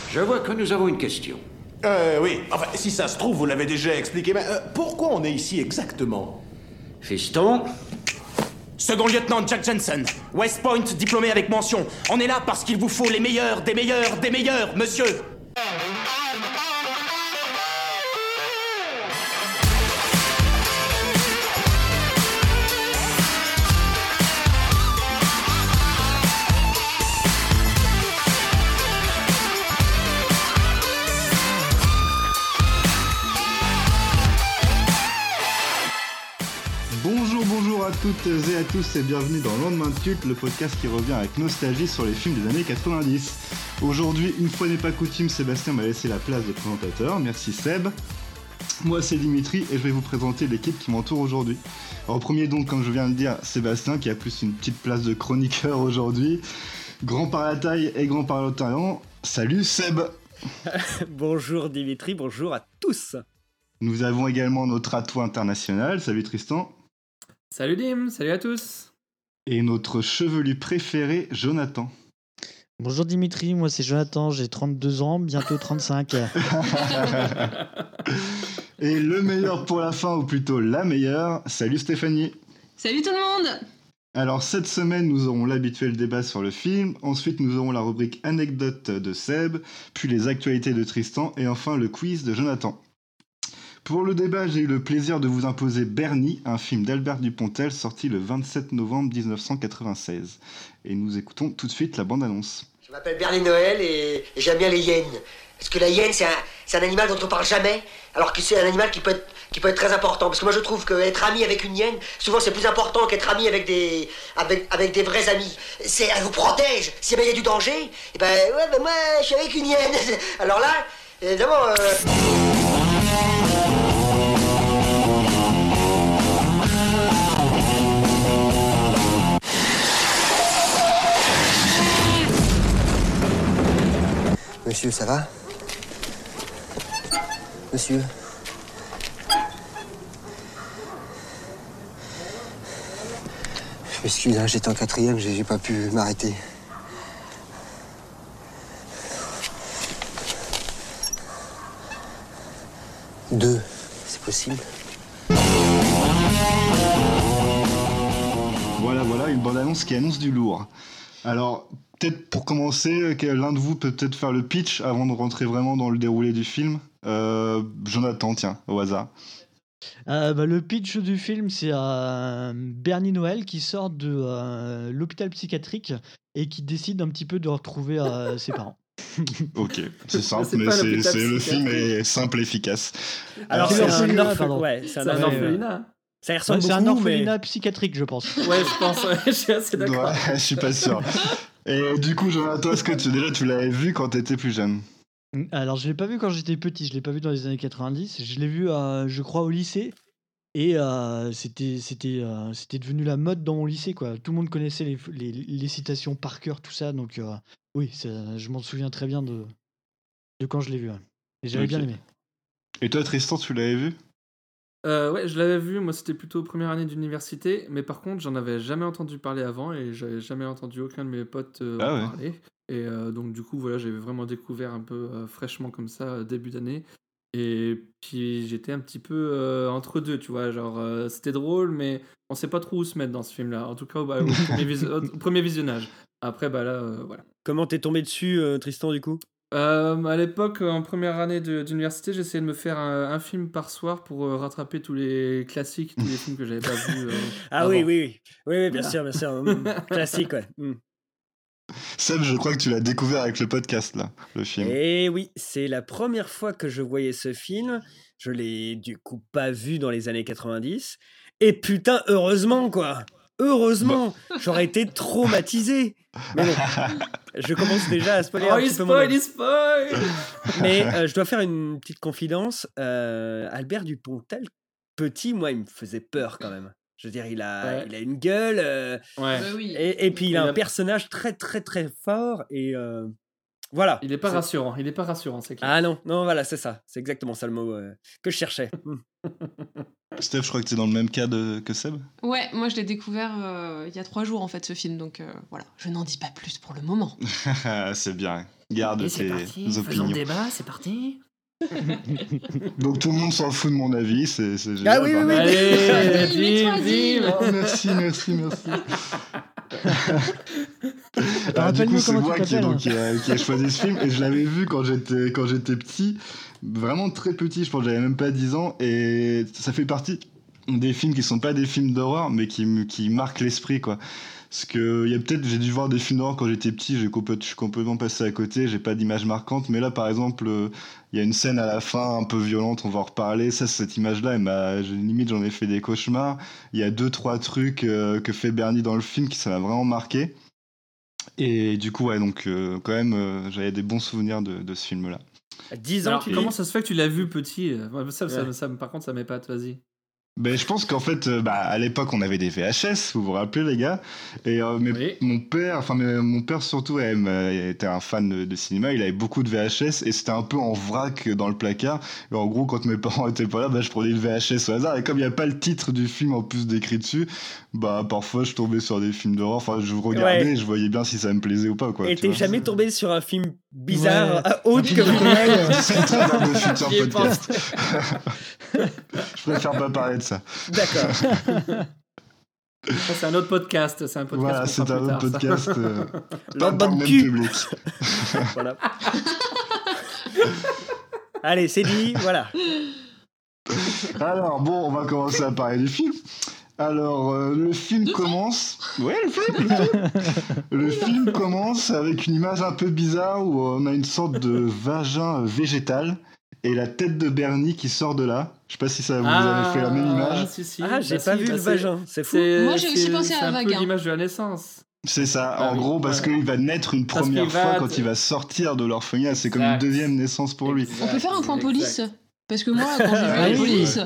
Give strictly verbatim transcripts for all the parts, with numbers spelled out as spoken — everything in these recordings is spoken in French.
Je vois que nous avons une question. Euh, oui. Enfin, si ça se trouve, vous l'avez déjà expliqué, mais euh, pourquoi on est ici exactement? Fiston, Second lieutenant Jack Jensen, West Point, diplômé avec mention. On est là parce qu'il vous faut les meilleurs, des meilleurs, des meilleurs, monsieur. Bonjour, bonjour à toutes et à tous et bienvenue dans Lendemain de Culte, le podcast qui revient avec nostalgie sur les films des années quatre-vingt-dix. Aujourd'hui, une fois n'est pas coutume, Sébastien m'a laissé la place de présentateur, merci Seb. Moi c'est Dimitri et je vais vous présenter l'équipe qui m'entoure aujourd'hui. En premier donc, comme je viens de dire, Sébastien qui a plus une petite place de chroniqueur aujourd'hui. Grand par la taille et grand par le talent, salut Seb. Bonjour Dimitri, bonjour à tous. Nous avons également notre atout international, salut Tristan. Salut Dim, salut à tous. Et notre chevelu préféré, Jonathan. Bonjour Dimitri, moi c'est Jonathan, j'ai trente-deux ans, bientôt trente-cinq. Et le meilleur pour la fin, ou plutôt la meilleure, salut Stéphanie. Salut tout le monde. Alors cette semaine, nous aurons l'habituel débat sur le film, ensuite nous aurons la rubrique anecdote de Seb, puis les actualités de Tristan, et enfin le quiz de Jonathan. Pour le débat, j'ai eu le plaisir de vous imposer Bernie, un film d'Albert Dupontel sorti le vingt-sept novembre dix-neuf cent quatre-vingt-seize. Et nous écoutons tout de suite la bande-annonce. Je m'appelle Bernie Noël et, et j'aime bien les hyènes. Parce que la hyène, c'est un, c'est un animal dont on parle jamais, alors que c'est un animal qui peut être, qui peut être très important. Parce que moi, je trouve qu'être ami avec une hyène, souvent, c'est plus important qu'être ami avec des, avec, avec des vrais amis. C'est, elle vous protège. Si il y a du danger, et ben, ouais, ben moi, je suis avec une hyène. Alors là, évidemment... Euh... Monsieur, ça va? Monsieur? Je m'excuse, hein, j'étais en quatrième, j'ai, j'ai pas pu m'arrêter. Deux, c'est possible? Voilà, voilà, une bande-annonce qui annonce du lourd. Alors, peut-être pour commencer, l'un de vous peut peut-être faire le pitch avant de rentrer vraiment dans le déroulé du film. Euh, Jonathan, tiens, au hasard. Euh, bah, le pitch du film, c'est euh, Bernie Noël qui sort de euh, l'hôpital psychiatrique et qui décide un petit peu de retrouver euh, ses parents. Ok, c'est simple, C'est mais pas c'est, l'hôpital c'est, le film psychiatrique. est simple et efficace. Alors, c'est c'est un un orphelinat, orphelinat, pardon. ouais, c'est un C'est un orphelinat. orphelinat. Ça y Ouais, ressemble c'est un beaucoup, orphelinat mais... psychiatrique, je pense. Ouais, je pense, ouais, je suis assez d'accord. Ouais, je suis pas sûr. Et du coup, Jonathan, est-ce que tu, déjà tu l'avais vu quand t'étais plus jeune? Alors, je l'ai pas vu quand j'étais petit, je l'ai pas vu dans les années quatre-vingt-dix. Je l'ai vu, euh, je crois, au lycée. Et euh, c'était, c'était, euh, c'était devenu la mode dans mon lycée, quoi. Tout le monde connaissait les, les, les citations par cœur, tout ça. Donc, euh, oui, ça, je m'en souviens très bien de, de quand je l'ai vu. Ouais. Et j'avais Ok. bien aimé. Et toi, Tristan, tu l'avais vu? Euh, ouais, je l'avais vu, moi c'était plutôt première année d'université, mais par contre j'en avais jamais entendu parler avant et j'avais jamais entendu aucun de mes potes euh, Ah en ouais. parler. Et euh, donc du coup voilà, j'avais vraiment découvert un peu euh, fraîchement comme ça, euh, début d'année. Et puis j'étais un petit peu euh, entre deux, tu vois, genre euh, c'était drôle, mais on sait pas trop où se mettre dans ce film-là, en tout cas bah, au, premier vis- au premier visionnage. Après bah là, euh, voilà. Comment t'es tombé dessus, euh, Tristan, du coup? Euh, à l'époque, en première année de- d'université, j'essayais de me faire un, un film par soir pour euh, rattraper tous les classiques, tous les films que j'avais pas vus. euh, Ah avant. oui, oui, oui. Oui, oui, bien sûr, bien sûr. Hum, classique, ouais. Hum. Seb, je crois que tu l'as découvert avec le podcast, là, le film. Et oui, c'est la première fois que je voyais ce film. Je l'ai du coup pas vu dans les années quatre-vingt-dix. Et putain, heureusement, quoi. Heureusement, j'aurais été traumatisé. Mais bon, je commence déjà à spoiler Oh, un il petit peu mon spoil, avis. il spoil. Mais euh, je dois faire une petite confidence. Euh, Albert Dupontel, petit, moi, il me faisait peur quand même. Je veux dire, il a, Ouais. il a une gueule. euh, Ouais. Bah oui. et, et puis, il a Il un a- personnage très, très, très fort. Et euh, voilà. Il est pas C'est- rassurant, il est pas rassurant, c'est clair. Ah non, non, voilà, c'est ça. C'est exactement ça le mot euh, que je cherchais. Steph, je crois que t'es dans le même cas de- que Seb. Ouais, moi je l'ai découvert euh, il y a trois jours en fait ce film, donc euh, voilà, je n'en dis pas plus pour le moment. C'est bien. Garde Et c'est tes parti, faisons opinions. le débat, c'est parti. Donc tout le monde s'en fout de mon avis, c'est c'est génial. Ah oui, oui, oui. Allez, Mets-toi, dim, Dim. dim. Oh, merci, merci, merci. Ah, du Rappelle-nous coup, c'est comment tu moi qui, t'appelles. donc, qui, a, qui a choisi ce film et je l'avais vu quand j'étais quand j'étais petit, vraiment très petit, je pense que j'avais même pas dix ans et ça fait partie des films qui sont pas des films d'horreur mais qui, m- qui marquent l'esprit quoi. Parce que il y a peut-être j'ai dû voir des films d'horreur quand j'étais petit, j'ai complè- je suis complètement passé à côté, j'ai pas d'image marquante, mais là par exemple euh, il y a une scène à la fin un peu violente, on va en reparler, ça cette image là elle m'a j'ai- limite j'en ai fait des cauchemars. Il y a deux trois trucs euh, que fait Bernie dans le film qui ça m'a vraiment marqué. Et du coup, ouais, donc euh, quand même, euh, j'avais des bons souvenirs de, de ce film-là. À dix ans, Alors, tu comment dis ça se fait que tu l'as vu petit euh, ouais, ça, ça, Ouais. ça, Par contre, ça m'épate, vas-y. Ben, je pense qu'en fait, euh, bah, à l'époque, on avait des V H S, vous vous rappelez, les gars. Et euh, mes- Oui. mon père, enfin, mes- mon père surtout, aime, euh, était un fan de, de cinéma. Il avait beaucoup de V H S et c'était un peu en vrac dans le placard. Et en gros, quand mes parents étaient pas là, bah, je prenais le V H S au hasard. Et comme il n'y a pas le titre du film en plus décrit dessus, bah, parfois, je tombais sur des films d'horreur. Enfin, je regardais Ouais. et je voyais bien si ça me plaisait ou pas, quoi. Et tu t'es vois. jamais tombé sur un film bizarre, Ouais. à haute Un comme film Noël. Discutons dans le futur J'y ai podcast. Je préfère pas parler de ça. D'accord. Ça, c'est un autre podcast, c'est un podcast. Voilà, qu'on c'est fera un plus autre tard, ça. podcast. euh, Lord pas dans le Bon même cul. public. Voilà. Allez, c'est dit, voilà. Alors, bon, on va commencer à parler du film. Alors, euh, le film commence. Ouais, le film, le film. Le film commence avec une image un peu bizarre où on a une sorte de vagin végétal et la tête de Bernie qui sort de là. Je sais pas si ça vous avez fait la même image. Si, si. Ah, j'ai Bah, pas si, vu bah, le c'est- vagin, c'est fou. c'est- Moi, j'ai aussi c'est- pensé à c'est la un vague, peu hein. l'image de la naissance. C'est ça, Ah en oui, gros, parce ouais. qu'il va naître une Parce première qu'il fois va- quand il va sortir de l'orphelinat. C'est comme une Exact. deuxième naissance pour lui. Exact, On peut faire un point exact. police. Parce que moi, quand j'ai vu Ah la oui. police,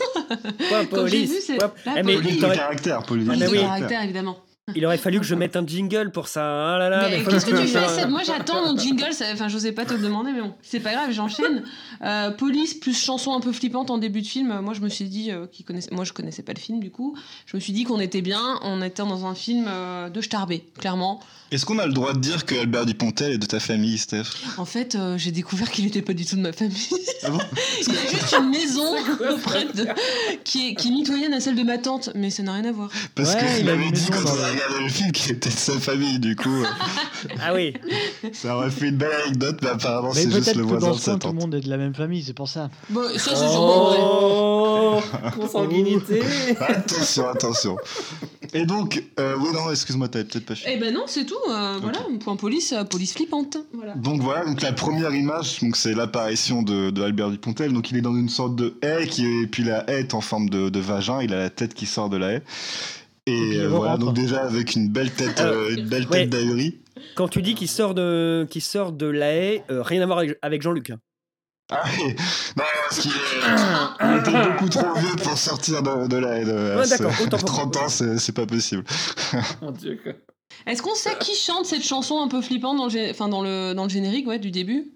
Quoi, Quand j'ai police, vu, c'est quoi. la Eh, mais police. Police il de aurait, caractère, police Ah, police mais de oui. caractère, évidemment. il aurait fallu que je mette un jingle pour ça. Ah là là, Mais mais qu'est-ce que faut- tu fais, ça- Seb? Moi, j'attends mon jingle. ça- Enfin, j'osais pas te le demander, mais bon, c'est pas grave, j'enchaîne. Euh, police plus chanson un peu flippante en début de film. Moi, je me suis dit euh, qu'ils connaissaient. Moi, je connaissais pas le film, du coup. Je me suis dit qu'on était bien. On était dans un film euh, de Starbé, clairement. Est-ce qu'on a le droit de dire que Albert Dupontel est de ta famille, Steph? En fait, euh, j'ai découvert qu'il était pas du tout de ma famille. Ah bon? Il y a juste une maison auprès de qui est, qui est mitoyenne à celle de ma tante, mais ça n'a rien à voir. Parce Ouais, qu'il il a avait une dit maison quand dans on le- a regardé le film qu'il était de sa famille, du coup. euh, Ah oui. ça aurait fait une belle anecdote, mais apparemment Mais c'est juste peut-être le que voisin dans de ce sa coin, tout le tante. monde est de la même famille, c'est pour ça. Bon, ça, c'est sûrement vrai. Oh, consanguinité. Attention, attention. Et donc, euh, oui, non, excuse-moi, t'avais peut-être pas fini. Eh ben non, c'est tout. euh, Voilà, point police, euh, police flippante. Voilà. Donc voilà, donc la première image, donc c'est l'apparition de, de Albert Dupontel. Donc il est dans une sorte de haie, qui est, et puis la haie est en forme de, de vagin. Il a la tête qui sort de la haie. Et Et, puis il euh, voilà, rentre. donc déjà avec une belle tête, euh, une belle Ouais. tête d'ahuri. Quand tu dis qu'il sort de, qu'il sort de la haie, euh, rien à voir avec, avec Jean-Luc. hein. Ah oui, non, parce qu'il est- il était beaucoup trop vieux pour sortir de, de la haie. de- Ouais, c'est- d'accord, autant pour trente moi. ans, c'est c'est pas possible. Mon Dieu, quoi. Est-ce qu'on sait qui chante cette chanson un peu flippante dans le, gé- enfin, dans le, dans le générique ouais, du début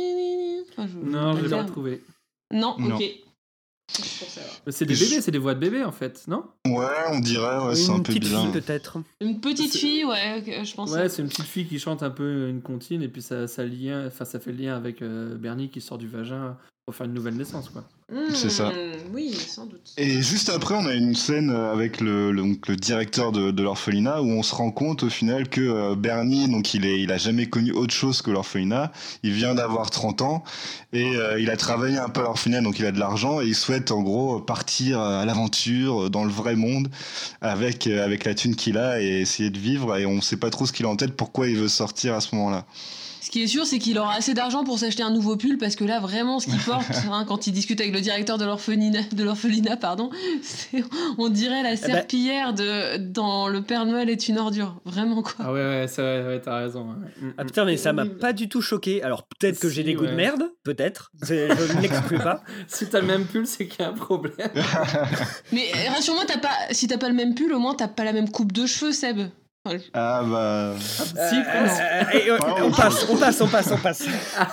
Enfin, je- Non, je l'ai dire. pas retrouvé. Non, Non. ok. Mais c'est des Je- bébés, c'est des voix de bébés en fait, non? Ouais, on dirait, ouais, c'est un Une peu petite bizarre. fille peut-être. Une petite C'est- fille, ouais, ok, je pense. Ouais, c'est une petite fille qui chante un peu une comptine et puis ça, ça, lien, enfin, ça fait le lien avec euh, Bernie qui sort du vagin pour faire une nouvelle naissance, quoi. Hmm, C'est ça. Oui, sans doute. Et juste après, on a une scène avec le, le, donc, le directeur de, de l'orphelinat où on se rend compte au final que euh, Bernie, donc il, est, il a jamais connu autre chose que l'orphelinat. Il vient d'avoir trente ans et euh, il a travaillé un peu à l'orphelinat, donc il a de l'argent et il souhaite en gros partir à l'aventure dans le vrai monde avec, euh, avec la thune qu'il a et essayer de vivre. Et on sait pas trop ce qu'il a en tête, pourquoi il veut sortir à ce moment-là. Ce qui est sûr, c'est qu'il aura assez d'argent pour s'acheter un nouveau pull parce que là, vraiment, ce qu'il porte, hein, quand il discute avec le directeur de l'orphelinat, de l'orphelinat, pardon, c'est, on dirait la serpillière de dans Le Père Noël est une ordure. Vraiment, quoi. Ah ouais, ouais, c'est vrai, ouais, t'as raison. Ouais. Mm, Ah mm. putain, mais ça m'a pas du tout choqué. Alors peut-être que j'ai Si, des goûts de ouais. merde, peut-être. C'est- Je ne l'exclus pas. Si t'as le même pull, c'est qu'il y a un problème. Mais euh, rassure-moi, t'as pas, si t'as pas le même pull, au moins t'as pas la même coupe de cheveux, Seb. Ah bah... Si, Euh, presque. euh, et, euh, on passe, on passe, on passe, on passe.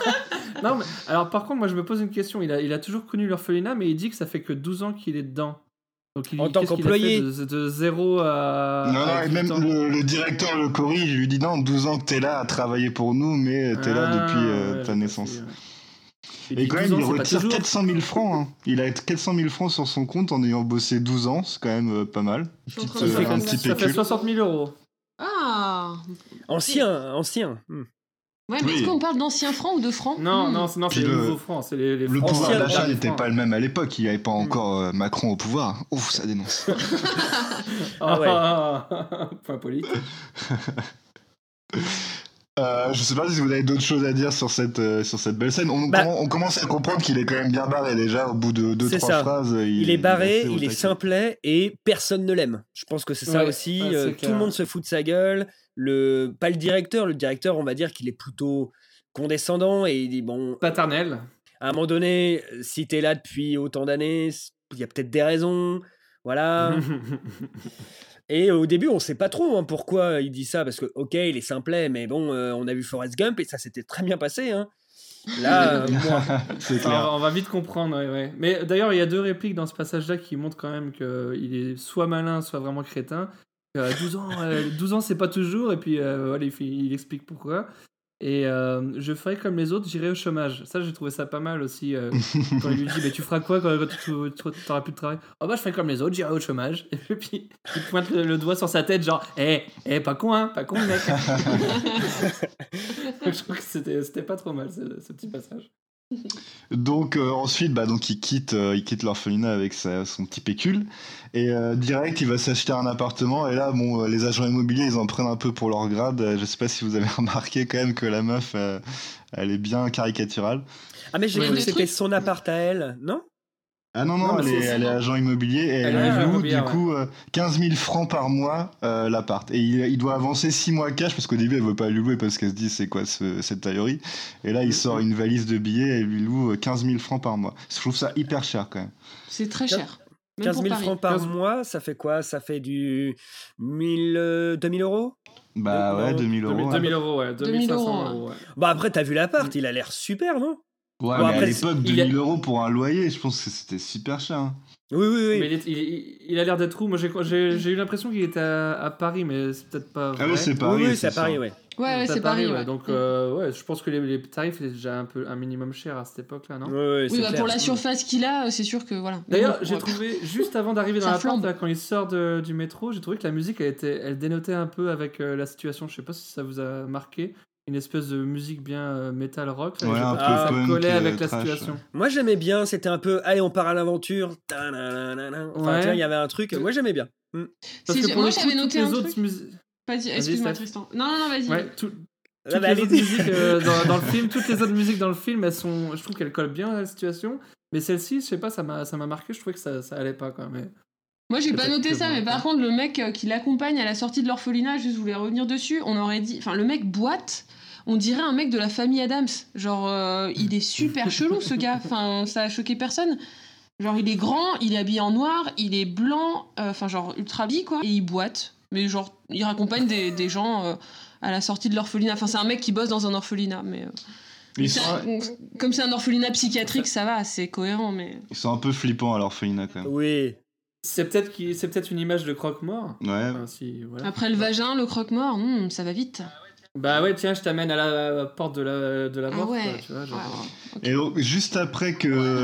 Non, mais alors par contre, moi je me pose une question. Il a, il a toujours connu l'orphelinat, mais il dit que ça fait que douze ans qu'il est dedans. Donc, il, En tant qu'est-ce qu'il a fait qu'employé. de, de, de zéro à. De zéro à. Non, non, à et même le, le directeur le corrige, il lui dit non, douze ans que t'es là à travailler pour nous, mais t'es là Ah, depuis euh, ouais, ta j'ai naissance. compris, ouais. Et puis quand même, douze ans, il c'est pas retire toujours. quatre cent mille francs. Hein. Il a quatre cent mille francs sur son compte en ayant bossé douze ans, c'est quand même euh, pas mal. Je suis en Petite, train de euh, faire un une petit Ça fait pécule. soixante mille euros. Ah Ancien, ancien. Hmm. Ouais, mais Oui. est-ce qu'on parle d'anciens francs ou de francs Non, Hmm. non, c'est, non, c'est Puis les le- nouveaux francs. C'est les, les Le francs. pouvoir Ancien, d'achat les n'était francs. pas le même à l'époque, il n'y avait pas encore euh, Macron au pouvoir. Ouf, ça dénonce. Ah, ouais. ah, point politique. Euh, je sais pas si vous avez d'autres choses à dire sur cette, euh, sur cette belle scène. On, Bah- commen- on commence à comprendre qu'il est quand même bien barré déjà au bout de deux C'est trois ça. phrases. Il est barré, assez au il est taquet. simplet et personne ne l'aime. Je pense que c'est ça Ouais, aussi. ouais, euh, c'est tout clair. le monde se fout de sa gueule. Le, pas le directeur. Le directeur, on va dire qu'il est plutôt condescendant et il dit bon, Paternel. à un moment donné, si t'es là depuis autant d'années, il y a peut-être des raisons. Voilà. Et au début, on sait pas trop hein, pourquoi il dit ça, parce que, ok, il est simplet, mais bon, euh, on a vu Forrest Gump et ça s'était très bien passé. Hein. Là, euh, moi, C'est Enfin, clair. on va vite comprendre, ouais, ouais. Mais d'ailleurs, il y a deux répliques dans ce passage-là qui montrent quand même qu'il est soit malin, soit vraiment crétin. Euh, douze ans, euh, douze ans, c'est pas toujours, et puis euh, voilà, il, fait- il explique pourquoi. Et euh, je ferai comme les autres, j'irai au chômage. Ça, j'ai trouvé ça pas mal aussi. euh, quand il lui dit, mais tu feras quoi quand, quand tu n'auras plus de travail? Oh bah, je ferai comme les autres, j'irai au chômage. Et puis, il pointe le, le doigt sur sa tête, genre, hé, hey, hey, pas con, hein, pas con, le mec. Je trouve que c'était, c'était pas trop mal, ce, ce petit passage. Donc euh, ensuite, bah, donc, il quitte, euh, il quitte l'orphelinat avec sa- son petit pécule et euh, direct, il va s'acheter un appartement. Et là, bon, euh, les agents immobiliers, ils en prennent un peu pour leur grade. Euh, Je sais pas si vous avez remarqué quand même que la meuf, euh, elle est bien caricaturale. ah mais j'ai Ouais, cru que le c'était truc- son appart à elle, non? Ah non, non, Non, mais elle, est, c'est- elle est agent immobilier et elle, Elle est lui agent loue immobilier, du ouais. coup euh, quinze mille francs par mois euh, l'appart. Et il, il doit avancer six mois cash parce qu'au début elle veut pas lui louer parce qu'elle se dit c'est quoi ce- cette taillerie. Et là il sort une valise de billets et elle lui loue euh, quinze mille francs par mois. Je trouve ça hyper cher quand même. C'est très cher. Même quinze pour mille Paris. francs par quinze mois, ça fait quoi? Ça fait du mille, euh, deux mille euros? Bah Non, ouais, deux mille deux euros. mille ouais. deux mille euros, ouais. deux mille deux mille cinq cents euros, euros, ouais. Bah après, t'as vu l'appart, il a l'air super, non? Ouais, Bon, mais après, à l'époque, il deux a- mille euros pour un loyer, je pense que c'était super cher. hein. Oui, oui, oui. Mais il, est- il, il- il a l'air d'être où? Moi, j'ai, j'ai, j'ai eu l'impression qu'il était à, à Paris, mais c'est peut-être pas vrai. Ah oui, c'est Oui, Paris. oui, c'est à ça. Paris, ouais. Ouais, ouais, C'est à c'est Paris. ouais. Donc, euh, ouais, je pense que les, les tarifs étaient déjà un peu un minimum cher à cette époque-là, non? Ouais, ouais, c'est Oui, bah, clair. pour la surface qu'il a, c'est sûr que voilà. D'ailleurs, Mais j'ai bon, trouvé, juste avant d'arriver dans Ça la porte, flambe. là, quand il sort de- du métro, j'ai trouvé que la musique, elle, était, elle dénotait un peu avec euh, la situation. Je sais pas si ça vous a marqué. Une espèce de musique bien euh, metal rock. là, Ouais, je sais un pas peu si ça punk, collait euh, avec la trash, situation. Moi, j'aimais bien, c'était un peu, allez, on part à l'aventure. Ta-na-na-na-na. Enfin, Ouais. tu vois, il y avait un truc, moi j'aimais bien. Hmm. Parce Si, que pour moi, le coup, j'avais toutes noté les un autres truc. musi- Pas dit- Excuse-moi, Steph. Tristan. Non, non, non, vas-y. Ouais, tout- Ah, toutes bah, les autres allez-y. musiques euh, dans, dans le film, toutes les autres musiques dans le film, elles sont, je trouve qu'elles collent bien à la situation. Mais celle-ci, je sais pas, ça m'a, ça m'a marqué. Je trouvais que ça, ça allait pas quand même. Moi, j'ai pas Peut-être noté que ça, bon, mais par ouais. contre, le mec euh, qui l'accompagne à la sortie de l'orphelinat, juste je voulais revenir dessus, on aurait dit. Enfin, le mec boite, on dirait un mec de la famille Adams. Genre, euh, il est super chelou, ce gars. Enfin, ça a choqué personne. Genre, il est grand, il est habillé en noir, il est blanc, euh, enfin, genre, ultra bi, quoi. Et il boite. Mais genre, il raccompagne des, des gens euh, à la sortie de l'orphelinat. Enfin, c'est un mec qui bosse dans un orphelinat, mais. euh, Ils c'est sont, un- Comme c'est un orphelinat psychiatrique, ça va, c'est cohérent, mais. ils sont un peu flippants à l'orphelinat quand même. Oui. C'est peut-être, qui, c'est peut-être une image de croque-mort. Ouais. Enfin, si, voilà. Après le vagin, le croque-mort, hmm, ça va vite. Bah ouais, tiens, je t'amène à la porte de la, de la Ah mort. ouais. Quoi, tu vois, genre, Ouais, ouais. Et donc, juste après que,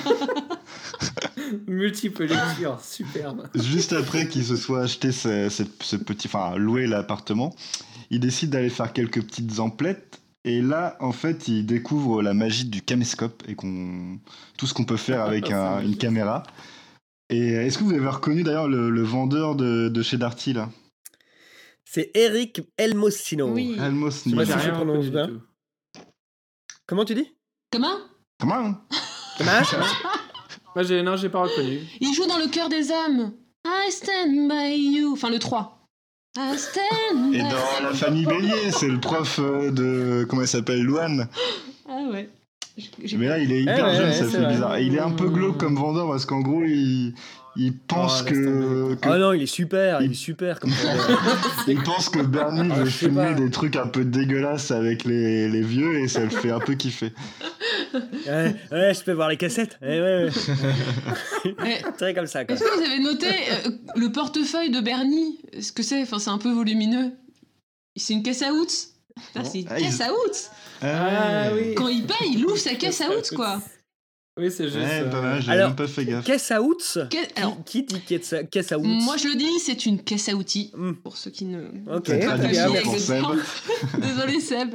multiples lectures, superbe. juste après qu'il se soit acheté ce, ce- ce petit, enfin loué l'appartement, il décide d'aller faire quelques petites emplettes. Et là, en fait, il découvre la magie du caméscope et qu'on, tout ce qu'on peut faire avec un- une caméra. Et est-ce que vous avez reconnu d'ailleurs le, le vendeur de, de chez Darty là, C'est Eric Elmosino. Oui. Almos Moi, J'ai si Nina. je rien prononce reconnu du bien. tout. Comment tu dis? Comment Comment hein Comment? Moi, j'ai, non, j'ai pas reconnu. Il joue dans Le Cœur des Hommes. I stand by you. Enfin, le trois. I stand Et by dans La Famille Bélier, c'est le prof euh, de, comment il s'appelle, Louane. Ah ouais. J'ai- Mais là, il est hyper Ouais, ouais, jeune, ouais, ça c'est fait vrai. bizarre. Et il est un peu glauque comme vendeur parce qu'en gros, il, il pense Oh, laisse que, tomber. que- Oh non, il est super, il est super. Comme ça. il pense que Bernie Ah, veut je sais filmer pas. des trucs un peu dégueulasses avec les, les vieux et ça le fait un peu kiffer. Ouais, ouais, je peux voir les cassettes. Ouais, ouais, ouais. Mais Très comme ça, quoi. est-ce que vous avez noté euh, le portefeuille de Bernie? Ce que c'est? Enfin, c'est un peu volumineux. C'est une caisse à outs. Putain, c'est une Ah, caisse ils- à outs. Ah, oui. Quand il paye, il ouvre sa caisse à outs, quoi. Oui, c'est juste. Ouais, euh, pas mal, j'ai Alors, même pas fait gaffe. Caisse à outs Que- Qui, Alors, qui dit caisse à, caisse à outs moi je le dis, c'est une caisse à outils. Hmm. Pour ceux qui ne. Ok, C'est pas très traduction bien, familiers pour avec Seb. le terme. Désolé, Seb.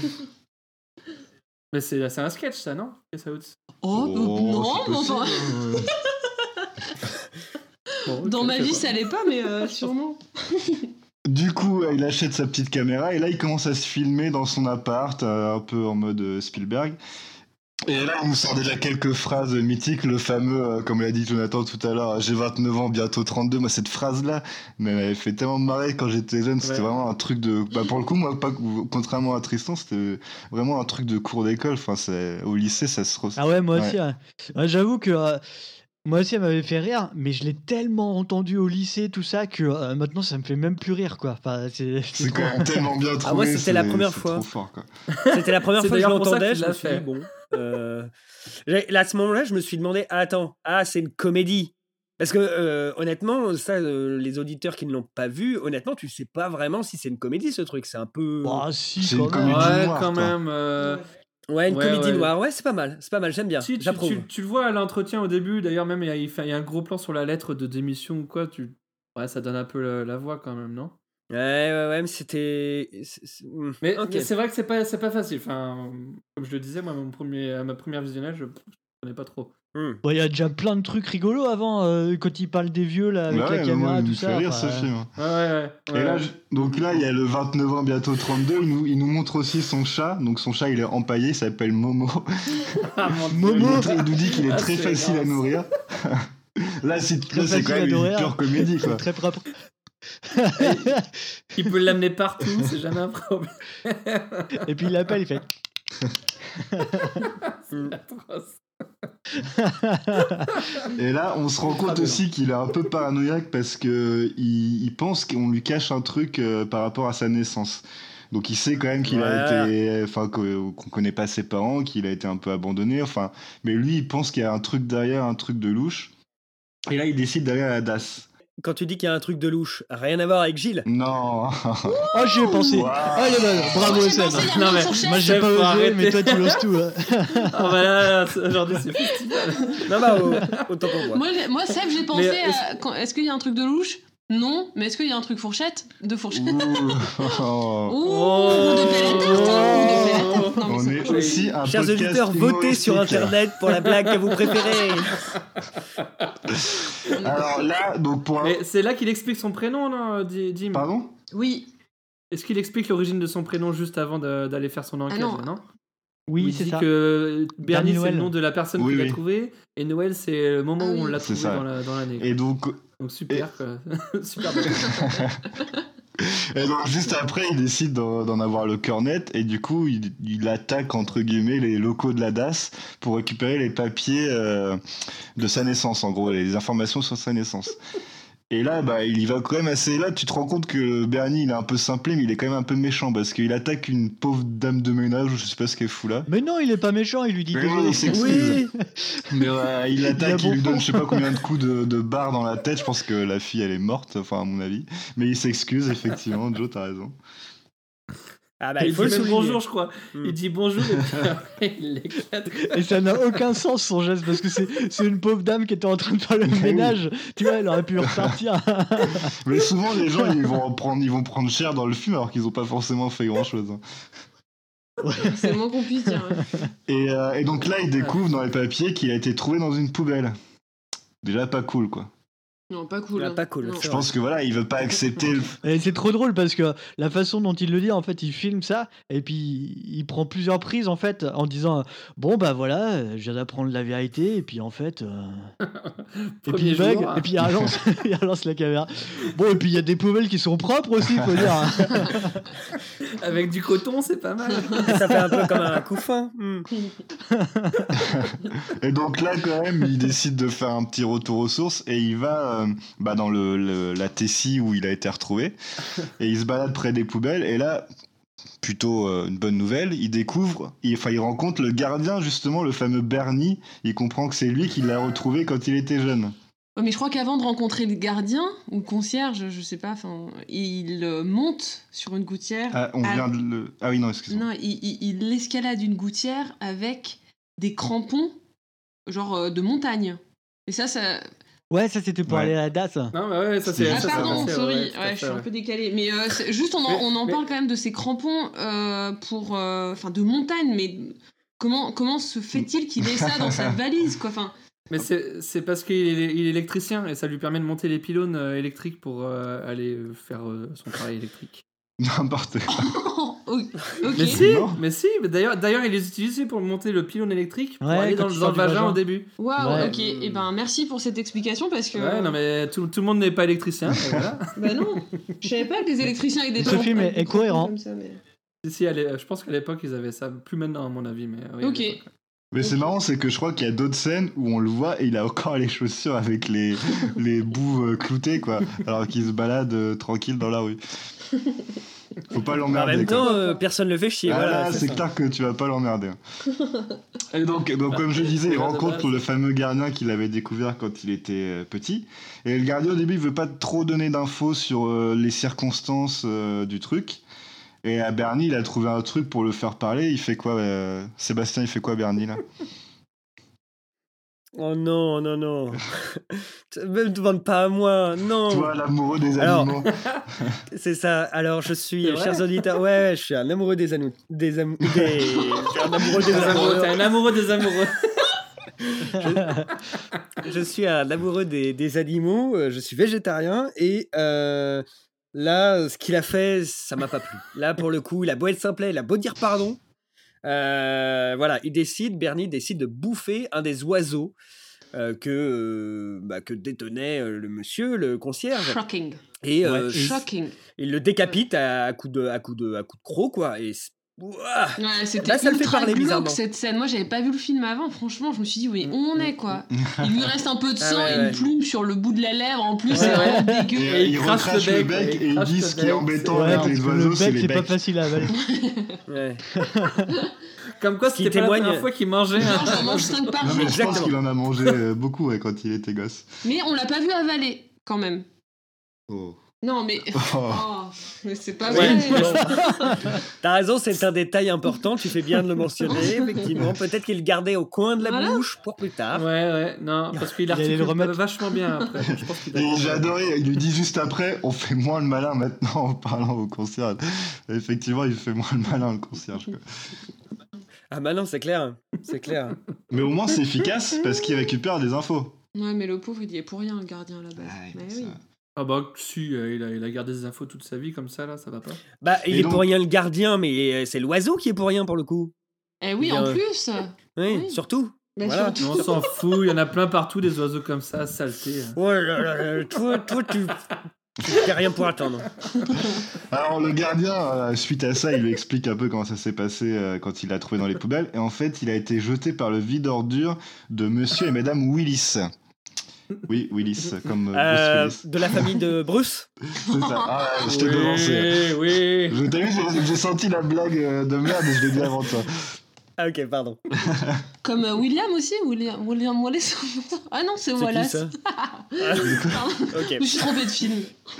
Mais c'est c'est un sketch, ça, non? Caisse à outs. Oh, bah, non, c'est mais enfin. possible. Bon, ok, Dans ma je sais vie, pas. ça l'est pas, mais euh, sûrement. Du coup, il achète sa petite caméra et là, il commence à se filmer dans son appart, euh, un peu en mode euh, Spielberg. Et là, il nous sort déjà quelques phrases mythiques, le fameux, euh, comme l'a dit Jonathan tout à l'heure, j'ai vingt-neuf ans, bientôt trente-deux. Moi, cette phrase-là, mais elle m'avait fait tellement marrer quand j'étais jeune. C'était Ouais. vraiment un truc de. Bah, pour le coup, moi, pas, contrairement à Tristan, c'était vraiment un truc de cours d'école. Enfin, c'est... Au lycée, ça se ressent. Ah ouais, moi Ouais. aussi. ouais. Ouais, j'avoue que euh, moi aussi, elle m'avait fait rire, mais je l'ai tellement entendu au lycée, tout ça, que euh, maintenant, ça me fait même plus rire, quoi. Enfin, c'est, c'est C'est trop- quand même tellement bien trouvé. Ah, moi, c'était c'est- la première c'est fois. trop fort, quoi. C'était la première C'est fois que je d'ailleurs pour ça l'entendais. qu'il Je me l'a suis fait. dit, bon. euh, j'ai- Là, à ce moment-là, je me suis demandé, ah, attends, ah, c'est une comédie. Parce que, euh, honnêtement, ça, euh, les auditeurs qui ne l'ont pas vu, honnêtement, tu sais pas vraiment si c'est une comédie, ce truc. C'est un peu. Ah, si, C'est quand une même. comédie Ouais, noire, quand toi. même. euh, Ouais, une Ouais, comédie ouais. noire. Ouais, c'est pas mal. C'est pas mal, j'aime bien. Si, tu, J'approuve. tu, tu le vois à l'entretien au début, d'ailleurs, même il y, a, il fait- il y a un gros plan sur la lettre de démission ou quoi. Tu... Ouais, ça donne un peu la, la voix quand même, non? Ouais, ouais, ouais, mais c'était. c'est- c'est- hmm, Mais, ok. mais c'est vrai que c'est pas, c'est pas facile. Enfin, comme je le disais, moi, mon premier, à ma première visionnage, je ne connais pas trop. Hmm. Bon, il y a déjà plein de trucs rigolos avant, euh, quand il parle des vieux, là, avec Bah la ouais, caméra, moi, il tout me ça. fait rire enfin, ce film. Ouais, ouais, ouais. Et là, je- donc là, il y a le vingt-neuf ans, bientôt trente-deux. Il nous, il nous montre aussi son chat. Donc son chat, il est empaillé, il s'appelle Momo. Ah, mon Dieu. Momo. Il, est très- il nous dit qu'il est Ah, très c'est facile à énorme. nourrir. Là, c'est, Très là, c'est facile quand à même une nourrir. pure comédie, quoi. Très propre. Il peut l'amener partout, c'est jamais un problème. Et puis il l'appelle, il fait. C'est atroce. Et là, on se rend compte aussi qu'il est un peu paranoïaque parce que il, il pense qu'on lui cache un truc euh, par rapport à sa naissance. Donc il sait quand même qu'il Voilà. a été, enfin qu'on qu'on connaît pas ses parents, qu'il a été un peu abandonné. Enfin, mais lui, il pense qu'il y a un truc derrière, un truc de louche. Et là, il décide d'aller à la D A S. Quand tu dis qu'il y a un truc de louche, rien à voir avec Gilles. Non. Oh, j'y ai pensé. Wow. Allez, bah, bravo, Moi, j'ai Seb. pensé, il y a Non, un mais- fourchette. Moi, j'ai Chef, pas faut osé, arrêter. mais toi, tu oses tout. hein. Ah, bah là, là, aujourd'hui, c'est festival. Non, bah, au- autant pour moi. Moi, j'ai- moi, Seb, j'ai pensé Mais à. quand- Est-ce qu'il y a un truc de louche? Non, mais est-ce qu'il y a un truc fourchette? De fourchette. Ouh. Ouh, Oh. de paix la tarte, hein, ou de paix la tarte. Non, mais On c'est est cool. aussi un Chers podcast auditeurs, votez sur humoristique. internet pour la blague que vous préférez. Alors là, donc pour un... Mais c'est là qu'il explique son prénom, non, Di- Dim? Pardon? Oui. Est-ce qu'il explique l'origine de son prénom juste avant de- d'aller faire son enquête, non. là, non? Oui, Il c'est dit ça. que Bernie, Bernie c'est Noël. le nom de la personne Oui, qu'il oui. a trouvé, et Noël, c'est le moment Ah où on oui. l'a C'est trouvé ça. dans la- dans l'année. Et donc, Donc super, quoi. Super bien. et donc, juste après, il décide d'en d'en avoir le cœur net et du coup, il, il attaque entre guillemets les locaux de la D A S pour récupérer les papiers euh, de sa naissance, en gros, les informations sur sa naissance. Et là, bah, il y va quand même assez. Là, tu te rends compte que Bernie, il est un peu simplé, mais il est quand même un peu méchant parce qu'il attaque une pauvre dame de ménage, ou je sais pas ce qu'elle fout là. Mais non, il est pas méchant, il lui dit Mais désolé. oui, il s'excuse. Oui. Mais euh, il attaque, Il a il, lui bon donne fond. je sais pas combien de coups de, de barre dans la tête. Je pense que la fille elle est morte, enfin à mon avis. Mais il s'excuse effectivement. Joe, t'as raison. Ah bah, il il faut dit le même souligner. bonjour, je crois. Hmm. Il dit bonjour, et puis après, il l'éclate. Et ça n'a aucun sens son geste parce que c'est c'est une pauvre dame qui était en train de faire le oui. ménage. Tu vois, elle aurait pu repartir. Mais souvent les gens ils vont en prendre, ils vont prendre cher dans le film alors qu'ils ont pas forcément fait grand chose. C'est le moins qu'on puisse dire. ouais. Et, euh, et donc là il découvre dans les papiers qu'il a été trouvé dans une poubelle. Déjà pas cool quoi. Non, pas cool. Ah, hein. pas cool, Non. c'est Je vrai. pense que voilà il veut pas accepter. Le... Et c'est trop drôle parce que la façon dont il le dit, en fait, il filme ça et puis il prend plusieurs prises en fait en disant bon bah voilà, euh, je viens d'apprendre la vérité et puis en fait euh, et puis Premier il bug jour. et puis il relance, il relance la caméra. Bon et puis il y a des poubelles qui sont propres aussi, faut dire. Avec du coton, c'est pas mal. Ça fait un peu comme un coup de fin. Hmm. Et donc là quand même il décide de faire un petit retour aux sources et il va euh, bah, dans le, le- la Tessie où il a été retrouvé et il se balade près des poubelles et là plutôt euh, une bonne nouvelle. Il découvre, il, enfin, il rencontre le gardien, justement, le fameux Bernie. Il comprend que c'est lui qui l'a retrouvé quand il était jeune. Ouais, mais je crois qu'avant de rencontrer le gardien ou le concierge, je sais pas, enfin, il euh, monte sur une gouttière. Ah, on à- vient de le... Ah oui, non, excuse-moi. Non, il, il, il escalade une gouttière avec des crampons, genre euh, de montagne. Et ça, ça. Ouais, ça c'était pour Ouais. aller à la D A S. Non, bah ouais, ça c'est. Ah ça, ça pardon, passait, sorry, ouais, ouais, tout à je fait, suis un ouais. peu décalée. Mais euh, c'est- juste, on en, Mais- on en mais- parle quand même de ces crampons euh, pour, euh, enfin, de montagne. Mais comment, comment se fait-il qu'il ait ça dans sa valise, quoi. Enfin, Mais c'est c'est parce qu'il est, il est électricien et ça lui permet de monter les pylônes euh, électriques pour euh, aller euh, faire euh, son travail électrique. N'importe quoi. ok. Mais si, Non. mais si, mais d'ailleurs, d'ailleurs, il les utilisait pour monter le pylône électrique pour Ouais, aller quand dans, il dans sort le du vagin, vagin. au début. Waouh, Ouais. ok. Et ben, merci pour cette explication parce que. Ouais, non, mais tout, tout le monde n'est pas électricien. et voilà. Bah non, je savais pas que les électriciens avec des Ce film avec est- des est cohérent. crampons comme ça, mais- Si, si, à l'é- je pense qu'à l'époque, ils avaient ça. Plus maintenant, à mon avis, mais. oui, à Ok. l'époque. Mais c'est marrant, c'est que je crois qu'il y a d'autres scènes où on le voit et il a encore les chaussures avec les, les bouts euh, cloutés, quoi. Alors qu'il se balade euh, tranquille dans la rue. Faut pas En l'emmerder. même quoi. temps, euh, personne le fait chier. Ah voilà, là, c'est c'est ça. clair que tu vas pas l'emmerder. Et donc, donc comme je disais, il Voilà, de rencontre base. le fameux gardien qu'il avait découvert quand il était euh, petit. Et le gardien, au début, il veut pas trop donner d'infos sur euh, les circonstances euh, du truc. Et à Bernie, il a trouvé un truc pour le faire parler. Il fait quoi, euh, Sébastien, il fait quoi, Bernie, là? Oh non, non, non. Ne me demande pas à moi, non. Toi, l'amoureux des Alors, animaux. C'est ça. Alors, je suis, C'est vrai chers auditeurs, ouais, ouais, je suis un amoureux des anou... des, am... des... je suis un amoureux des Des amoureux, amoureux. T'es un amoureux des amoureux. Je suis un amoureux des, des animaux. euh, Je suis végétarien et euh, là, ce qu'il a fait, ça m'a pas plu. Là, pour le coup, il a beau être simplet, il a beau dire pardon. euh, voilà, il décide, Bernie décide de bouffer un des oiseaux euh, que euh, bah, que détenait euh, le monsieur, le concierge. Shocking. Et euh, Ouais, et- Shocking. il le décapite à coup de à coup de à coup de croc, quoi. Et c'est- Ouah. Ouais, c'était Là, ça le fait ultra parler, glauque, bizarrement. cette scène. Moi, j'avais pas vu le film avant. Franchement, je me suis dit, oui, où on est, quoi. Il lui reste un peu de Ah sang ouais, et ouais. une plume sur le bout de la lèvre. En plus, Ouais, c'est ouais. vraiment dégueu. Et, Et euh, il il crache recrache le le bec, bec il et ils crache disent le ce qui est bec, embêtant Ouais, avec parce les que oiseaux, le c'est bec, les c'est pas becs. facile à avaler. Ouais. Comme quoi, Ce qui c'était pas la témoigne- première fois qu'il mangeait. Non, un- j'en mange cinq par Non, jour. mais je pense Exactement. qu'il en a mangé euh, beaucoup ouais, quand il était gosse. Mais on l'a pas vu avaler, quand même. Oh. Non, mais. Oh. Oh, mais c'est pas Ouais, vrai. bon. T'as raison, c'est un détail important, tu fais bien de le mentionner, effectivement. Peut-être qu'il le gardait au coin de la Voilà. bouche pour plus tard. Ouais, ouais, non, parce qu'il Il allait articule le remettre. vachement bien après. Je pense qu'il a- Et j'ai adoré, il lui dit juste après, on fait moins le malin maintenant en parlant au concierge. Et effectivement, il fait moins le malin, le concierge. quoi. Ah bah non, c'est clair, c'est clair. Mais au moins, c'est efficace parce qu'il récupère des infos. Ouais, mais le pauvre, il y est pour rien, le gardien, à la base. Ah, mais ça- oui. Ah bah si, euh, il a, il a gardé des infos toute sa vie comme ça, là, ça va pas. Bah, il Et est donc- pour rien le gardien, mais euh, c'est l'oiseau qui est pour rien pour le coup. Eh oui, Bien. en plus. Oui, Oui. surtout. Bah, Voilà. surtout. On s'en fout, il y en a plein partout, des oiseaux comme ça, saleté. Ouais, là, là, là, toi, toi, tu tu fais rien pour attendre. Alors, le gardien, euh, suite à ça, il lui explique un peu comment ça s'est passé euh, quand il l'a trouvé dans les poubelles. Et en fait, il a été jeté par le vide-ordures de monsieur et madame Willis. Oui, Willis, comme euh, Euh, Bruce Willis. de la famille de Bruce. C'est ça. Ah, ouais, je t'ai devancé. Oui, oui. Je t'ai vu, j'ai- j'ai senti la blague euh, de merde et je l'ai dit avant toi. Ah ok, pardon. Comme euh, William aussi, William, William Wallace. Ah non, c'est C'est qui Wallace. ça Pardon, Ok. je me suis trompée de film.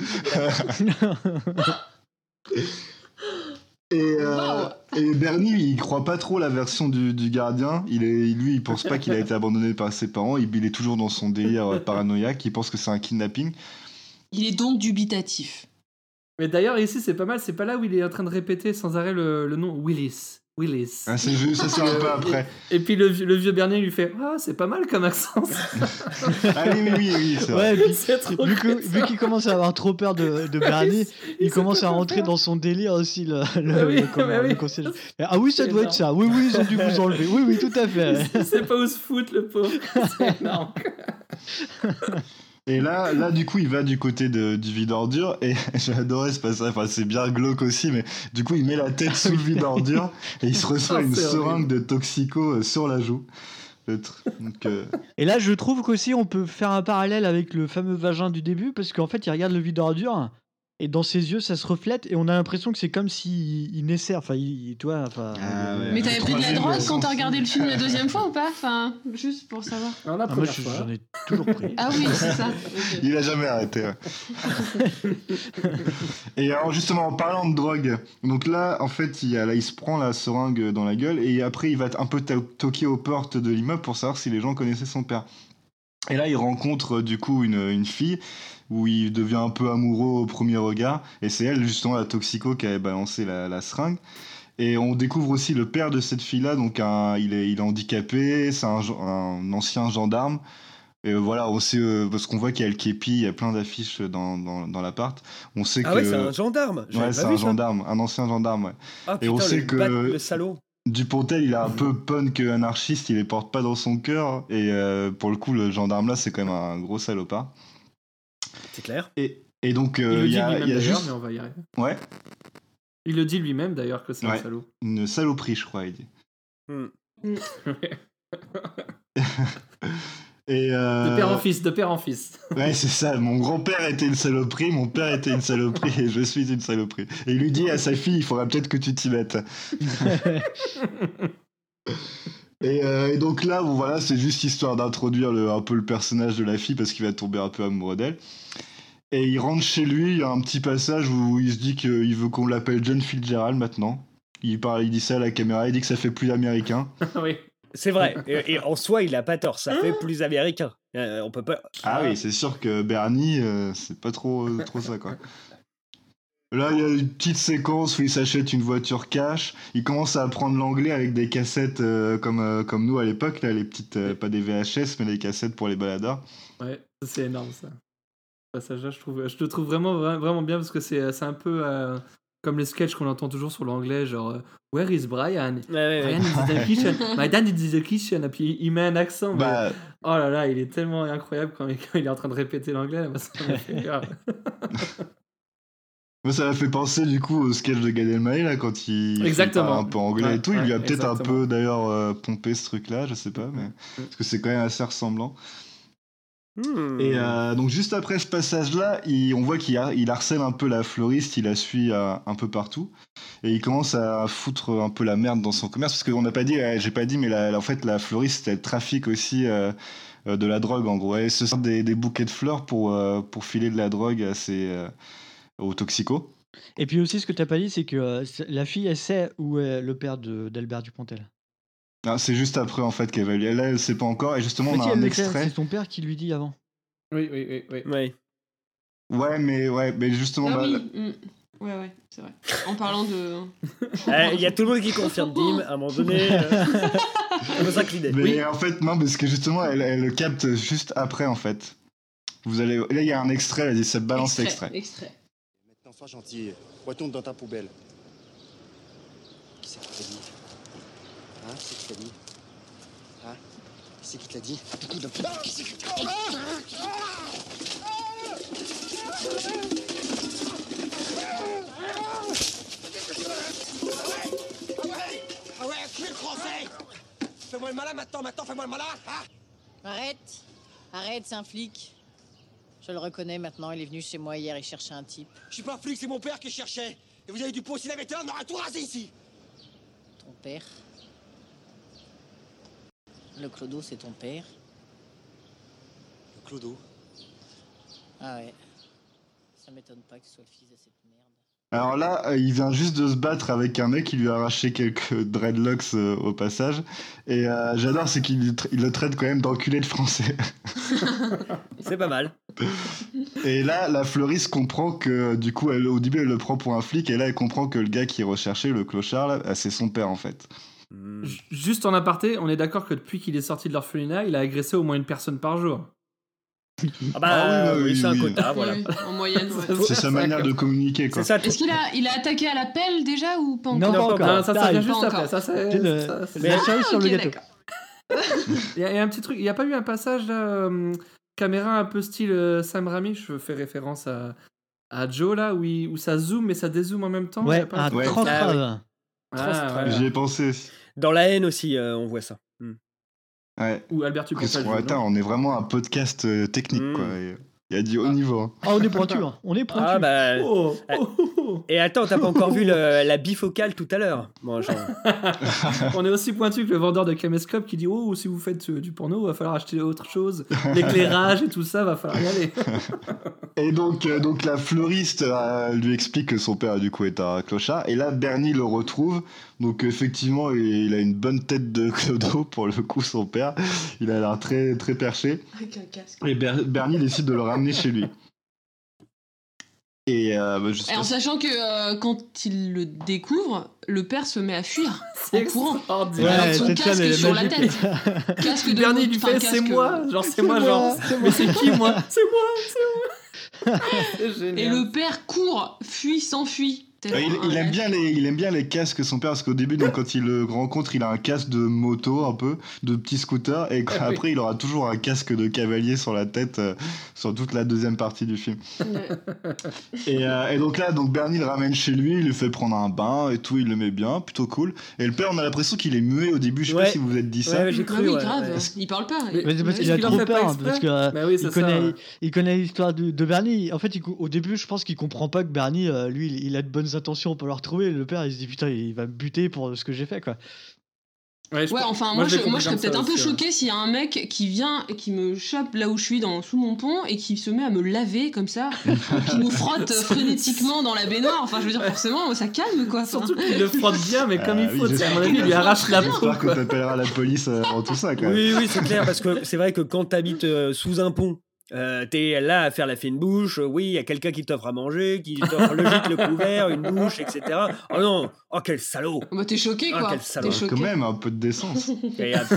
Et, euh, Wow. et Bernie, il croit pas trop la version du, du gardien. Il est, lui, il pense pas qu'il a été abandonné par ses parents. Il, il est toujours dans son délire euh, paranoïaque. Il pense que c'est un kidnapping. Il est donc dubitatif. Mais d'ailleurs, ici, c'est pas mal, c'est pas là où il est en train de répéter sans arrêt le, le nom Willis. Willis. Ah, c'est juste, ça c'est un peu après. Et puis le, vieux- le vieux Bernier lui fait ah, c'est pas mal comme accent. Ah oui, oui, oui, oui c'est vrai. Ouais, et puis, C'est trop vu, que- cool, ça. vu qu'il commence à avoir trop peur de, de Bernie, il sait commence pas à quoi rentrer faire. dans son délire aussi, le, le, Bah oui, le- comment- bah oui. le concierge. Ah oui, ça C'est doit être ça. Oui, oui, ils ont dû vous enlever. Oui, oui, tout à fait. Il sait pas où se foutre, le pauvre. C'est énorme. Et là, là, du coup, il va du côté de, du vide-ordure. Et j'ai adoré ce passage. Enfin, c'est bien glauque aussi. Mais du coup, il met la tête sous le vide-ordure. Et il se reçoit Oh, une c'est seringue de toxico euh, sur la joue. Le tr- Donc, euh, Et là, je trouve qu'aussi, on peut faire un parallèle avec le fameux vagin du début, parce qu'en fait, il regarde le vide-ordure. et dans ses yeux ça se reflète et on a l'impression que c'est comme s'il il naissait, enfin il, toi, enfin. Ah, ouais. Mais t'avais pris de la Troisième, drogue euh, quand t'as regardé le film la deuxième fois ou pas? Enfin, juste pour savoir. Alors, la Ah, moi première je- fois. j'en ai toujours pris. Ah oui, c'est ça. Ok. Il a jamais arrêté. Ouais. Et alors justement en parlant de drogue, donc là en fait il, y a, là, il se prend la seringue dans la gueule et après il va un peu to- toquer aux portes de l'immeuble pour savoir si les gens connaissaient son père. Et là il rencontre euh, du coup une, une fille où il devient un peu amoureux au premier regard et c'est elle justement la toxico qui avait balancé la, la seringue. Et on découvre aussi le père de cette fille-là, donc un, il, est, il est handicapé, c'est un, gen- un ancien gendarme. Et voilà, on sait, euh, parce qu'on voit qu'il y a le képi, il y a plein d'affiches dans, dans, dans l'appart. On sait Ah que. ouais, c'est un gendarme. J'avais Ouais, pas c'est vu un ça. gendarme, un ancien gendarme, ouais. Ah Et on putain, sait le, que- bat- le salaud. Dupontel, il est un peu punk anarchiste, il les porte pas dans son cœur. Et euh, pour le coup, le gendarme là, c'est quand même un gros salopard. C'est clair. Et, et donc, Il euh, le il dit y a, lui-même il y a d'ailleurs, juste. mais on va y arriver. Ouais, Il le dit lui-même d'ailleurs que c'est un Ouais. salaud. une saloperie, je crois, il dit. Hmm. Et euh, De père en fils, de père en fils. Ouais, c'est ça. Mon grand-père était une saloperie, mon père était une saloperie et je suis une saloperie. Et il lui dit à sa fille, il faudra peut-être que tu t'y mettes. Et, euh, et donc là, bon, voilà, c'est juste histoire d'introduire le- un peu le personnage de la fille parce qu'il va tomber un peu amoureux d'elle. Et il rentre chez lui, il y a un petit passage où il se dit qu'il veut qu'on l'appelle John Fitzgerald maintenant. Il parle, il dit ça à la caméra, il dit que ça fait plus américain. Oui. C'est vrai. Et, et en soi, il a pas tort. Ça fait plus américain. Euh, on peut pas. Ah oui, c'est sûr que Bernie, euh, c'est pas trop, euh, trop ça, quoi. Là, il y a une petite séquence où il s'achète une voiture cash. Il commence à apprendre l'anglais avec des cassettes euh, comme, euh, comme nous à l'époque, là, les petites, euh, pas des V H S, mais des cassettes pour les baladeurs. Ouais, ça, c'est énorme ça. Ce passage-là, je, trouve, je le trouve vraiment, vra- vraiment bien parce que c'est, c'est un peu euh, comme les sketchs qu'on entend toujours sur l'anglais, genre euh, Where is Brian? Ouais, ouais, ouais. Brian is in the kitchen. My dad is in the kitchen. Et puis il met un accent. Mais... Bah, Oh là là, il est tellement incroyable quand il, quand il est en train de répéter l'anglais. Là, bah, ça m'a fait rire. moi, ça m'a fait penser du coup au sketch de Gad Elmaleh, là, quand il, Exactement. il parle un peu anglais Ouais, et tout. Il ouais, lui a peut-être un exactement. peu d'ailleurs euh, pompé ce truc-là, je sais pas, mais parce que c'est quand même assez ressemblant. Hmm. Et euh, donc juste après ce passage-là, il- on voit qu'il har- il harcèle un peu la fleuriste, il la suit euh, un peu partout, et il commence à foutre un peu la merde dans son commerce, parce qu'on n'a pas dit, euh, j'ai pas dit, mais la- la- en fait la fleuriste elle trafique aussi euh, euh, de la drogue en gros. Elle se sert des, des bouquets de fleurs pour, euh, pour filer de la drogue à ses, euh, aux toxicos. Et puis aussi, ce que t'as pas dit, c'est que euh, c'est- la fille, elle sait où est le père de- d'Albert Dupontel. Ah, c'est juste après en fait qu'elle va lui. Là elle sait pas encore, et justement Mais on si, a elle un le sait, extrait. c'est son père qui lui dit avant. Oui, oui, oui. oui. Ouais. Ouais, mais ouais, mais justement. Ah bah, oui, mm. ouais, ouais, c'est vrai. En parlant de. Eh, Il y a tout le monde qui confirme Dim. À un moment donné, euh, on peut s'incliner. Mais Oui. en fait, non, parce que justement, elle, elle le capte juste après, en fait. Vous allez... Là, il y a un extrait, elle dit, ça balance l'extrait. Extrait. Maintenant, sois gentil. Retourne dans ta poubelle. Qui c'est qui t'a dit? Hein? Qui c'est qui t'a dit? Hein? Qui c'est qui te l'a dit? Du coup, de... Ah, qui c'est qui t'a dit? Ah ouais, cul français! Fais-moi le malin maintenant, maintenant, fais-moi le malin! Hein? Arrête, arrête, c'est un flic. Je le reconnais maintenant, il est venu chez moi hier, il cherchait un type. Je suis pas flic, c'est mon père qui cherchait. Et vous avez du pot, s'il avait été là, on aurait tout rasé ici. Ton père. Le clodo, c'est ton père. Le clodo. Ah ouais. Ça m'étonne pas que ce soit le fils de cette merde. Alors là, euh, il vient juste de se battre avec un mec qui lui a arraché quelques dreadlocks euh, au passage. Et euh, j'adore, c'est qu'il le tra- il le traite quand même d'enculé de français. C'est pas mal. Et là, la fleuriste comprend que, du coup, elle, au début, elle le prend pour un flic. Et là, elle comprend que le gars qui est recherché, le clochard, là, euh, c'est son père, en fait. Hmm. J- Juste en aparté, on est d'accord que depuis qu'il est sorti de l'orphelinat, il a agressé au moins une personne par jour. Ah bah Ah oui, oui, oui, c'est un oui. quota, voilà. Oui, en moyenne, ouais. C'est sa manière de communiquer, quoi. C'est ça. le Est-ce qu'il a, il a attaqué à la pelle déjà ou pas Non, encore? pas encore. Non, ça, ça T'arrives. vient juste Pas après. encore. Ça, c'est, C'est le- ça, c'est- Mais la cerise sur le ok, gâteau. d'accord. Il y, a il y a un petit truc. Il n'y a pas eu un passage là, euh, caméra un peu style euh, Sam Raimi. Je fais référence à, à Joe là, où, il- où ça zoome et ça dézoome en même temps. Il y Ouais, a pas un un truc Ouais. comme ça Ah oui. transrave. Ah, voilà. J'y ai pensé aussi. Dans la haine aussi, euh, on voit ça. Hmm. Ouais. Ou Albert Parce Dupontel. qu'on- attends, on est vraiment un podcast euh, technique, Mm. quoi. Et Il a dit haut niveau. Hein. Ah, on est pointu, hein. On est pointu. Ah bah. Oh, oh, oh. Et attends, t'as pas encore vu le, la bifocale tout à l'heure. Bon, genre... On est aussi pointu que le vendeur de caméscope qui dit oh, si vous faites euh, du porno, va falloir acheter autre chose. L'éclairage et tout ça, va falloir y aller. Et donc, euh, donc la fleuriste euh, lui explique que son père du coup est un clochard. Et là, Bernie le retrouve. Donc effectivement, il, il a une bonne tête de clodo pour le coup, son père. Il a l'air très très perché. Avec un casque. Et Ber- Bernie décide de le ramener chez lui. Et, euh, bah, je sais Et en pas si- sachant que euh, quand il le découvre, le père se met à fuir C'est en courant. extraordinaire. Avec son cette casque scène, elle est sur la magique. tête. Casque de Bernie moto- lui enfin, fait c'est casque- moi, genre c'est moi, moi, genre c'est mais c'est qui moi? C'est moi, c'est moi. C'est génial. Et le père court, fuit, s'enfuit. Ouais, il, il aime bien les, il aime bien les casques son père parce qu'au début donc quand il le rencontre il a un casque de moto un peu de petit scooter et Ah oui. après il aura toujours un casque de cavalier sur la tête euh, sur toute la deuxième partie du film et, euh, et donc là donc Bernie le ramène chez lui, il lui fait prendre un bain et tout, il le met bien, plutôt cool. Et le père on a l'impression qu'il est muet au début, je sais Ouais. pas si vous vous êtes dit ça. Ouais, j'ai Ah cru. oui, ouais, grave, ouais. il parle pas. Mais- Mais c'est parce Est-ce qu'il a qu'il en trop fait pas peur, hein, exprès parce que euh, Bah oui, c'est il, ça, connaît, ouais. il connaît l'histoire de, de Bernie. En fait, il- au début, je pense qu'il comprend pas que Bernie, euh, lui, il, il a de bonnes intentions pour le retrouver. Le père, il se dit putain, il va me buter pour ce que j'ai fait, quoi. Ouais, je Ouais, pense- enfin, moi, je l'ai je, moi, compris je serais comme peut-être ça un peu aussi, ouais. choquée s'il y a un mec qui vient et qui me chope là où je suis, dans, sous mon pont, et qui se met à me laver comme ça, qui me frotte frénétiquement dans la baignoire. Enfin, je veux dire, forcément, ça calme, quoi. Enfin, Surtout qu'il le frotte bien, mais comme Ah il oui, faut. tu sais, à j'espère mon avis, il qu'il lui le arrache la frotte peau. J'espère que t'appelleras la police euh, avant tout ça quand même. Oui, oui, c'est clair, parce que c'est vrai que quand t'habites euh, sous un pont, euh, t'es là à faire la fine bouche, euh, oui, il y a quelqu'un qui t'offre à manger, qui t'offre le gîte, le couvert, une douche, et cetera. Oh non, oh quel salaud. bah, t'es choqué, Ah, quoi. quel salaud. T'es choqué. Quand même un peu de décence. Et, euh,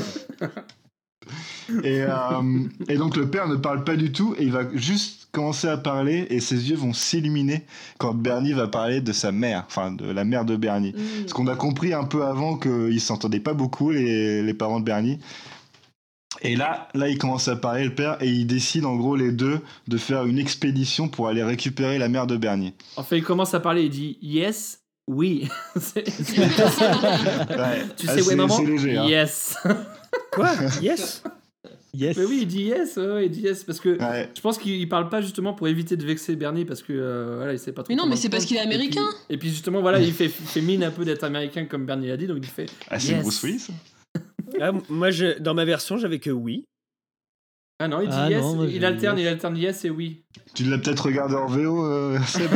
Et, euh, et donc le père ne parle pas du tout et il va juste commencer à parler et ses yeux vont s'illuminer quand Bernie va parler de sa mère, enfin de la mère de Bernie. Mm. Parce qu'on a compris un peu avant qu'ils s'entendaient pas beaucoup, les, les parents de Bernie. Et là, là, il commence à parler, le père, et ils décident en gros les deux de faire une expédition pour aller récupérer la mère de Bernie. En fait, il commence à parler, il dit yes, oui. C'est- c'est- Ouais. Tu Ah, sais où est c'est- maman? c'est léger, hein. Yes. Quoi? Yes? Yes. Mais oui, il dit yes, ouais, ouais, il dit yes parce que Ouais. je pense qu'il il parle pas justement pour éviter de vexer Bernie parce que euh, voilà, il sait pas trop. Mais non, comment mais le c'est parce prendre. qu'il est Et puis- américain. Et puis, justement, voilà, il fait, il fait mine un peu d'être américain comme Bernie l'a dit, donc il fait. Ah, c'est yes. Bruce Willis. Ah, moi, je, dans ma version, j'avais que oui. Ah non, il dit Ah yes, non, moi, il j'ai alterne, yes. il alterne yes et oui. Tu l'as peut-être regardé en V O, euh, Seb.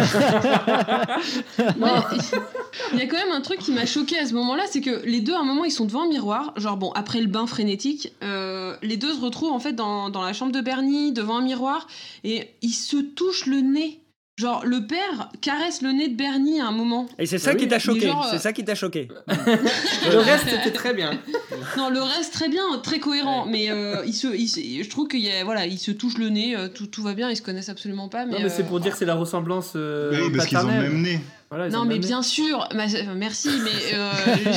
Ouais, il y a quand même un truc qui m'a choqué à ce moment-là, c'est que les deux, à un moment, ils sont devant un miroir. Genre, bon, après le bain frénétique, euh, les deux se retrouvent en fait dans, dans la chambre de Bernie, devant un miroir, et ils se touchent le nez. Genre, le père caresse le nez de Bernie à un moment. Et c'est ça Ah qui oui, t'a choqué. mais genre, C'est euh, ça qui t'a choqué. Le reste était très bien. Non, le reste, très bien, très cohérent. Mais euh, ils se, ils se- je trouve qu'il y a, voilà, ils se touchent le nez, euh, tout, tout va bien, ils se connaissent absolument pas. Mais, Non, mais c'est euh, pour dire que c'est la ressemblance euh, Oui, parce qu'ils ont le paternelle. même nez. Voilà, ils ont Non, le mais même bien sûr, ma- euh, merci, mais. euh,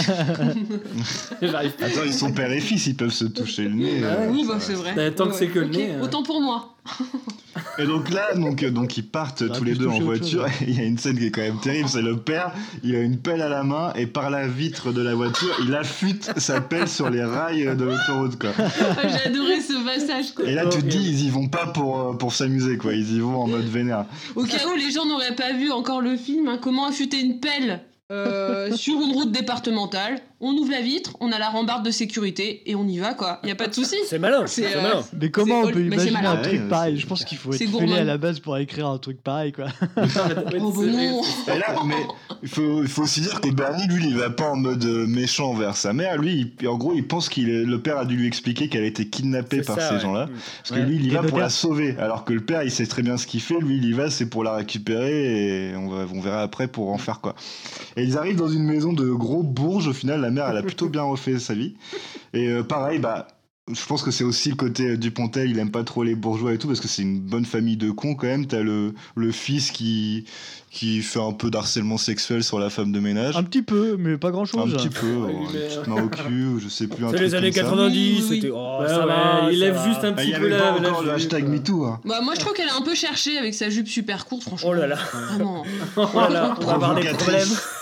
nez. J'arrive pas. Attends, ils sont père et fils, ils peuvent se toucher le nez. euh, Oui, ça bah, va. c'est vrai. Bah, tant que c'est que le Ok, nez, euh. Autant pour moi. Et donc là, donc, euh, donc ils partent aurait tous pu les se deux en toucher autre voiture. chose. Et il y a une scène qui est quand même terrible. C'est le père, il a une pelle à la main et par la vitre de la voiture, il affûte sa pelle sur les rails de l'autoroute, quoi. Ah, j'ai adoré ce passage, quoi. Et là, tu te dis, ils y vont pas pour, euh, pour s'amuser, quoi. Ils y vont en mode vénère. Au cas où les gens n'auraient pas vu encore le film, hein, comment affûter une pelle euh, sur une route départementale. On ouvre la vitre, on a la rambarde de sécurité et on y va, quoi. Y a pas de souci. C'est malin. C'est, C'est euh, malin. Mais comment C'est on peut old- mais c'est imaginer malin. un truc Ouais, pareil? c'est- Je pense qu'il faut c'est être gourmand. fêlé à la base pour écrire un truc pareil, quoi. Oh bah non. Et là, mais il faut, il faut aussi dire que Bernie, lui, il va pas en mode euh, méchant envers sa mère. Lui, il- en gros, il pense qu'il est, le père a dû lui expliquer qu'elle a été kidnappée C'est par ça, ces ouais. gens-là. Mm. Parce Ouais. que lui, il y Et va le pour père- la sauver. Alors que le père, il sait très bien ce qu'il fait. Lui, il y va, c'est pour la récupérer et on, va, on verra après pour en faire quoi. Et ils arrivent dans une maison de gros bourges. Au final, la mère, elle a plutôt bien refait sa vie. Et euh, pareil, bah. Je pense que c'est aussi le côté euh, Dupontel, il aime pas trop les bourgeois et tout, parce que c'est une bonne famille de cons quand même. T'as le, le fils qui, qui fait un peu d'harcèlement sexuel sur la femme de ménage. Un petit peu, mais pas grand Un chose. petit peu, Ouais, euh, mais- une petite main au cul, ou je sais plus. un C'est truc les années comme ça. quatre-vingt-dix, Oui, oui, oui. c'était. Oh, Ouais, ça ouais, va, il ça lève va. juste un Ah, Il petit n'y peu avait la, pas la encore le jupe, hashtag quoi. MeToo. Hein. Bah moi je trouve qu'elle a un peu cherché avec sa jupe super courte, franchement. Oh là là. Vraiment. Oh là là, on va avoir des Provocatrice. problèmes.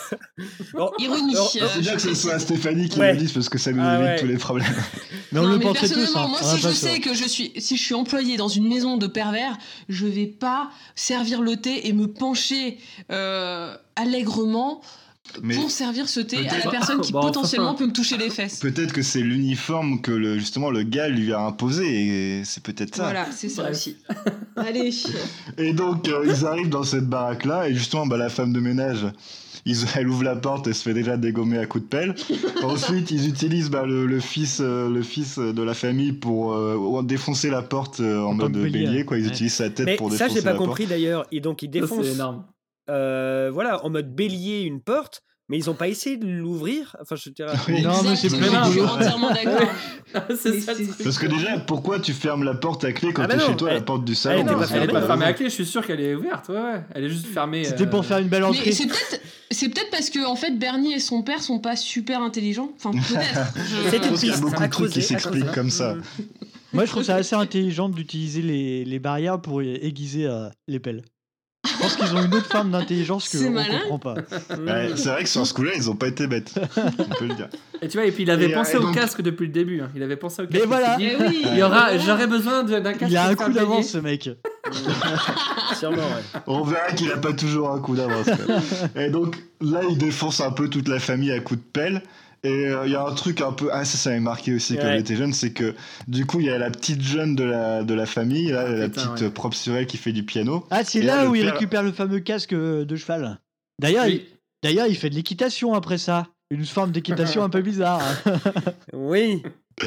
Bon, Ironie. alors, euh, C'est bien que ce soit Stéphanie qui Ouais. le dise parce que ça nous Ah évite ouais. tous les problèmes. Mais on non, le mais pensait tous. personnellement, Hein. moi, On si va je pas sais ça. que je suis, si je suis employée dans une maison de pervers, je vais pas servir le thé et me pencher euh, allègrement Mais pour servir ce thé à la peut-être- personne qui Bah, enfin. potentiellement peut me toucher les fesses. Peut-être que c'est l'uniforme que le, justement le gars lui a imposé et c'est peut-être ça. Voilà, c'est ça Bref. aussi. Allez. Et donc euh, ils arrivent dans cette baraque là et justement bah, la femme de ménage, ils, elle ouvre la porte et se fait déjà dégommer à coups de pelle. Ensuite ils utilisent bah, le, le fils euh, le fils de la famille pour euh, défoncer la porte euh, en En mode tant que bélier, bélier, quoi. Ils ouais. utilisent sa tête Mais pour ça, défoncer j'ai pas la compris d'ailleurs. Et donc, ils Ça, défoncent, c'est énorme. euh, voilà, en mode bélier une porte, mais ils ont pas essayé de l'ouvrir. Enfin, je dirais. Oui. Non, mais c'est Exactement, plus je suis rigolo. entièrement d'accord. c'est Mais ça. c'est- le truc. Parce que déjà pourquoi tu fermes la porte à clé quand Ah bah t'es non, chez toi, la elle- porte du elle salon? était pas Non, fermée. elle est pas Ouais. fermée à clé, je suis sûr qu'elle est ouverte, ouais, ouais. Elle est juste fermée. C'était euh, pour faire une belle Mais entrée. c'est peut-être, c'est peut-être parce que en fait Bernie et son père sont pas super intelligents. Enfin peut-être. Je- C'est Je une pense qu'il y a piste beaucoup à de trucs qui creuser, à s'expliquent creuser. comme ça. Mm. Moi, je trouve ça assez intelligent d'utiliser les, les barrières pour aiguiser euh, les pelles. Je pense qu'ils ont une autre forme d'intelligence que C'est on malin. comprend pas. Ouais, c'est vrai que sur ce coup-là ils ont pas été bêtes, on peut le dire. Et tu vois, et puis il avait Et, pensé euh, et au donc- casque depuis le début. hein. Il avait pensé au casque. Mais il s'est voilà. dit, Eh oui. Il y aura, Voilà. j'aurais besoin de- d'un casque. Il a un pour coup faire d'avance, bélier. ce mec. Sûrement, ouais. On verra qu'il a pas toujours un coup d'avance. quoi. Et donc là, il défonce un peu toute la famille à coups de pelle. Et euh, il y a un truc un peu. Ah, ça, ça m'avait marqué aussi quand Ouais. j'étais jeune, c'est que du coup, il y a la petite jeune de la, de la famille, là, la putain, petite ouais. euh, propre sur elle qui fait du piano. Ah, c'est Et là là, le où il père- récupère le fameux casque euh, de cheval. D'ailleurs, Oui. il... D'ailleurs, il fait de l'équitation après ça. Une forme d'équitation un peu bizarre. hein. Oui.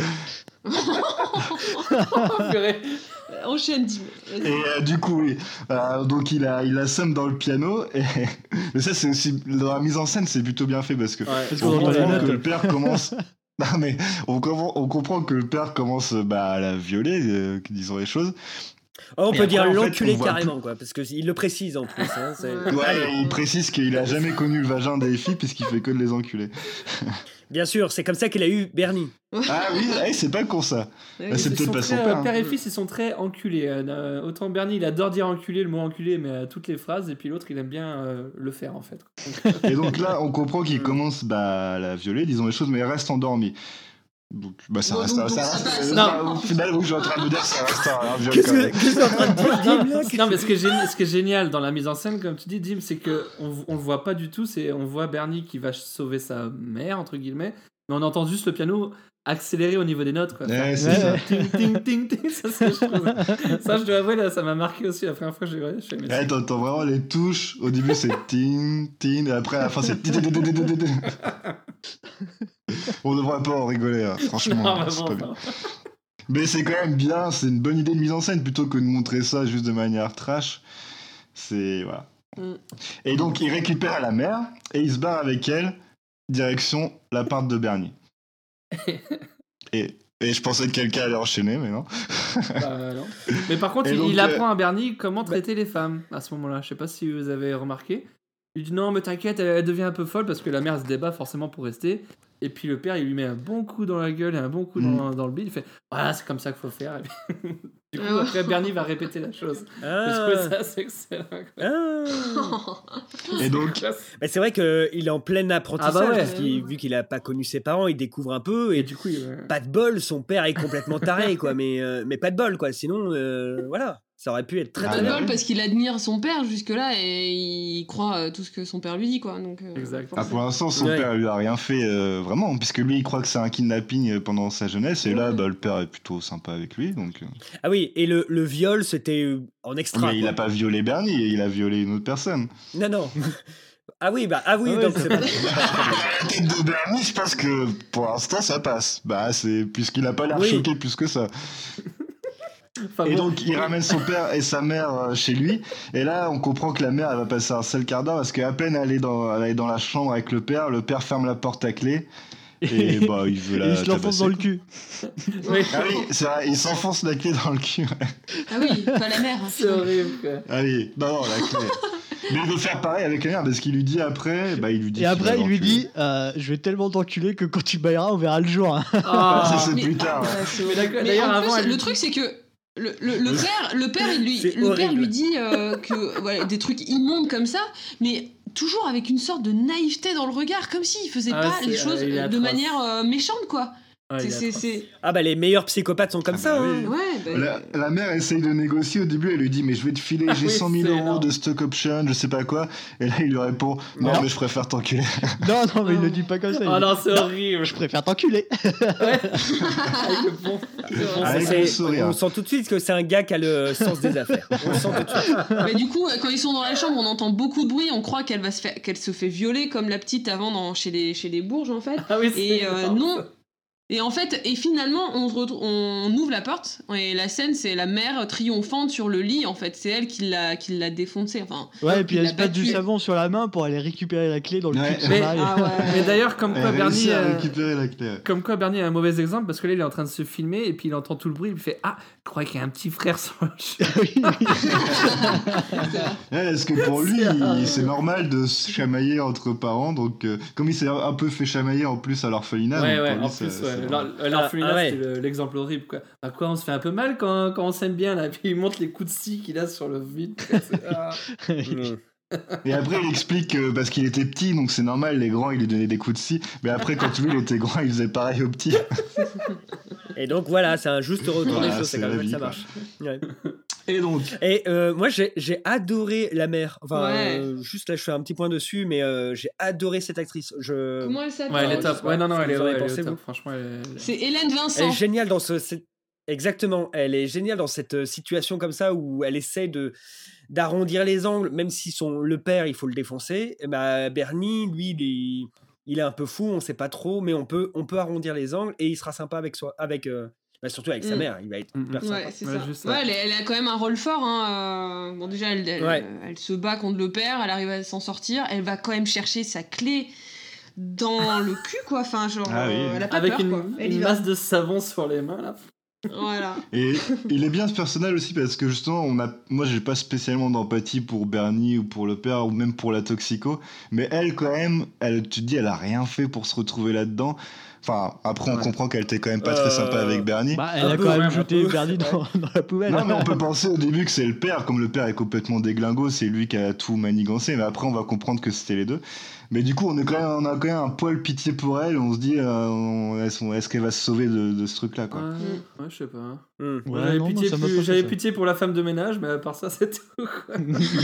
Purée. Enchaîne, dis Et euh, du coup, oui. Euh, donc il a, il assomme dans le piano. Et mais ça, c'est aussi. Dans la mise en scène, c'est plutôt bien fait parce que. Ouais. Parce On qu'on entend les comprend que notes. le père commence. Non mais on comprend, on comprend que le père commence bah, à la violer, euh, disons les choses. Oh, on Et peut après, dire en fait, l'enculé on voit carrément, quoi, parce qu'il le précise en plus. Hein, c'est- Ouais, Allez. il précise qu'il a jamais connu le vagin des filles puisqu'il fait que de les enculer. Bien sûr, c'est comme ça qu'il a eu Bernie. Ah oui, ouais, c'est pas con ça. Oui, Bah, c'est Ils peut-être sont pas son très, père. euh, hein. Père et fils, ils sont très enculés. Euh, euh, autant Bernie, il adore dire enculé, le mot enculé, mais à toutes les phrases, et puis l'autre, il aime bien euh, le faire, en fait. Donc, Et donc là, on comprend qu'il commence bah, à la violer, disons les choses, mais il reste endormi. Donc, bah, ça Ouais, reste donc, un. Ça donc, ça reste, passe. euh, Non. Au final, oui, je suis en train de me dire, ça reste un, un viol Qu'est-ce quand même. que qu'est-ce que t'es en train de dire, Dim, là non, mais ce qui est génial, ce qui est génial dans la mise en scène, comme tu dis, Dim, c'est que on, on le voit pas du tout. C'est on voit Bernie qui va sauver sa mère entre guillemets, mais on entend juste le piano accéléré au niveau des notes. Quoi. Ouais, Faire c'est Ouais. ça. ting, ting, ting, ting, ça, c'est- je trouve- ça, je dois avouer, là, ça m'a marqué aussi la première fois que j'ai regardé. Je fais, mais Ouais, t'entends vraiment les touches. Au début, c'est tin, tin, et après, à la fin, c'est. On devrait pas en rigoler, hein, franchement. Non, c'est vraiment pas bien. pas. Mais c'est quand même bien, c'est une bonne idée de mise en scène plutôt que de montrer ça juste de manière trash. C'est. Voilà. Mm. Et donc, il récupère la mère et il se barre avec elle, direction l'appart de Bernie. Et, et je pensais que quelqu'un allait enchaîner, mais non. Bah, non. Mais par contre, Et il, donc, il euh, apprend à Bernie comment traiter les femmes à ce moment-là. Je sais pas si vous avez remarqué. Il dit non, mais t'inquiète, elle, elle devient un peu folle parce que la mère se débat forcément pour rester. Et puis le père, il lui met un bon coup dans la gueule et un bon coup dans, Mm. dans le bide. Il fait voilà, c'est comme ça qu'il faut faire. Et puis, du coup, Ah ouais. après, Bernie va répéter la chose. Ah. Je trouve ça, c'est excellent. quoi. Ah. Et donc, Mais c'est vrai qu'il est en plein apprentissage, Ah bah ouais. parce qu'il- vu qu'il a pas connu ses parents, il découvre un peu, Et et du coup, il, euh, pas de bol, son père est complètement taré, quoi, mais, euh, mais pas de bol, quoi, sinon, euh, voilà, ça aurait pu être très Ah, Pas très de bah bien. bol parce qu'il admire son père jusque-là et il croit euh, tout ce que son père lui dit, quoi. Donc, euh, Exact. ah, pour l'instant, son Ouais. père lui a rien fait euh, vraiment, puisque lui, il croit que c'est un kidnapping pendant sa jeunesse, et là, Ouais. bah, le père est plutôt sympa avec lui, donc. euh. Ah oui, et le, le viol, c'était euh, en extra. Mais il quoi. a pas violé Bernie, il a violé une autre personne. Non, non. Ah oui, bah, ah oui, Ah ouais, donc ça c'est va. pas... La tête de Bernie, je pense que pour l'instant, ça passe. Bah, c'est puisqu'il a pas l'air Oui. choqué plus que ça. enfin, Et bon, donc, il ramène son père et sa mère euh, chez lui. Et là, on comprend que la mère, elle va passer un seul quart d'heure parce qu'à peine elle est, dans, elle est dans la chambre avec le père, le père ferme la porte à clé. Et bah, il veut Et la. il se l'enfonce tabasser, dans le quoi. cul. oui, Ah oui, c'est vrai, il s'enfonce la clé dans le cul. ouais. Ah oui, pas la mère. c'est horrible. Quoi. Allez, non, non, la clé. Mais il veut faire pareil avec la mère parce qu'il lui dit après, bah, il lui dit. Et qu'il après, va il lui l'enculer. dit euh, je vais tellement t'enculer que quand tu bailleras, on verra le jour. hein. Ah, Ça, c'est Mais- plus tard. ouais. mais d'accord- Mais d'ailleurs, en avant, plus, elle- le truc, c'est que le, le, le père, le père, il lui, C'est le père horrible. lui dit euh, que voilà, des trucs immondes comme ça, mais toujours avec une sorte de naïveté dans le regard, comme s'il faisait Ah, pas c'est- les choses euh, il est de atroce. manière euh, méchante, quoi. Ouais, C'est- il est c'est- atroce. c'est- Ah bah les meilleurs psychopathes sont comme ça. bah hein. oui. Ouais, bah, La, la mère essaye de négocier au début, elle lui dit mais je vais te filer, j'ai Oui, cent mille c'est euros énorme. de stock option, je sais pas quoi, et là il lui répond non, Non. mais je préfère t'enculer. Non, non, mais il le dit pas comme ça. il Oh dit, non, c'est horrible. je préfère t'enculer. Avec le pont. C'est Ah, vraiment- Avec c'est- le sourire. on sent tout de suite que c'est un gars qui a le sens des affaires. On le sent tout de suite. Mais du coup, quand ils sont dans la chambre, on entend beaucoup de bruit. On croit qu'elle va se faire, qu'elle se fait violer comme la petite avant dans, chez les chez les Bourges en fait. Ah oui, c'est Et euh, énorme, non. ça. Et en fait, et finalement, on, se retrouve- on ouvre la porte et la scène, c'est la mère triomphante sur le lit. En fait, c'est elle qui l'a qui l'a défoncé. Enfin. Ouais, et puis qui elle l'a se passe du battu. savon sur la main pour aller récupérer la clé dans le Ouais. cul de son Mais- mari. Ah ouais. Mais d'ailleurs, comme quoi Elle Bernie, réussit à euh, récupérer la clé. comme quoi Bernie est un mauvais exemple parce que là il est en train de se filmer et puis il entend tout le bruit, il fait ah, je crois qu'il y a un petit frère sur le chemin. Oui, oui. Ouais, parce que pour lui, il- c'est normal de se chamailler entre parents, donc euh, comme il s'est un peu fait chamailler en plus à l'orphelinat, Ouais, donc ouais, pour lui, en ça- plus, c'est ouais. normal. L'or- L'orphelinat, Ah, ouais. c'est le- l'exemple horrible, quoi. À quoi on se fait un peu mal quand, quand on s'aime bien, là, puis il montre les coups de scie qu'il a sur le vide. quoi. C'est- ah. Mm. Et après, il explique que parce qu'il était petit, donc c'est normal, les grands, il lui donnait des coups de scie, mais après, quand lui, il était grand, il faisait pareil aux petits. Et donc voilà, c'est un juste retour Voilà, des choses, c'est c'est comme la ça que vie, ça quoi. marche. Ouais. Et donc, Et euh, moi j'ai j'ai adoré la mère. Enfin, Ouais. euh, juste là je fais un petit point dessus, mais euh, j'ai adoré cette actrice. Je... Comment elle s'appelle Ouais, elle est top. Ouais, non, non, Vous elle est, en ouais, avez elle est pensé, au top. vous Franchement, elle est- elle est- C'est Hélène Elle Vincent. est géniale dans ce. cette- Exactement, elle est géniale dans cette euh, situation comme ça où elle essaie de d'arrondir les angles, même si son le père il faut le défoncer. Et bah, Bernie, lui, il est, il est un peu fou, on sait pas trop, mais on peut on peut arrondir les angles et il sera sympa avec soi, avec euh, bah, surtout avec sa Mm. mère, il va être Mm, hyper mm. sympa. Ouais, c'est Ouais, ça. juste Ouais, ça. elle, est- elle a quand même un rôle fort. Hein. euh, Bon, déjà, elle, elle, Ouais. elle se bat contre le père, elle arrive à s'en sortir. Elle va quand même chercher sa clé dans le cul, quoi. Enfin, genre, Ah oui. euh, elle a pas Avec peur, une, quoi. Elle y une va. masse de savon sur les mains, là. Voilà. et il est bien ce personnage aussi parce que justement, on a, moi, j'ai pas spécialement d'empathie pour Bernie ou pour le père ou même pour la toxico, mais elle, quand même, elle, tu te dis, elle a rien fait pour se retrouver là-dedans. Enfin, après, on Ouais. comprend qu'elle était quand même pas Euh, très sympa avec Bernie. Bah, elle Un a peu, quand ouais, même un jeté peu. Bernie dans, dans la poubelle. Non, mais on peut penser au début que c'est le père, comme le père est complètement déglingo, c'est lui qui a tout manigancé, mais après on va comprendre que c'était les deux. Mais du coup, on, est quand même, on a quand même un poil pitié pour elle, on se dit, euh, on- est-ce est-ce qu'elle va se sauver de, de ce truc-là, quoi. Ouais, ouais, je sais pas. hein. Mm. Ouais, Moi, j'avais non, pitié, ça m'a plus- pas fait j'avais ça. pitié pour la femme de ménage, mais à part ça, c'est tout. quoi.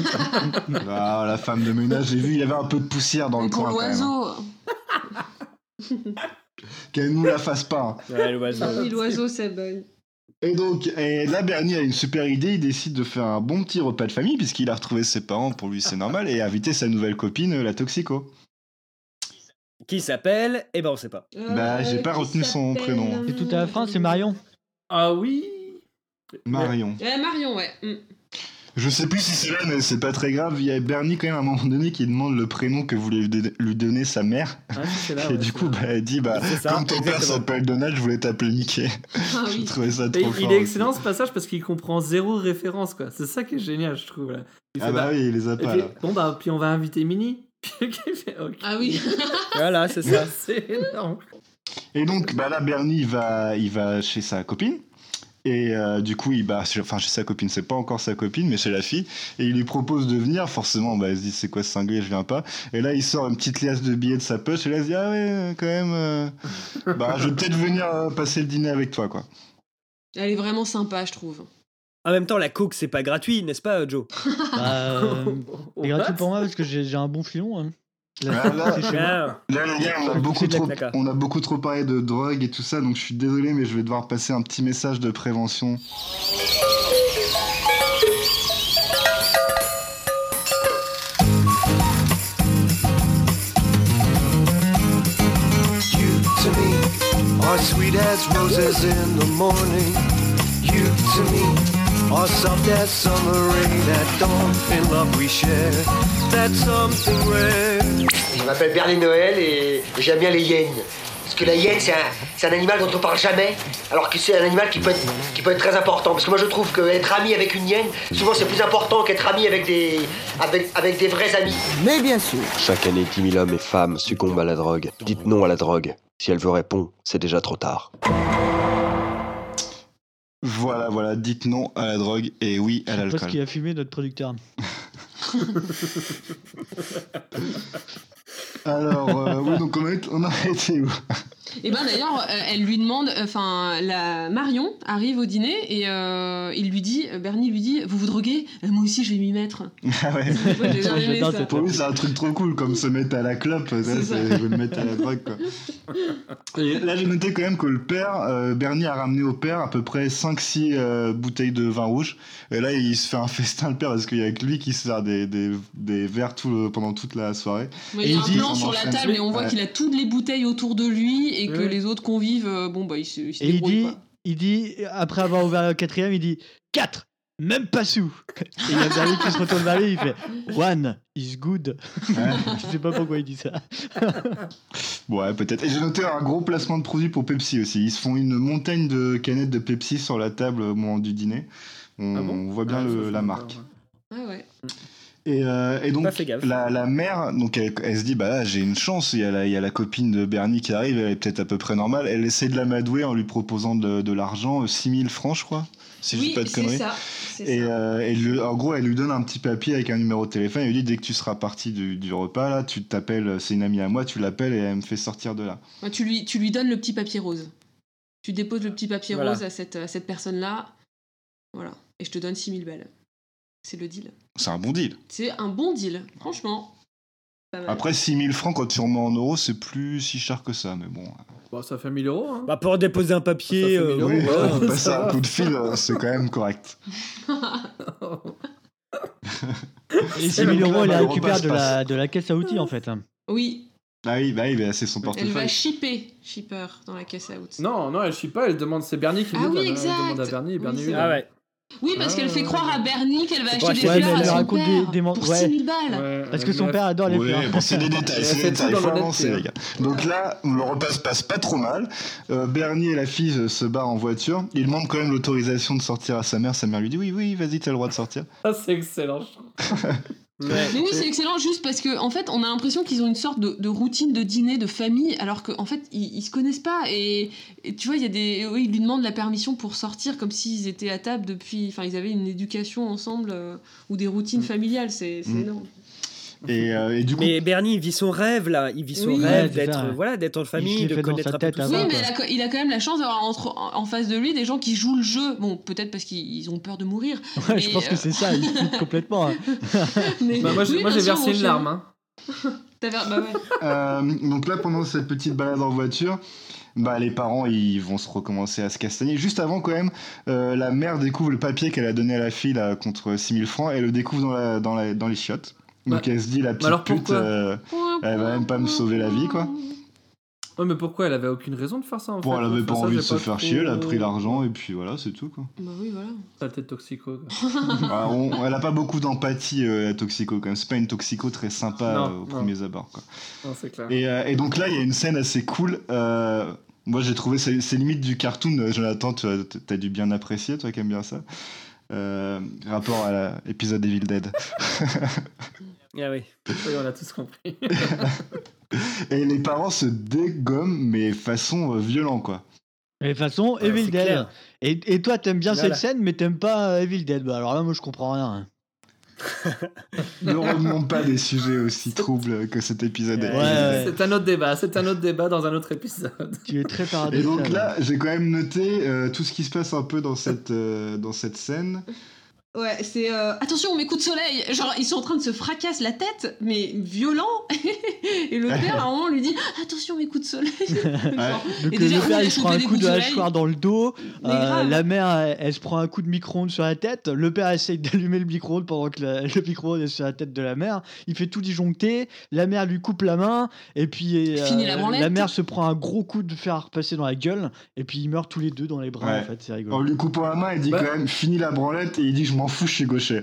Ah, la femme de ménage, j'ai vu, il y avait un peu de poussière dans Et le pour coin, quand même. hein. l'oiseau. Qu'elle nous la fasse pas. hein. Ouais, l'oiseau. Oui, l'oiseau, c'est bon. Et donc, et là, Bernie a une super idée, il décide de faire un bon petit repas de famille, puisqu'il a retrouvé ses parents, pour lui c'est normal, et inviter sa nouvelle copine, la toxico. Qui s'appelle Eh ben on sait pas. Bah, j'ai pas qui retenu son s'appelle, prénom. Et tout à la fin, c'est Marion. Ah oui. Marion. Ouais, Marion, ouais. Mm. Je sais plus si c'est là, mais c'est pas très grave. Il y a Bernie, quand même, à un moment donné, qui demande le prénom que voulait lui don- lui donner sa mère. Ah, c'est là, Et ouais, du c'est coup, là. bah, elle dit, bah, C'est ça, comme ton père exactement. s'appelle Donald, je voulais t'appeler Mickey. Ah Je oui. trouvais ça Et trop il fort. est aussi. excellent ce passage parce qu'il comprend zéro référence, quoi. C'est ça qui est génial, je trouve. Là. Il Ah fait, bah oui, il les a et pas, puis, là. bon, bah, puis on va inviter Minnie. Puis il fait, ok. Ah oui. Voilà, c'est ça. C'est énorme. Et donc, bah là, Bernie, il va, il va chez sa copine. Et euh, du coup, il bah, chez- enfin, chez sa copine, c'est pas encore sa copine, mais chez la fille. Et il lui propose de venir. Forcément, bah, elle se dit, c'est quoi ce cinglé, je viens pas. Et là, il sort une petite liasse de billets de sa poche. Et là, il se dit, ah ouais, quand même, euh, bah, je vais peut-être venir euh, passer le dîner avec toi, quoi. Elle est vraiment sympa, je trouve. En même temps, la coke c'est pas gratuit, n'est-ce pas, Joe Bah, euh, Oh, c'est gratuit what pour moi parce que j'ai j'ai un bon filon. hein. La- Ah, là, c'est chez moi. Ah, Là, les gars, on a, C'est beaucoup de la trop, claca. on a beaucoup trop parlé de drogue et tout ça, donc je suis désolé, mais je vais devoir passer un petit message de prévention. You to me are sweet as roses in the morning. You to me are soft as summer rain at dawn. In love we share, that's something rare. Je m'appelle Bernie Noël et j'aime bien les hyènes. Parce que la hyène, c'est un, c'est un animal dont on parle jamais, alors que c'est un animal qui peut, être, qui peut être très important. Parce que moi je trouve qu'être ami avec une hyène, souvent c'est plus important qu'être ami avec des, avec, avec des vrais amis. Mais bien sûr. Chaque année, dix mille hommes et femmes succombent à la drogue. Dites non à la drogue. Si elle vous répond, c'est déjà trop tard. Voilà, voilà, dites non à la drogue et oui à Je sais pas ce l'alcool. qu'il a fumé, notre producteur. Alors, euh, oui, donc on a, on a été où? Et ben d'ailleurs, euh, elle lui demande, enfin, la Marion arrive au dîner et euh, il lui dit, Bernie lui dit, vous vous droguez? Euh, Moi aussi, je vais m'y mettre. Ah ouais. Moi, j'ai bien aimé ça. Pour lui, c'est un truc trop cool, comme se mettre à la clope, ça, c'est, c'est je vais me mettre à la drogue, quoi. Et là, j'ai noté quand même que le père, euh, Bernie a ramené au père à peu près cinq six euh, bouteilles de vin rouge. Et là, il se fait un festin, le père, parce qu'il y a que lui qui se sert des, des, des verres tout le, pendant toute la soirée. Ouais, il y a et un il dit, plan sur la table et on voit ouais. qu'il a toutes les bouteilles autour de lui et que Ouais. les autres convives, euh, bon, bah, ils se, ils se Et il débrouillent, dit, quoi. il dit, après avoir ouvert le quatrième, il dit quatre, même pas sous. Et il y a Bernie qui se retourne vers lui, il fait one is good. Ouais. Je sais pas pourquoi il dit ça. Ouais, peut-être. Et j'ai noté un gros placement de produits pour Pepsi aussi. Ils se font une montagne de canettes de Pepsi sur la table au moment du dîner. On, Ah bon on voit bien Ah, le- ça, la c'est marque. encore, Ah ouais. Et, euh, et donc, Pas fait gaffe. la, la mère, donc elle, elle se dit, bah là, j'ai une chance, il y, a la, il y a la copine de Bernie qui arrive, elle est peut-être à peu près normale. Elle essaie de l'amadouer en lui proposant de, de l'argent, six mille francs, je crois, si je Oui, dis pas de c'est conneries. ça. C'est Et, ça. euh, et le- en gros, elle lui donne un petit papier avec un numéro de téléphone. Elle lui dit, dès que tu seras parti du, du repas, là, tu t'appelles, c'est une amie à moi, tu l'appelles et elle me fait sortir de là. Ouais, tu, lui, tu lui donnes le petit papier rose. Tu déposes le petit papier Voilà. rose à cette, à cette personne-là. Voilà. Et je te donne six mille balles. C'est le deal. C'est un bon deal. C'est un bon deal, franchement. Pas mal. Après, six mille francs, quand tu remets en euros, c'est plus si cher que ça, mais bon. Bon, ça fait mille euros. Hein. Bah, pour déposer un papier. Ça fait euh, mille euros, Oui, ouais, on ça passe à va. un coup de fil, euh, c'est quand même correct. Les six mille donc euros, là, elle les bah, le récupère repas de se la, de la caisse à outils en fait. Oui, Ah oui, bah oui, bah, c'est son elle portefeuille. va shipper, shipper, dans la caisse à out. Non, non, elle chie pas, elle demande, c'est Bernie qui Ah lui oui, donne, hein, exact. elle demande à Bernie et Bernie Oui, lui c'est donne. Ah ouais. Oui, parce Ah, qu'elle fait ouais. croire à Bernie qu'elle va C'est acheter pour des acheter- Ouais, mais fleurs elle à lui son raconte père des, des mon- pour ouais, six mille balles. Ouais, parce euh, que son bref. père adore les Oui, fleurs. bon, c'est des détails, Elle c'est fait des tout détails, dans faut l'honnêteté, avancer, hein. les gars. Donc là, le repas se passe pas trop mal. Euh, Bernie et la fille euh, se barrent en voiture. Il demande quand même l'autorisation de sortir à sa mère. Sa mère lui dit oui, oui, vas-y, t'as le droit de sortir. Ah, c'est excellent. je trouve. Mais oui, c'est excellent, juste parce que en fait, on a l'impression qu'ils ont une sorte de, de routine de dîner de famille, alors qu'en fait, ils, ils se connaissent pas. Et, et tu vois, il y a des, oui, ils lui demandent la permission pour sortir, comme s'ils étaient à table depuis, enfin, ils avaient une éducation ensemble euh, ou des routines familiales. C'est, c'est Mm. énorme. Et, euh, et du coup, Mais Bernie, il vit son rêve là. Il vit son Oui. rêve Ouais, c'est d'être, ça, ouais. voilà, d'être en Il famille, se l'est de fait dans connaître sa un peu tête tout avant, ça. Oui, quoi. mais il a, il a quand même la chance d'avoir entre, en face de lui des gens qui jouent le jeu. Bon, peut-être parce qu'ils ont peur de mourir. Ouais, je mais, pense euh, que c'est ça, il flippe complètement. hein. mais- Bah, moi, j'ai, oui, moi, bien j'ai sûr, versé mon une chéri. larme. Hein. T'as ver- bah ouais. euh, donc là, pendant cette petite balade en voiture, bah, les parents ils vont se recommencer à se castagner. Juste avant, quand même, euh, la mère découvre le papier qu'elle a donné à la fille là, contre six mille francs. Elle le découvre dans, la, dans, la, dans les chiottes. Donc Bah, elle se dit, la petite alors pute, pourquoi euh, elle va même pas me sauver la vie, quoi. Ouais, mais pourquoi elle avait aucune raison de faire ça en Bon, fait elle avait pas Enfin, ça, envie de j'ai se pas faire trop- chier, elle a pris l'argent et puis voilà, c'est tout, quoi. Bah oui, voilà. Saleté de toxico. quoi. Ah, on- elle a pas beaucoup d'empathie, euh, la toxico, quand même. C'est pas une toxico très sympa Non, euh, aux non. premiers abords, quoi. Non, c'est clair. Et, euh, et donc là, il y a une scène assez cool. euh, moi, j'ai trouvé, c'est, c'est limite du cartoon. euh, Jonathan, tu as, t'as dû bien apprécier, toi qui aimes bien ça. Euh, rapport à l'épisode Evil Dead. Ah oui. Oui, on a tous compris. Et les parents se dégomment, mais façon euh, violent, quoi. Et de toute façon, Ouais, Evil c'est Dead. clair. Et, et toi, t'aimes bien Voilà. cette scène, mais t'aimes pas euh, Evil Dead. Bah, alors là, moi, je comprends rien. hein. Ne remonte pas des sujets aussi troubles que cet épisode. Ouais, est. ouais. C'est un autre débat, c'est un autre débat dans un autre épisode. Tu es très Et paradoxal. donc là, j'ai quand même noté euh, tout ce qui se passe un peu dans cette, euh, dans cette scène. Ouais, c'est euh, attention mes coups de soleil. Genre ils sont en train de se fracasser la tête, mais violent. Et le père à un moment lui dit attention mes coups de soleil. Genre, Donc et euh, déjà, le oui, père elle il a se prend chopé un des coup coups de de soleil. hachoir dans le dos, Mais euh, grave. la mère elle, elle se prend un coup de micro-ondes sur la tête, le père essaye d'allumer le micro-ondes pendant que la- le micro-ondes est sur la tête de la mère, il fait tout disjoncter, la mère lui coupe la main, et puis euh, Fini la branlette. mère se prend un gros coup de fer à repasser dans la gueule, et puis ils meurent tous les deux dans les bras Ouais. en fait, c'est En rigolo. lui coupant la main, il dit Bah. quand même fini la branlette et il dit je m'en fous, je suis gaucher.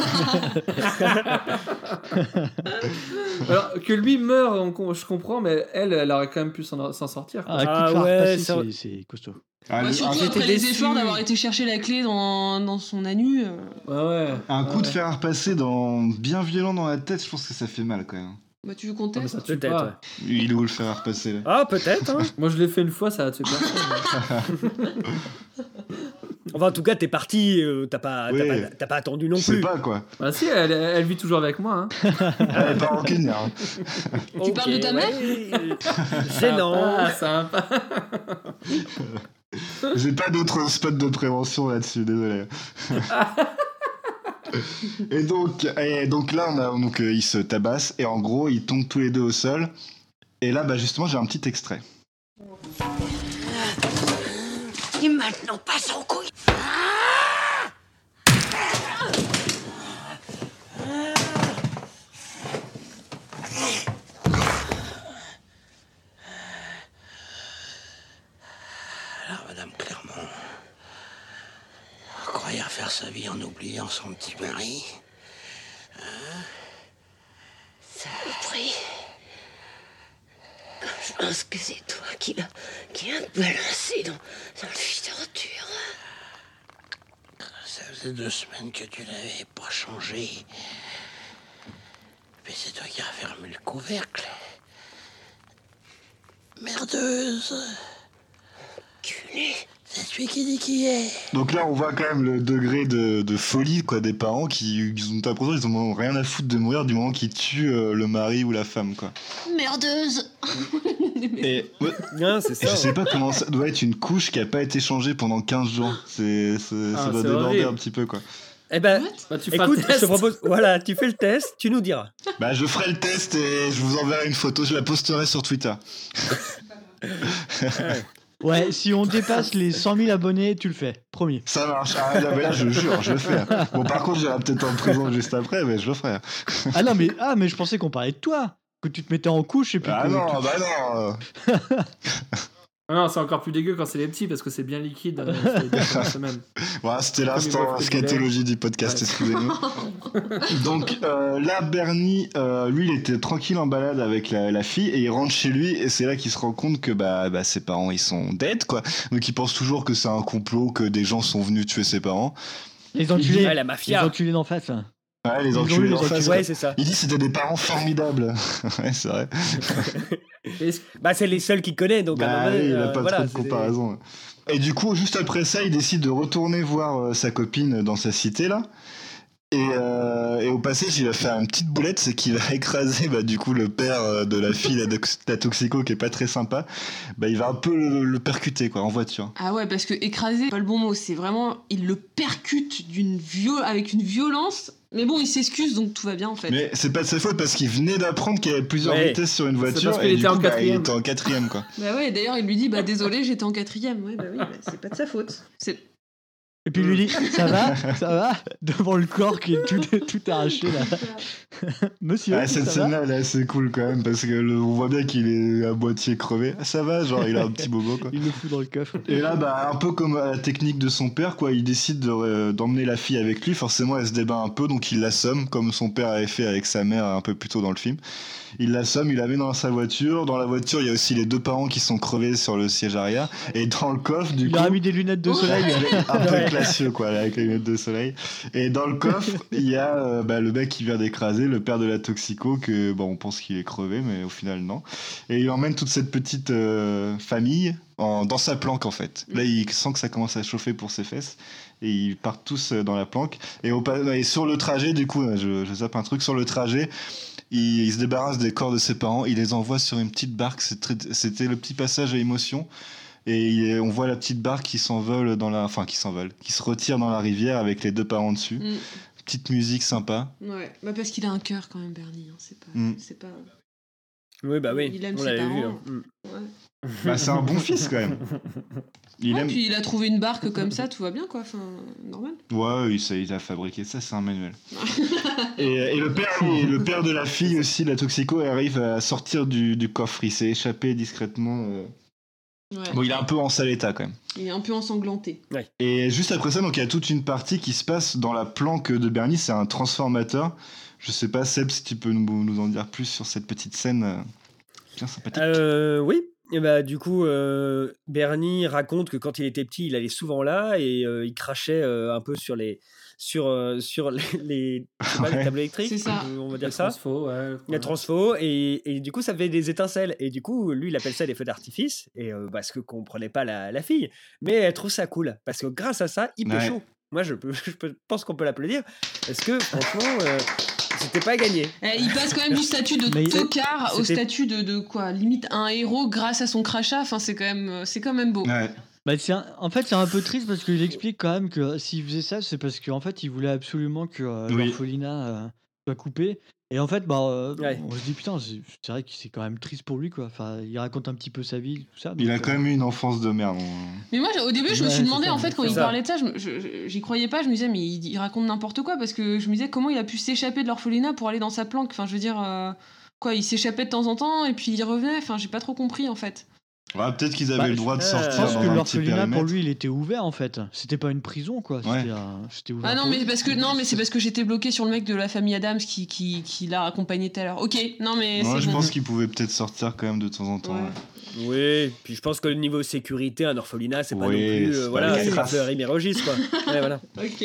Alors que lui meurt, on com- je comprends, mais elle, elle aurait quand même pu s'en, s'en sortir. quoi. Ah, un coup Ah de fer à ouais, repasser, ça- c'est, c'est costaud. Ah, Ouais, le- surtout j'étais après les déçu. efforts d'avoir été chercher la clé dans, dans son anu. euh, Ouais, ouais. un coup ouais. de fer à repasser dans... bien violent dans la tête, je pense que ça fait mal quand même. Bah tu veux qu'on Ah, mais teste ça tue Peut-être, pas. ouais. Il est où le fer à repasser là? Ah, peut-être, hein. Moi je l'ai fait une fois, ça a tué personne. Enfin, en tout cas, t'es parti, euh, t'as pas, Oui. t'as pas, t'as pas attendu non Je sais plus. pas quoi. Bah si, elle, elle vit toujours avec moi. Hein. Elle est pas rancunière. hein. Tu Ok, parles de ta mère ouais. Gênant. Ah, sympa. J'ai pas d'autres spots de prévention là-dessus, désolé. et, donc, et donc là, on a, donc, euh, ils se tabassent et en gros, ils tombent tous les deux au sol. Et là, bah, justement, j'ai un petit extrait. Et maintenant, passe en couille. Alors, Madame Clermont, vous croyez refaire sa vie en oubliant son petit mari? Hein? Ça vous prie. Je pense que c'est toi qui l'as qui l'a balancé dans, dans le fidanture. Ça faisait deux semaines que tu l'avais pas changé. Puis c'est toi qui as fermé le couvercle. Merdeuse. Culé. C'est lui qui dit qui est. Donc là, on voit quand même le degré de, de folie quoi, des parents qui ils ont l'impression qu'ils ont rien à foutre de mourir du moment qu'ils tuent euh, le mari ou la femme. Quoi. Merdeuse. Et ouais, Non, c'est je ça. sais pas comment ça doit être une couche qui a pas été changée pendant quinze jours. C'est, c'est- ça Ah, doit c'est déborder horrible. un petit peu quoi. Eh ben, Bah, tu feras écoute, le je test. te propose. Voilà, tu fais le test, tu nous diras. Bah je ferai le test et je vous enverrai une photo, je la posterai sur Twitter. Ouais, si on dépasse les cent mille abonnés, tu le fais. Promis. Ça marche. Ah, là, mais là, je jure, je le fais. hein. Bon, par contre, j'irai peut-être en prison juste après, mais je le ferai. Ah non, mais, ah, mais je pensais qu'on parlait de toi. Que tu te mettais en couche et puis. Ah que non, tu- bah non. Ah non, c'est encore plus dégueu quand c'est les petits parce que c'est bien liquide. euh, c'est les deux premières semaines. Voilà, c'était Comme l'instant ils boivent que du scatologie du podcast, Ouais. excusez-nous. Donc euh, là, Bernie, euh, lui, il était tranquille en balade avec la, la fille et il rentre chez lui et c'est là qu'il se rend compte que bah, bah, ses parents, ils sont dead, quoi. Donc il pense toujours que c'est un complot, que des gens sont venus tuer ses parents. Les enculés. Ouais, la mafia. Les enculés d'en face. là. Ouais, les Ils ont eu enculés les d'en face. enculés. quoi. Ouais, c'est ça. Il dit que c'était des parents formidables. ouais, c'est vrai. Est-ce- Bah, c'est les seuls qu'il connaît, donc à un Bah moment donné, oui, il a euh, pas voilà, trop de c'est des- comparaison. Et du coup, juste après ça, il décide de retourner voir euh, sa copine dans sa cité là. Et, euh, et au passage, il va faire une petite boulette, c'est qu'il va écraser bah, du coup le père euh, de la fille, la, dox- la toxico, qui est pas très sympa. Bah, il va un peu le, le percuter quoi, en voiture. Ah ouais, parce que écraser, c'est pas le bon mot, c'est vraiment. Il le percute d'une viol... avec une violence. Mais bon, il s'excuse, donc tout va bien en fait. Mais c'est pas de sa faute parce qu'il venait d'apprendre qu'il y avait plusieurs Ouais. vitesses sur une C'est voiture parce qu'il et était du en coup, bah, il quatrième. était en quatrième quoi. Bah ouais, d'ailleurs, il lui dit, bah désolé, j'étais en quatrième. Ouais, bah oui, bah, c'est pas de sa faute. C'est. Et puis il lui dit ça va, ça va, devant le corps qui est tout, tout arraché là. Monsieur, Ah, cette ça va scène-là, elle est assez cool quand même parce que le- on voit bien qu'il est à moitié crevé. Ah, ça va, genre il a un petit bobo quoi. Il le fout dans le coffre. Et là, bah, un peu comme à la technique de son père, quoi, il décide de, euh, d'emmener la fille avec lui. Forcément, elle se débat un peu, donc il l'assomme, comme son père avait fait avec sa mère un peu plus tôt dans le film. Il l'assomme, il la met dans sa voiture. Dans la voiture, il y a aussi les deux parents qui sont crevés sur le siège arrière. Et dans le coffre, du Il coup. a mis des lunettes de soleil. un peu classieux, quoi, avec les lunettes de soleil. Et dans le coffre, il y a euh, bah, le mec qui vient d'écraser, le père de la toxico, que bon, on pense qu'il est crevé, mais au final, non. Et il emmène toute cette petite euh, famille en, dans sa planque, en fait. Là, il sent que ça commence à chauffer pour ses fesses. Et ils partent tous euh, dans la planque. Et, au, pa- et sur le trajet, du coup, je, je zappe un truc, sur le trajet, il, il se débarrasse des corps de ses parents, il les envoie sur une petite barque. C'est très- C'était le petit passage à émotion. Et il- on voit la petite barque qui s'envole dans la, enfin qui s'envole, qui se retire dans la rivière avec les deux parents dessus. Mm. Petite musique sympa. Ouais, bah parce qu'il a un cœur quand même, Bernie. Hein. C'est pas. Mm. C'est pas. Oui, bah oui, Il aime on ses l'avait parents. vu. hein. Mm. Ouais. Bah, c'est un bon fils quand même. Il Ouais, aime. puis il a trouvé une barque comme ça, tout va bien quoi. Enfin, normal. Ouais, il, sait- il a fabriqué ça, c'est un manuel. et, et le père, lui, le père de la fille aussi, la toxico, arrive à sortir du, du coffre. Il s'est échappé discrètement. euh. Ouais. Bon, il est un peu en sale état quand même. Il est un peu ensanglanté. Et juste après ça, donc il y a toute une partie qui se passe dans la planque de Bernie. C'est un transformateur. Je sais pas, Seb, si tu peux nous, nous en dire plus sur cette petite scène euh, bien sympathique. Euh, oui. Et bah, du coup, euh, Bernie raconte que quand il était petit, il allait souvent là et euh, il crachait euh, un peu sur les, sur, euh, sur les, les, je sais pas, les Ouais. tables électriques, C'est ça. on va dire La ça. transfo, ouais. La transfo, et, et du coup, ça fait des étincelles. Et du coup, lui, il appelle ça des feux d'artifice, et euh, parce que comprenait pas la, la fille. Mais elle trouve ça cool, parce que grâce à ça, il Ouais. pécho. Moi, je, peux, je peux- pense qu'on peut l'applaudir, parce que franchement, euh, c'était pas gagné. Eh, il passe quand même du statut de Mais- tocard au C'était- statut de, de quoi, limite un héros grâce à son crachat. Enfin, c'est quand même, c'est quand même beau. Ouais. Bah, c'est un- En fait, c'est un peu triste parce qu'il explique quand même que s'il faisait ça, c'est parce qu'en fait, il voulait absolument que euh, Oui. l'orphelinat euh, soit coupé. Et en fait, bah, euh, Ouais. on se dit putain, c'est c'est vrai que c'est quand même triste pour lui, quoi. Enfin, il raconte un petit peu sa vie, tout ça. Il donc, a quand euh, même eu une enfance de merde. on- Mais moi, au début, je me Ouais, suis c'est demandé, ça, en fait, quand c'est il ça. parlait de ça, je me- je- je- j'y croyais pas. Je me disais, mais il, il raconte n'importe quoi, parce que je me disais, comment il a pu s'échapper de l'orphelinat pour aller dans sa planque. Enfin, je veux dire, euh, quoi, il s'échappait de temps en temps et puis il revenait. Enfin, j'ai pas trop compris, en fait. Ouais, peut-être qu'ils avaient Bah, le droit de je- sortir Je pense dans que un petit l'orphelinat pour périmètre. lui, il était ouvert en fait. C'était pas une prison, quoi. C'était Ouais. un- c'était ouvert. Ah non, pour mais lui. parce que non, mais c'est parce que j'étais bloqué sur le mec de la famille Adams qui, qui, qui l'a accompagné tout à l'heure. Ok, non, mais Moi, c'est je bon. pense qu'ils pouvaient peut-être sortir quand même de temps en temps. Ouais. ouais. Oui, puis je pense que le niveau sécurité, un orphelinat, c'est pas Oui, non plus. c'est euh, pas voilà, les c'est pas traces. Fleury Mérogis, quoi. Ouais, voilà. Ok.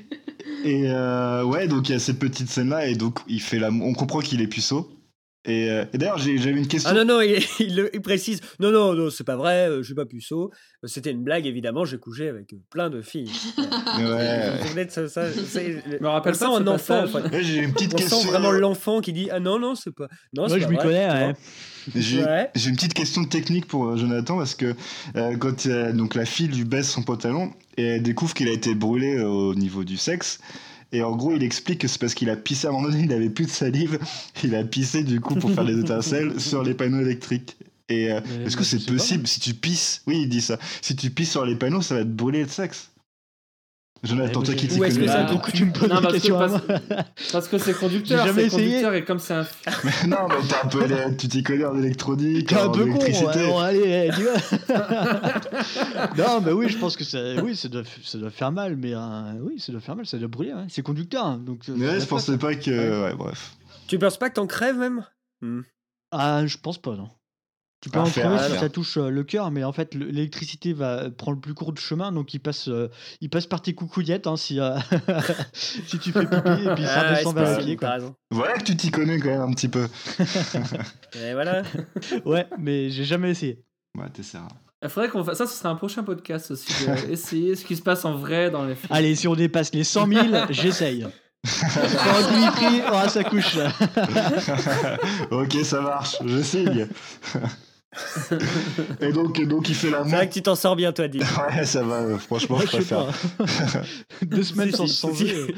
Et euh, ouais, donc il y a cette petite scène-là, et donc il fait la... on comprend qu'il est puceau. Et, euh, et d'ailleurs, j'ai- j'avais une question. Ah non, non, il, il le- il précise. Non, non, non, c'est pas vrai, euh, je suis pas puceau. Euh, C'était une blague, évidemment, j'ai couché avec euh, plein de filles. Ouais. Vous vous souvenez de ça, ça, c'est- Je me rappelle on pas sent de ce un enfant. passage. en fait. Ouais, j'ai une petite On question. sent vraiment l'enfant qui dit ah non, non, c'est pas. Non, Moi, c'est je pas m'y vrai, connais, tu ouais. vois. J'ai Ouais. j'ai une petite question technique pour euh, Jonathan parce que euh, quand euh, donc la fille lui baisse son pantalon et elle découvre qu'il a été brûlé euh, au niveau du sexe. Et en gros, il explique que c'est parce qu'il a pissé à un moment donné, il avait plus de salive, il a pissé du coup pour faire des étincelles sur les panneaux électriques. Et euh, Mais- est-ce que mais c'est je sais pas. possible si tu pisses? Oui, il dit ça. Si tu pisses sur les panneaux, ça va te brûler le sexe. Jonathan, toi qui t'y Où est-ce que connais. ça Bah, pourquoi tu me poses Non, la parce que, question à parce, moi parce que c'est conducteur, J'ai jamais c'est essayé. conducteur et comme c'est un. Mais non, mais t'es un peu, tu t'y connais en électronique, T'es un en peu con, électricité. ouais, bon, allez, tu vois. Non, mais oui, je pense que ça, oui, ça doit, ça doit faire mal, mais euh, oui, ça doit faire mal, ça doit brûler. Ouais. C'est conducteur, hein, donc. euh, Ouais, ça je doit pensais faire. pas que. Ouais, bref. Tu penses pas que t'en crèves même Hmm. Ah, je pense pas, non. Tu peux À en faire, crever à si faire. ça touche euh, le cœur, mais en fait, le- l'électricité va prendre le plus court chemin, donc il passe, euh, il passe par tes coucouillettes hein, si, euh, si tu fais pipi, et puis ça Ah ouais, redescend c'est vers les possible, pieds. t'as Quoi. raison. Voilà que tu t'y connais quand même un petit peu. Et voilà. Ouais, mais j'ai jamais essayé. Ouais, t'essaieras. Il faudrait qu'on fasse ça, ce serait un prochain podcast aussi, de essayer ce qui se passe en vrai dans les films. Allez, si on dépasse les cent mille, j'essaye. Quand Dimitri aura sa couche. Ok, ça marche, je signe. Et donc, donc il fait la C'est vrai que tu t'en sors bien, toi, Dick. Ouais, ça va, euh, franchement, je Je sais préfère. pas. Deux semaines Si, sans si, se si. changer.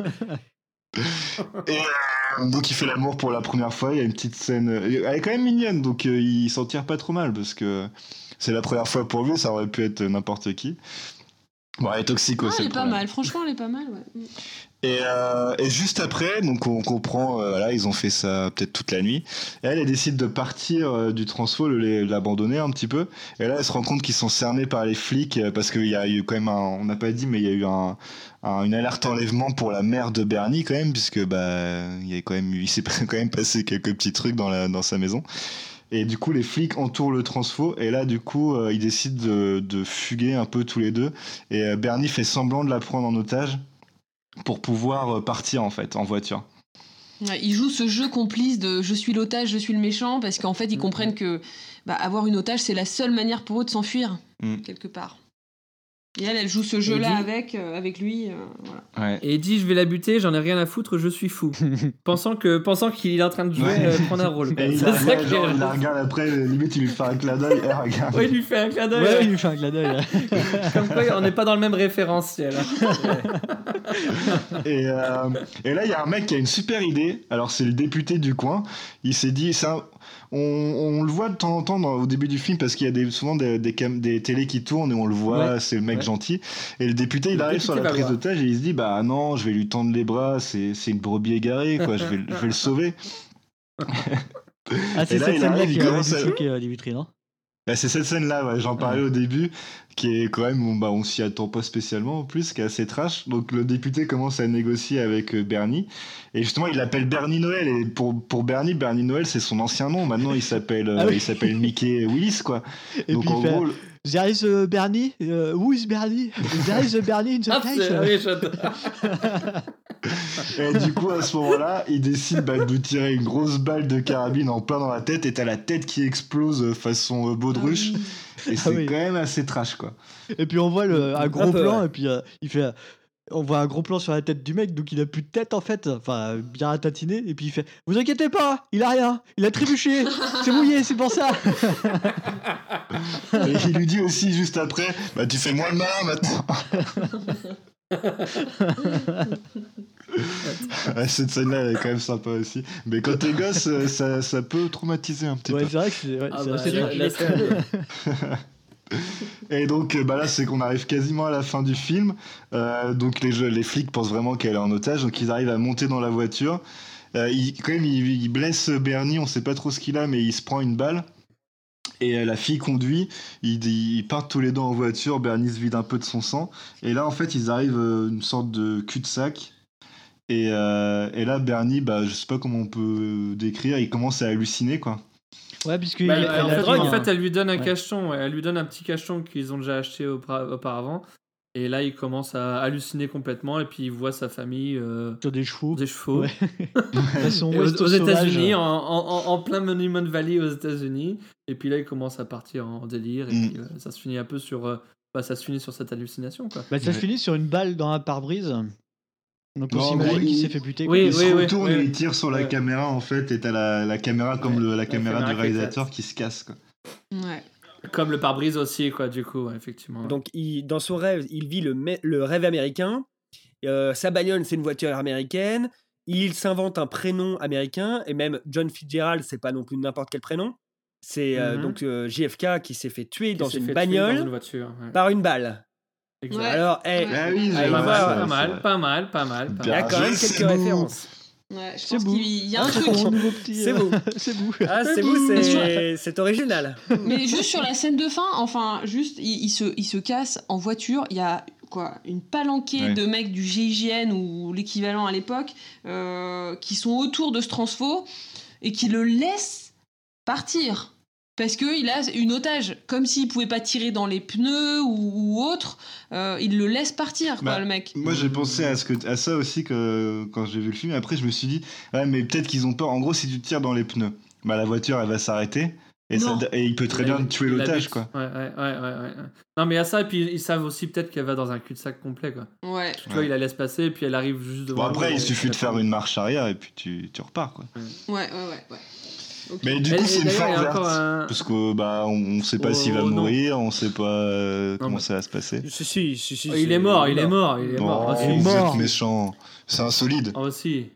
Et euh, donc il fait l'amour pour la première fois, il y a une petite scène. euh, Elle est quand même mignonne, donc euh, il s'en tire pas trop mal parce que c'est la première fois pour lui, ça aurait pu être n'importe qui. Bon, elle est toxico, Ah, c'est elle le est pas problème. mal, franchement, elle est pas mal, ouais. Et, euh, et juste après, donc on comprend, euh, voilà, ils ont fait ça peut-être toute la nuit. Et elle, elle décide de partir euh, du transfo, le- les- l'abandonner un petit peu. Et là, elle se rend compte qu'ils sont cernés par les flics euh, parce qu'il y a eu quand même un, on n'a pas dit, mais il y a eu un, un- une alerte enlèvement pour la mère de Bernie quand même, puisque bah il y a quand même, eu- il s'est quand même passé quelques petits trucs dans la dans sa maison. Et du coup, les flics entourent le transfo. Et là, du coup, euh, ils décident de, de fuguer un peu tous les deux. Et euh, Bernie fait semblant de la prendre en otage pour pouvoir euh, partir en fait en voiture. Ouais, ils jouent ce jeu complice de je suis l'otage, je suis le méchant, parce qu'en fait, ils comprennent que bah, avoir une otage, c'est la seule manière pour eux de s'enfuir, Mm. quelque part. Et elle, elle joue ce jeu-là dit- avec, euh, avec lui. euh, voilà. Ouais. Et il dit je vais la buter, j'en ai rien à foutre, je suis fou. pensant que pensant qu'il est en train de jouer, Ouais. euh, prendre un rôle. Et il C'est la, ça regarde, qui est- genre, il la regarde après, limite il lui fait un clin d'œil. Eh, regarde. Ouais, il lui fait un clin d'œil. Ouais, ouais. il lui fait un clin d'œil. là. Comme quoi, on n'est pas dans le même référentiel. Et, euh, et là, il y a un mec qui a une super idée. Alors, c'est le député du coin. Il s'est dit, c'est un- on, on le voit de temps en temps dans- au début du film parce qu'il y a des, souvent des, des, cam- des télés qui tournent et on le voit, Ouais. c'est le mec Ouais. gentil. Et le député, il Le arrive député sur la va prise voir. d'otage et il se dit, bah non, je vais lui tendre les bras, c'est c'est une brebis égarée, quoi, je vais, je vais le sauver. Ah, c'est Et là, cette il scène-là arrive, qui il a commence à- choqué euh, Dimitri, non Bah, c'est cette scène-là, ouais, j'en parlais au début, qui est quand même, bon, bah, on s'y attend pas spécialement en plus, qui est assez trash. Donc le député commence à négocier avec euh, Bernie, et justement il l'appelle Bernie Noël, et pour, pour Bernie, Bernie Noël c'est son ancien nom, maintenant il s'appelle, euh, Ah oui. il s'appelle Mickey Willis, quoi. Et Donc puis en il fait gros, There is uh, Bernie, uh, who is Bernie? There is a Bernie in the Ah, place. c'est- oui, j'adore. et du coup à ce moment-là, il décide bah, de lui tirer une grosse balle de carabine en plein dans la tête, et t'as la tête qui explose euh, façon euh, baudruche, et c'est Ah oui. quand même assez trash, quoi. Et puis on voit le, un gros Un peu, plan, ouais. et puis euh, il fait. On voit un gros plan sur la tête du mec, donc il a plus de tête en fait, enfin bien ratatiné, et puis il fait vous inquiétez pas, il a rien, il a trébuché, c'est mouillé, c'est pour ça. Et il lui dit aussi juste après, bah tu fais moins le malin maintenant. Ouais, cette scène-là elle est quand même sympa aussi. Mais quand t'es gosse, euh, ça, ça peut traumatiser un petit Ouais, peu. c'est vrai que c'est ouais, Ah c'est bah, assez la- trash. la scène- Et donc euh, bah là c'est qu'on arrive quasiment à la fin du film. Euh, donc les, jeux- les flics pensent vraiment qu'elle est en otage, donc ils arrivent à monter dans la voiture. Euh, il, quand même il, il blesse Bernie, on sait pas trop ce qu'il a, mais il se prend une balle. Et euh, la fille conduit, ils, ils partent tous les deux en voiture, Bernie se vide un peu de son sang. Et là en fait ils arrivent à une sorte de cul-de-sac. Et, euh, et là Bernie, bah, je sais pas comment on peut décrire, il commence à halluciner, quoi. Ouais, puisque Bah, il- elle- elle en, a fait, pris en un- fait, elle lui donne un Ouais. cacheton, ouais, elle lui donne un petit cacheton qu'ils ont déjà acheté aupra- auparavant. Et là, il commence à halluciner complètement, et puis il voit sa famille euh, sur des chevaux. Des chevaux. Ouais. Façon Et aux, West aux sauvage. États-Unis, en, en, en plein Monument Valley aux États-Unis. Et puis là, il commence à partir en délire, et Mm. puis, euh, ça se finit un peu sur, euh, bah, ça se finit sur cette hallucination, quoi. Bah, ça se finit sur une balle dans un pare-brise. Donc on Non, en s'imagine gros, qu'il il- s'est fait buter. Oui, quoi. il se oui, oui, retourne oui. et il tire sur la Ouais. caméra en fait, et t'as la, la caméra comme le- la caméra caméra du qui réalisateur qui se casse, quoi. Ouais. Comme le pare-brise aussi, quoi, du coup, ouais, effectivement. Donc, il, dans son rêve, il vit le, me- le rêve américain. Euh, sa bagnole, c'est une voiture américaine. Il s'invente un prénom américain. Et même John Fitzgerald, c'est pas non plus n'importe quel prénom. C'est euh, Mhm. donc euh, J F K qui s'est fait tuer Qui dans s'est une fait tuer bagnole dans une voiture, ouais. par une balle. Exact. Ouais. Alors, eh, Ouais. Ah oui, Ah, j'ai il Pas va, mal, ouais, pas c'est mal, vrai. pas mal, pas mal, pas il y a mal. quand même Bien, quelques c'est beau. références. Ouais, je C'est pense beau. qu'il y a un Ah, truc. c'est mon nouveau petit. C'est euh, beau. c'est beau. Ah, c'est C'est vous, beau. c'est c'est original. Mais juste sur la scène de fin, enfin, juste, il, il se, il se casse en voiture. Il y a quoi, une palanquée Ouais. de mecs du G I G N ou l'équivalent à l'époque euh, qui sont autour de ce transfo et qui le laissent partir. Parce qu'il a une otage. Comme s'il pouvait pas tirer dans les pneus ou, ou autre, euh, il le laisse partir, quoi, Bah, le mec. Moi j'ai pensé à, ce que, à ça aussi que, quand j'ai vu le film. Après je me suis dit, ouais, mais peut-être qu'ils ont peur. En gros, si tu tires dans les pneus, bah, la voiture elle va s'arrêter. Et, ça, Non. et il peut très Il bien a- tuer il l'otage, habite. quoi. Ouais, ouais, ouais, ouais, ouais. Non, mais il y a ça, et puis ils savent aussi peut-être qu'elle va dans un cul-de-sac complet, quoi. Ouais. Tu vois, il la laisse passer, et puis elle arrive juste devant. Bon, après, lui, il et- suffit de et- faire une marche arrière et puis tu, tu repars, quoi. Ouais, ouais, ouais. ouais. Ok. Mais du Et- coup, et c'est une d'ailleurs, fin il y a ouverte. encore un- Parce que bah, on, on sait pas Oh, s'il va non. mourir, on sait pas euh, comment mais- ça va se passer. Si, si, si, si, Oh, il c'est- est mort, il est mort, il est Bon, mort. vous aussi. mort. êtes méchant. C'est insolide. Ah, aussi.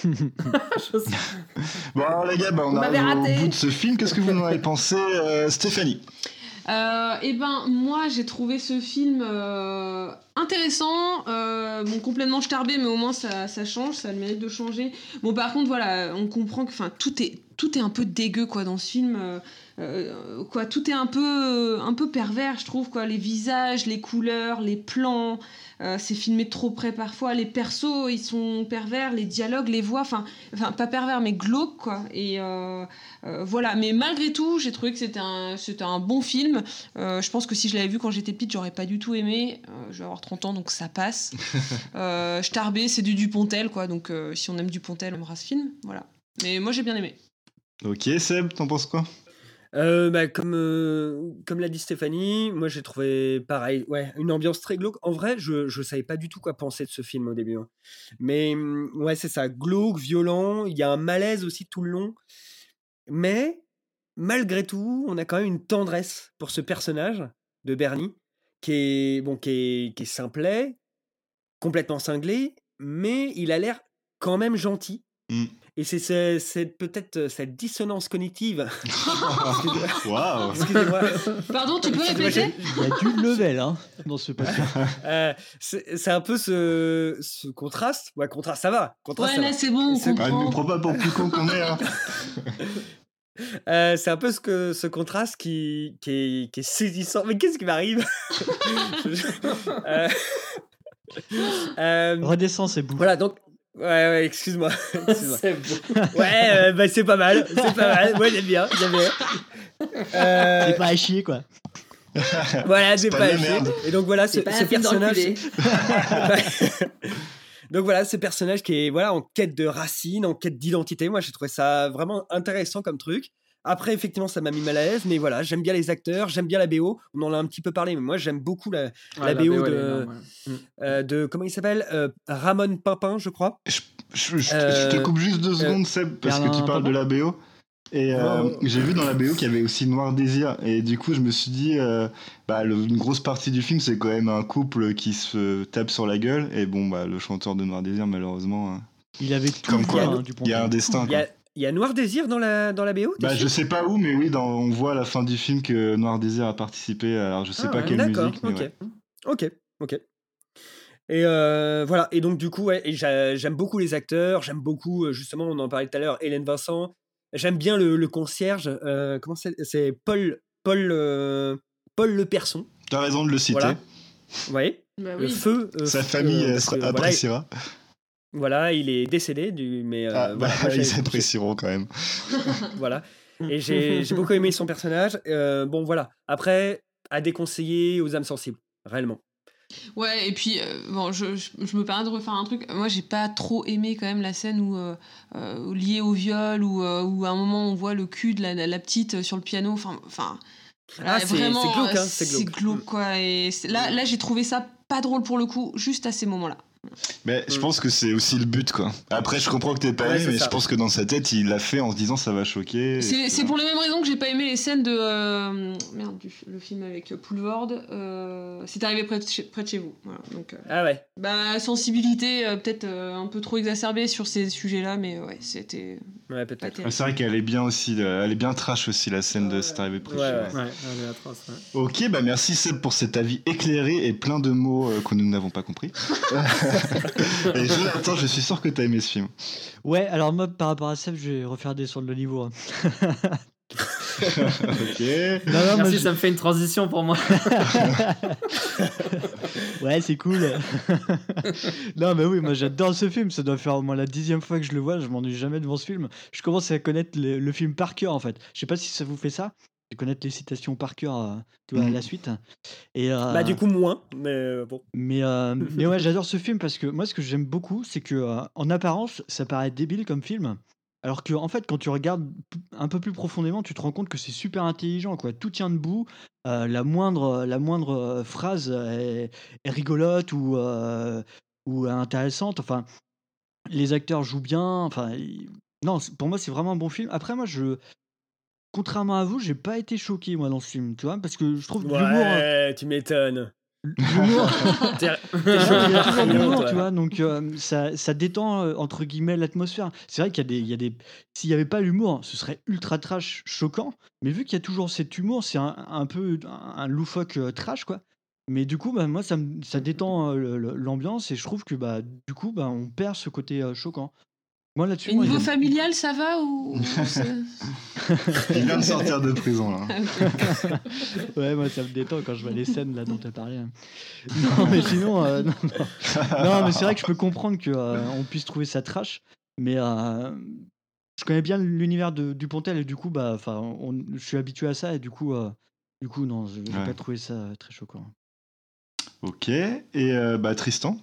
Je sais. Bon, alors les gars, bah, on Vous m'avez arrive raté. au bout de ce film. Qu'est-ce que vous en avez pensé, euh, Stéphanie? Euh, et ben moi j'ai trouvé ce film euh, intéressant, euh, bon complètement starbé mais au moins ça, ça change, ça a le mérite de changer. Bon par contre voilà, on comprend que enfin tout est tout est un peu dégueu quoi dans ce film, euh, euh, quoi tout est un peu un peu pervers je trouve quoi, les visages, les couleurs, les plans, euh, c'est filmé de trop près parfois, les persos ils sont pervers, les dialogues, les voix, enfin enfin pas pervers mais glauque quoi et euh, euh, voilà, mais malgré tout j'ai trouvé que c'était un c'était un bon film. Euh, je pense que si je l'avais vu quand j'étais petite, j'aurais pas du tout aimé. Euh, je vais avoir trente ans, donc ça passe. euh, Starbé, c'est du Dupontel, quoi. Donc euh, si on aime Dupontel, on aimera ce film. Voilà. Mais moi, j'ai bien aimé. Ok, Seb, t'en penses quoi? Euh, bah, comme, euh, comme l'a dit Stéphanie, moi j'ai trouvé pareil, ouais, une ambiance très glauque. En vrai, je je savais pas du tout quoi penser de ce film au début, hein. Mais hum, ouais, c'est ça, glauque, violent. Il y a un malaise aussi tout le long. Mais malgré tout, on a quand même une tendresse pour ce personnage de Bernie, qui est bon, qui est, qui est simplet, complètement cinglé, mais il a l'air quand même gentil. Mm. Et c'est, c'est, c'est peut-être euh, cette dissonance cognitive. Waouh! Excusez-moi. Pardon, tu peux Excusez-moi, répéter j'ai- Il y a du level hein, dans ce podcast. Euh, c'est, c'est un peu ce, ce contraste. Ouais, contraste, ça va. Contraste, Ouais, ça là, va. c'est bon, on C'est- Ah, ne comprend. nous prends pas pour plus con qu'on est, hein. Euh, c'est un peu ce, que, ce contraste qui, qui, est, qui est saisissant. Mais qu'est-ce qui m'arrive? euh, euh, Redescends, c'est beau. Voilà, donc. Ouais, ouais, excuse-moi. excuse-moi. C'est beau. Ouais, euh, bah, c'est pas mal. C'est pas mal. Moi, j'aime bien. J'aime bien. Euh, C'est pas à chier, quoi. Voilà, c'est pas pas, de à chier. merde. Et donc voilà, C'est ce, pas ce un film personnage. d'enculé. Donc voilà, ce personnage qui est voilà en quête de racines, en quête d'identité. Moi, j'ai trouvé ça vraiment intéressant comme truc. Après, effectivement, ça m'a mis mal à l'aise, mais voilà, j'aime bien les acteurs, j'aime bien la B O. On en a un petit peu parlé, mais moi, j'aime beaucoup la, Ouais, la, la B O, B O, elle est de, énorme, ouais. euh, de comment il s'appelle euh, Ramon Papin, je crois. Je, je- je- Euh, je te coupe juste deux euh, secondes, Seb, parce que Berlin tu parles de la B O. Et euh, Oh. j'ai vu dans la B O qu'il y avait aussi Noir Désir. Et du coup, je me suis dit, euh, bah, le- une grosse partie du film, c'est quand même un couple qui se tape sur la gueule. Et bon, bah, le chanteur de Noir Désir, malheureusement, hein, Il avait tout comme le quoi, bien, hein, du il y a un destin. Il y Quoi. a, il y a Noir Désir dans la, dans la B O t'es Bah, sûr je sais pas où, mais oui, dans, on voit à la fin du film que Noir Désir a participé. Alors, je sais Ah pas ouais, quelle d'accord, musique, mais ok. ouais. Ok, ok. Et euh, voilà, et donc du coup, ouais, et j'a- j'aime beaucoup les acteurs, j'aime beaucoup, euh, justement, on en parlait tout à l'heure, Hélène Vincent. J'aime bien le, le concierge, euh, comment c'est C'est Paul, Paul, euh, Paul Le Person. T'as raison de le citer. Voilà. Ouais. Bah Le oui. feu. euh, Sa f- famille euh, elle parce sera- que, voilà, appréciera. il- Voilà, il est décédé, du, mais euh, Ah, bah, voilà, moi, j'ai- ils apprécieront quand même. voilà. Et j'ai j'ai beaucoup aimé son personnage. Euh, bon, voilà. Après, à déconseiller aux âmes sensibles, réellement. Ouais, et puis, euh, bon, je, je, je me permets de refaire un truc. Moi, j'ai pas trop aimé quand même la scène où, euh, euh, liée au viol, où, euh, où à un moment on voit le cul de la, la, la petite sur le piano. Enfin, enfin Ah, euh, c'est vraiment, c'est glauque, hein, euh, c'est c'est glauque. glauque, quoi. Et c'est- là, là j'ai trouvé ça pas drôle pour le coup, juste à ces moments-là. Mais je pense que c'est aussi le but, quoi. Après, je comprends que t'es pas Ouais, aimé, c'est mais ça. je pense que dans sa tête, il l'a fait en se disant ça va choquer. C'est c'est pour les mêmes raisons que j'ai pas aimé les scènes de. euh, merde, du, le film avec Poulvord. Euh, c'est arrivé près de chez, près de chez vous. Voilà, donc, euh, Ah ouais. bah, sensibilité euh, peut-être euh, un peu trop exacerbée sur ces sujets-là, mais euh, ouais, c'était. Ouais, pas peut-être. terrible. C'est vrai qu'elle est bien aussi, euh, elle est bien trash aussi, la scène de C'est arrivé près de Ouais, chez ouais. vous. Ouais, elle est atroce, ouais. Ok, bah merci Seb pour cet avis éclairé et plein de mots euh, que nous n'avons pas compris. Et Jonathan, je suis sûr que t'as aimé ce film. Ouais, alors moi, par rapport à Seb, je vais refaire descendre le niveau. hein. Ok. Non, non, moi, Merci, je- ça me fait une transition pour moi. Ouais, c'est cool. Non, mais oui, moi j'adore ce film. Ça doit faire au moins la dixième fois que je le vois. Je m'ennuie jamais devant ce film. Je commence à connaître le, le film par cœur, en fait. Je sais pas si ça vous fait ça. De connaître les citations par cœur, euh, tu vois, à Mhm. la suite. Et, euh, Bah, du coup, moins, mais euh, bon. Mais, euh, mais ouais, j'adore ce film parce que moi, ce que j'aime beaucoup, c'est que euh, en apparence, ça paraît débile comme film. Alors que, en fait, quand tu regardes p- un peu plus profondément, tu te rends compte que c'est super intelligent, quoi. Tout tient debout. euh, la moindre, la moindre euh, phrase est, est rigolote ou, euh, ou intéressante. Enfin, les acteurs jouent bien. Enfin, il- non, c'est- pour moi, c'est vraiment un bon film. Après, moi, je, contrairement à vous, j'ai pas été choqué moi dans ce film, tu vois, parce que je trouve que l'humour, Ouais, tu m'étonnes. l'humour, T'es il t'es y a choqué toujours par de rien, l'humour, toi. tu vois, donc euh, ça, ça détend euh, entre guillemets l'atmosphère. C'est vrai qu'il y a des, il y a des, s'il y avait pas l'humour, ce serait ultra trash, choquant. Mais vu qu'il y a toujours cet humour, c'est un, un peu un, un loufoque euh, trash, quoi. Mais du coup, bah, moi, ça, me- ça détend euh, le- le- l'ambiance et je trouve que bah, du coup, bah, on perd ce côté euh, choquant. Moi là-dessus, Et moi, niveau j'aime- familial, ça va ou ou c'est- Il vient de sortir de prison, là. Ouais, moi ça me détend quand je vois les scènes là dont tu as parlé. hein. Non, mais sinon, euh, non, non. Non, mais c'est vrai que je peux comprendre que euh, on puisse trouver ça trash, mais euh, je connais bien l'univers de Dupontel et du coup, bah, enfin, on- je suis habitué à ça et du coup, euh, du coup, non, je- j'ai Ouais. pas trouvé ça euh, très choquant. Ok. Et euh, bah Tristan.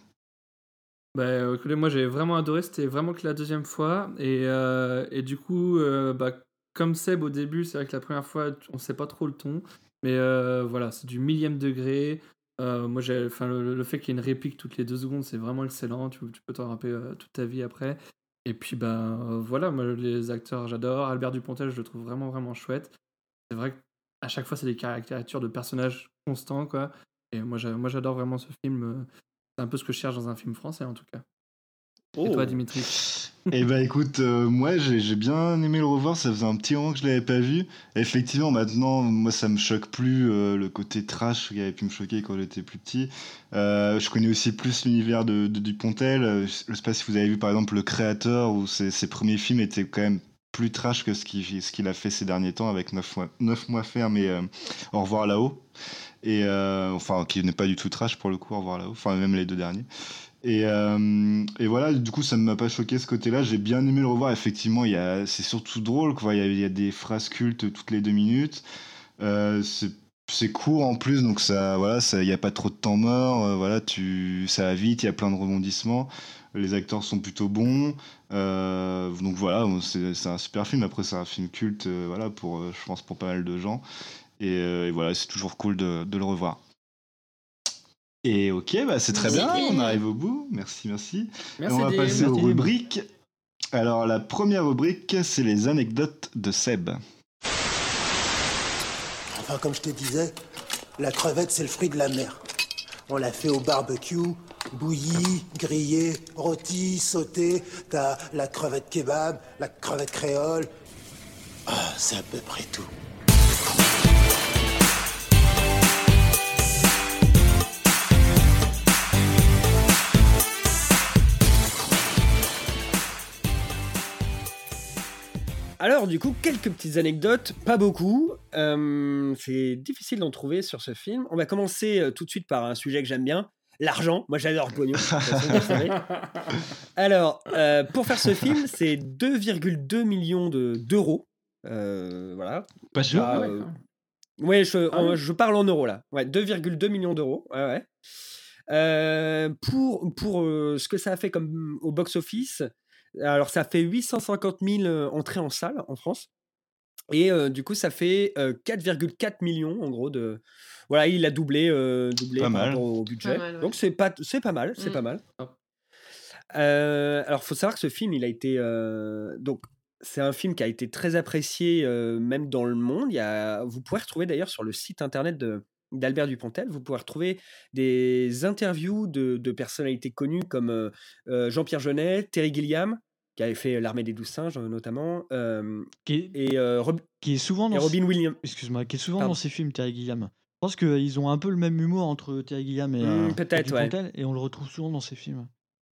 Bah, écoutez, moi j'ai vraiment adoré, c'était vraiment que la deuxième fois. Et, euh, et du coup, euh, bah, comme Seb au début, c'est vrai que la première fois, on sait pas trop le ton. Mais euh, voilà, c'est du millième degré. Euh, moi, j'ai, enfin, le, le fait qu'il y ait une réplique toutes les deux secondes, c'est vraiment excellent. Tu, tu peux t'en rappeler euh, toute ta vie après. Et puis, ben euh, voilà, moi les acteurs, j'adore. Albert Dupontel, je le trouve vraiment, vraiment chouette. C'est vrai qu'à chaque fois, c'est des caricatures de personnages constants, quoi. Et moi, j'a- moi j'adore vraiment ce film. euh, C'est un peu ce que je cherche dans un film français, en tout cas. Et toi, Oh. Dimitri? Eh bah écoute, euh, moi j'ai j'ai bien aimé le revoir, ça faisait un petit moment que je l'avais pas vu. Et effectivement, maintenant, moi ça me choque plus euh, le côté trash qui avait pu me choquer quand j'étais plus petit. Euh, je connais aussi plus l'univers de, de Dupontel. Euh, Je sais pas si vous avez vu par exemple Le Créateur, où ses, ses premiers films étaient quand même plus trash que ce qu'il, ce qu'il a fait ces derniers temps avec neuf mois, neuf mois ferme et euh, Au revoir là-haut. Et euh, enfin, qui n'est pas du tout trash pour le coup, Au revoir là-haut. Enfin, même les deux derniers. Et, euh, et voilà, du coup, ça ne m'a pas choqué ce côté-là. J'ai bien aimé le revoir. Effectivement, il y a, c'est surtout drôle, quoi. Il y a, il y a des phrases cultes toutes les deux minutes. Euh, c'est, c'est court en plus, donc ça, voilà, ça, il n'y a pas trop de temps mort. Euh, voilà, tu, ça va vite, il y a plein de rebondissements. Les acteurs sont plutôt bons. Euh, donc voilà, c'est, c'est un super film. Après, c'est un film culte, euh, voilà, pour, euh, je pense, pour pas mal de gens. Et, euh, et voilà, c'est toujours cool de, de le revoir. Et ok, bah c'est très bien, on arrive au bout. Merci, merci. Merci Et on va Dim. passer Merci aux Dim. rubriques. Alors, la première rubrique, c'est les anecdotes de Seb. Enfin, comme je te disais, la crevette, c'est le fruit de la mer. On l'a fait au barbecue, bouillie, grillée, rôtie, sautée. T'as la crevette kebab, la crevette créole. Ah, c'est à peu près tout. Alors, du coup, quelques petites anecdotes, pas beaucoup. Euh, c'est difficile d'en trouver sur ce film. On va commencer euh, tout de suite par un sujet que j'aime bien, l'argent. Moi, j'adore le pognon. de toute façon, vous le savez. Alors, euh, pour faire ce film, c'est deux virgule deux millions de, d'euros. Euh, voilà. Pas sûr. Ah, euh, ouais, je, Ah en- oui. je parle en euros là. Ouais, deux virgule deux millions d'euros. Ouais, ouais. Euh, pour pour euh, ce que ça a fait comme au box-office, alors ça fait huit cent cinquante mille euh, entrées en salle en France. Et euh, du coup, ça fait euh, quatre virgule quatre millions en gros de. Voilà, il a doublé, euh, doublé Pas par mal. rapport au budget. Pas mal, ouais. Donc c'est pas, c'est pas mal, c'est Mm. pas mal. Oh. Euh, alors, faut savoir que ce film, il a été euh, donc c'est un film qui a été très apprécié euh, même dans le monde. Il y a, vous pouvez retrouver d'ailleurs sur le site internet de d'Albert Dupontel, vous pouvez retrouver des interviews de, de personnalités connues comme euh, euh, Jean-Pierre Jeunet, Terry Gilliam, qui avait fait L'Armée des Douze Singes euh, notamment, euh, Qui est, et, euh, Rob- qui est souvent et dans Robin ce- Williams. excuse-moi, qui est souvent Pardon. dans ces films, Terry Gilliam. Je pense qu'ils ont un peu le même humour entre Terry Gilliam et, Hmm, euh, et peut-être, ouais. Dupontel, et on le retrouve souvent dans ces films.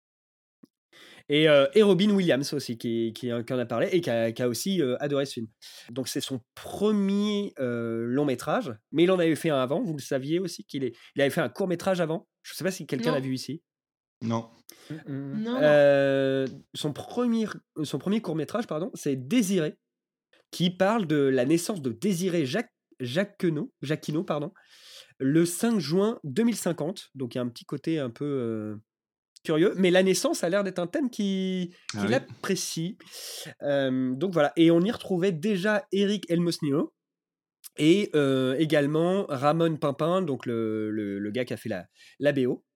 Et, euh, et Robin Williams aussi, qui, qui, qui en a parlé et qui a, qui a aussi euh, adoré ce film. Donc c'est son premier euh, long métrage, mais il en avait fait un avant, vous le saviez aussi, qu'il est, il avait fait un court métrage avant. Je ne sais pas si quelqu'un Non. l'a vu ici. Non. Mm. Non. Euh, son premier, son premier court métrage, pardon, c'est Désiré, qui parle de la naissance de Désiré Jacques, Jacquenot, Jacquinot, pardon, le cinq juin deux mille cinquante. Donc il y a un petit côté un peu euh, curieux, mais la naissance a l'air d'être un thème qui, Ah qu'il oui. apprécie. Euh, donc voilà, et on y retrouvait déjà Eric Elmosnino et euh, également Ramon Pimpin, donc le, le, le gars qui a fait la, la B O.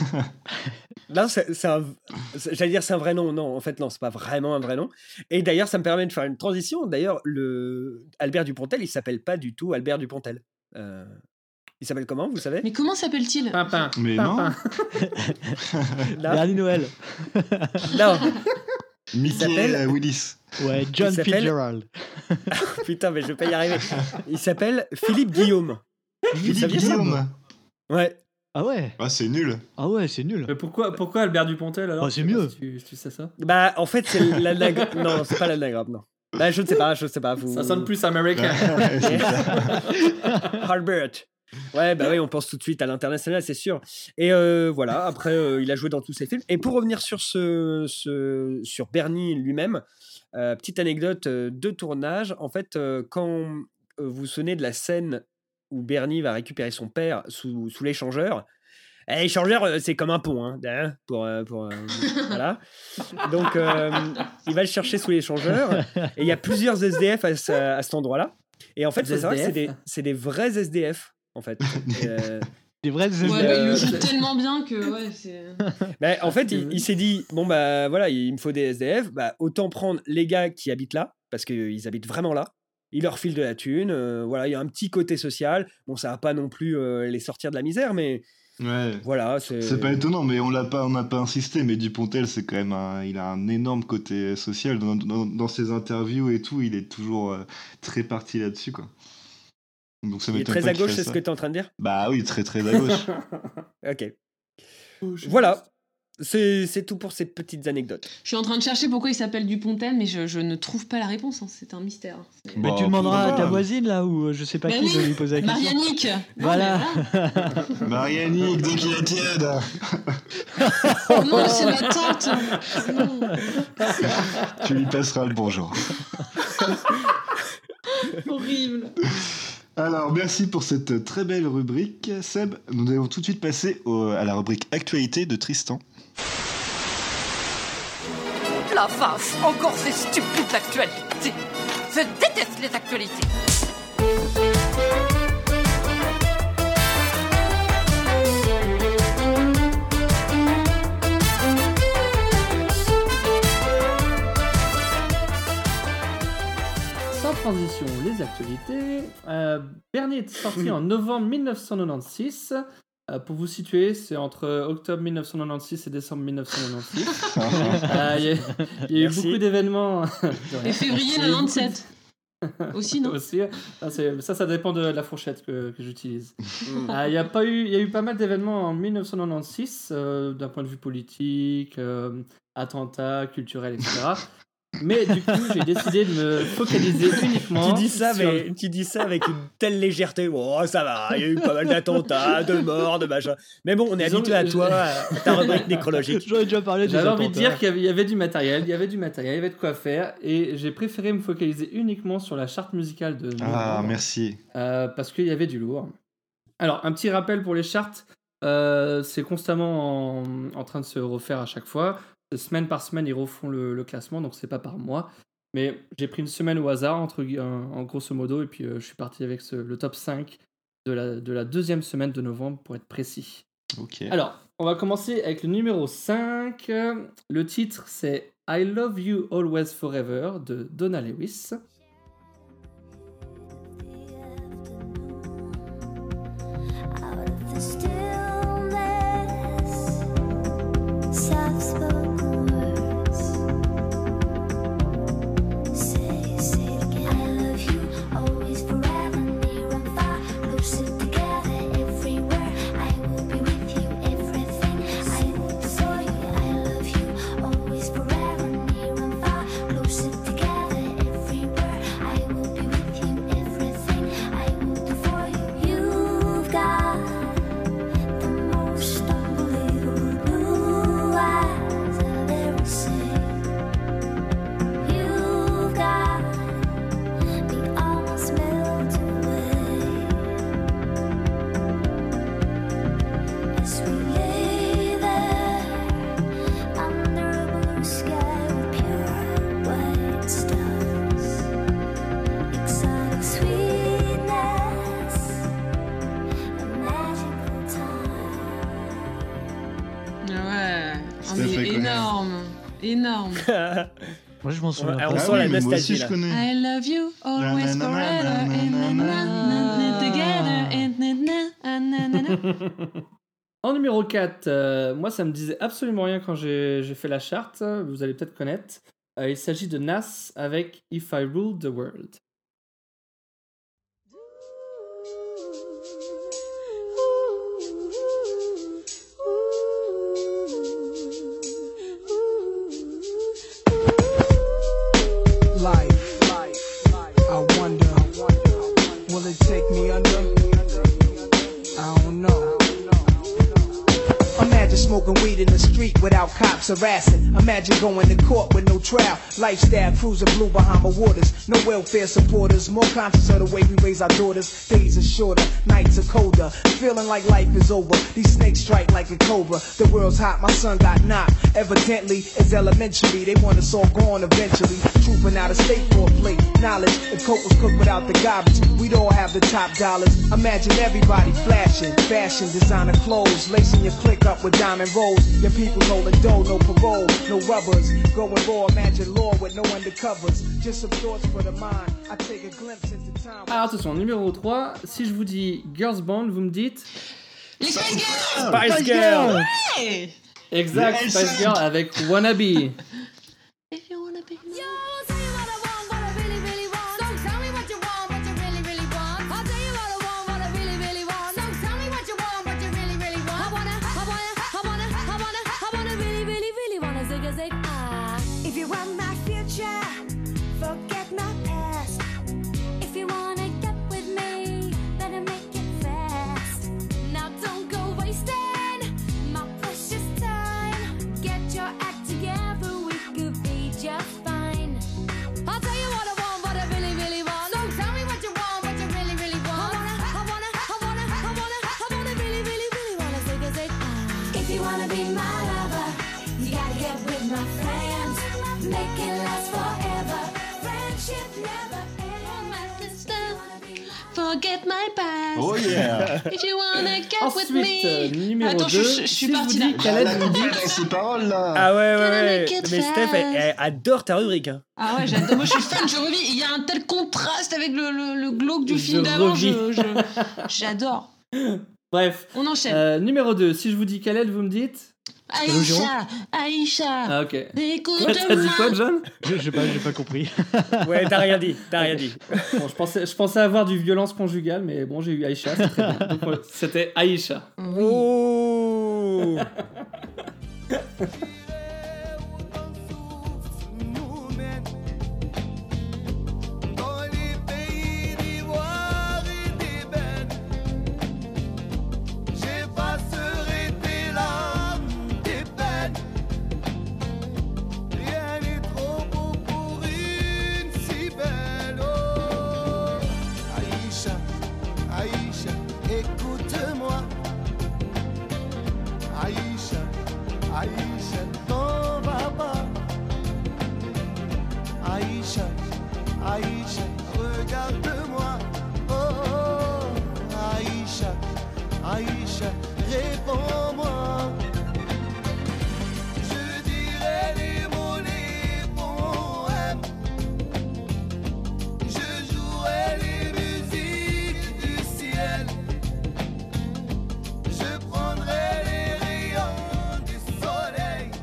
Non, c'est, c'est un, c'est- j'allais dire c'est un vrai nom. Non, en fait, non, c'est pas vraiment un vrai nom. Et d'ailleurs, ça me permet de faire une transition. D'ailleurs, le Albert Dupontel, il s'appelle pas du tout Albert Dupontel. Euh, il s'appelle comment, vous savez? Mais comment s'appelle-t-il? Pimpin. Mais Pimpin. Non, Bernie Noël. non. Mickey s'appelle- euh, Willis. Ouais, John s'appelle- Fitzgerald. Putain, mais je vais pas y arriver. Il s'appelle Philippe Guillaume. Vous Philippe saviez ça? Guillaume. Ouais. Ah ouais. Ah, c'est nul. Ah ouais, c'est nul. Mais pourquoi, pourquoi Albert Dupontel alors? Bah, c'est Je sais pas mieux. Si tu, si tu sais ça. Bah, en fait, c'est l'anagramme. Non, c'est pas l'anagramme, non. Bah, je ne sais pas, je ne sais pas. Vous... Ça sonne plus américain. Ouais, c'est ça. Harbert. Ouais, bah oui, on pense tout de suite à l'international, c'est sûr. Et euh, voilà, après, euh, il a joué dans tous ses films. Et pour revenir sur, ce, ce, sur Bernie lui-même, euh, petite anecdote euh, de tournage. En fait, euh, quand euh, vous vous souvenez de la scène où Bernie va récupérer son père sous, sous l'échangeur, eh, l'échangeur, euh, c'est comme un pont, hein, hein, pour, euh, pour, euh, voilà. Donc, euh, il va le chercher sous l'échangeur. Et il y a plusieurs S D F à, ce- à cet endroit-là. Et en fait, il Des faut savoir que c'est S D F? des, c'est des vrais S D F, en fait. Et, euh, Des vrais Ouais, bah, il Euh, le joue tellement bien que ouais, c'est. bah, en fait, il, il s'est dit, bon, bah voilà, il me faut des S D F, bah, autant prendre les gars qui habitent là, parce qu'ils habitent vraiment là. Il leur file de la thune, euh, voilà, il y a un petit côté social. Bon, ça va pas non plus euh, les sortir de la misère, mais Ouais. voilà, c'est... C'est pas étonnant, mais on l'a pas, on n'a pas insisté. Mais Dupontel, c'est quand même un, il a un énorme côté social dans, dans, dans ses interviews et tout. Il est toujours euh, très parti là-dessus, quoi. Donc ça Il est m'étonne très pas à qu'il gauche, fasse c'est ce ça. que tu es en train de dire? Bah oui, très très à gauche. Ok. Voilà. C'est, c'est tout pour ces petites anecdotes. Je suis en train de chercher pourquoi il s'appelle Dupontel, mais je, je ne trouve pas la réponse. Hein. C'est un mystère. C'est... Mais Bon, tu demanderas à ta pourquoi voisine là ou je sais pas Bah qui oui, de lui poser la question. Mariannick. Voilà. Mariannick, dès qu'il a tiède. Oh non, c'est ma tante. Non. Tu lui passeras le bonjour. Horrible. Alors, merci pour cette très belle rubrique, Seb. Nous allons tout de suite passer au- à la rubrique Actualité de Tristan. La vache, encore ces stupides actualités. Je déteste les actualités. Sans transition, les actualités. Euh, Bernie est sorti en novembre dix-neuf cent quatre-vingt-seize. Euh, pour vous situer, c'est entre octobre dix-neuf cent quatre-vingt-seize et décembre dix-neuf cent quatre-vingt-seize. Euh, Il y a, il y a eu Merci. beaucoup d'événements. Et février Il y a eu beaucoup- quatre-vingt-dix-sept. Aussi, non Aussi. Ah, c'est- ça, ça dépend de la fourchette que, que j'utilise. Ah, Il y a pas eu, il y a eu pas mal d'événements en dix-neuf cent quatre-vingt-seize, euh, d'un point de vue politique, euh, attentats, culturels, et cetera. Mais du coup, j'ai décidé de me focaliser uniquement. Tu dis ça, sur- mais tu dis ça avec une telle légèreté. Oh, ça va, il y a eu pas mal d'attentats, de morts, de machin. Mais bon, on est Disons habitué à que toi, je- à ta rubrique nécrologique. J'aurais déjà parlé des J'avais envie de attentats. dire qu'il y avait, il y avait du matériel, il y avait du matériel, il y avait de quoi faire, et j'ai préféré me focaliser uniquement sur la charte musicale de Ah, novembre, merci. euh, parce qu'il y avait du lourd. Alors, un petit rappel pour les chartes, euh, c'est constamment en, en train de se refaire à chaque fois. Semaine par semaine, ils refont le, le classement, donc c'est pas par mois. Mais j'ai pris une semaine au hasard, entre, gui- en, en grosso modo, et puis euh, je suis parti avec ce- le top cinq de la, de la deuxième semaine de novembre, pour être précis. Ok. Alors, on va commencer avec le numéro cinq. Le titre, c'est I Love You Always Forever de Donna Lewis. Ouais. Oh, Tout à mais fait, quoi. énorme. Énorme. Moi, je m'en souviens Ah, pas. on Ah sent oui, la mais moi nostalgie, aussi, je là. connais. I love you always Na, na, na, forever na, na, and na, na, na, na, together and na, na, na, na, na. En numéro quatre, euh, moi ça me disait absolument rien quand j'ai j'ai fait la charte, vous allez peut-être connaître. Euh, il s'agit de Nas avec If I Ruled the World. Life, I wonder, will it take me under? I don't know. Imagine smoking weed in the street without cops harassing. Imagine going to court with no trial. Lifestyle cruising blue Bahama waters. No welfare supporters. More conscious of the way we raise our daughters. Days are shorter, nights are colder. Feeling like life is over. These snakes strike like a cobra. The world's hot, my son got knocked. Evidently, it's elementary. They want us all gone eventually. Trooping out of state for a plate. Knowledge, if coke was cooked without the garbage, we'd all have the top dollars. Imagine everybody flashing. Fashion, designer clothes. Lacing your click up with diamond rolls. Your people holding dough, no parole, no rubbers. Going raw, imagine law with no undercovers. Just some thoughts for the mind. I take a glimpse into time. Alors attention, numéro trois, si je vous dis Girls Band, vous me dites Les Spice Girls. Spice Girls. Ouais. exact, Yes. Spice Girl avec Wannabe. If you wanna be Yo, I'll tell you what I want, what I really, really want. So tell me what you want, what you really, really want. I'll tell you what I want, what I really, really want. So tell me what you want, what you really, really want. I wanna, I wanna, I wanna, I wanna, I wanna really you wanna be my lover, you gotta get with my friends, make it last forever. Friendship never ends. My sister, Forget my past. Oh yeah. If you wanna get with Ensuite, me. euh, numéro Attends, je, deux, je, je suis si je partie vous là. dis Khaled vous dit... Ces paroles là. Ah ouais, ouais, Gonna ouais. make it Mais Steph, elle, elle fast. adore ta rubrique. Hein. Ah ouais, j'adore. Moi, je suis fan. Je revis. Il y a un tel contraste avec le, le, le glauque du Je film d'avant. revis. Je, je- j'adore. Bref. On enchaîne. Euh, numéro deux, si je vous dis Khaled, vous me dites... Aïcha, Aïcha. Ah ok. Écoute-moi. Quoi, t'as dit quoi, John? Je j'ai pas, j'ai pas compris. Ouais, t'as rien dit, t'as rien dit. Bon, je pensais, je pensais avoir du violence conjugale, mais bon, j'ai eu Aïcha, c'est très bien. Donc, euh, c'était Aïcha. Oh. Dans les pays d'ivoire et d'ébène, j'effacerai tes larmes, tes peines. Rien n'est trop beau pour une si belle. Oh, Aïcha, Aïcha, écoute-moi. Aïcha, Aïcha, t'en vas pas. Aïcha, Aïcha, regarde-moi. Oh, oh, Aïcha, Aïcha, réponds-moi. Je dirai les mots, les poèmes. Je jouerai les musiques du ciel. Je prendrai les rayons du soleil.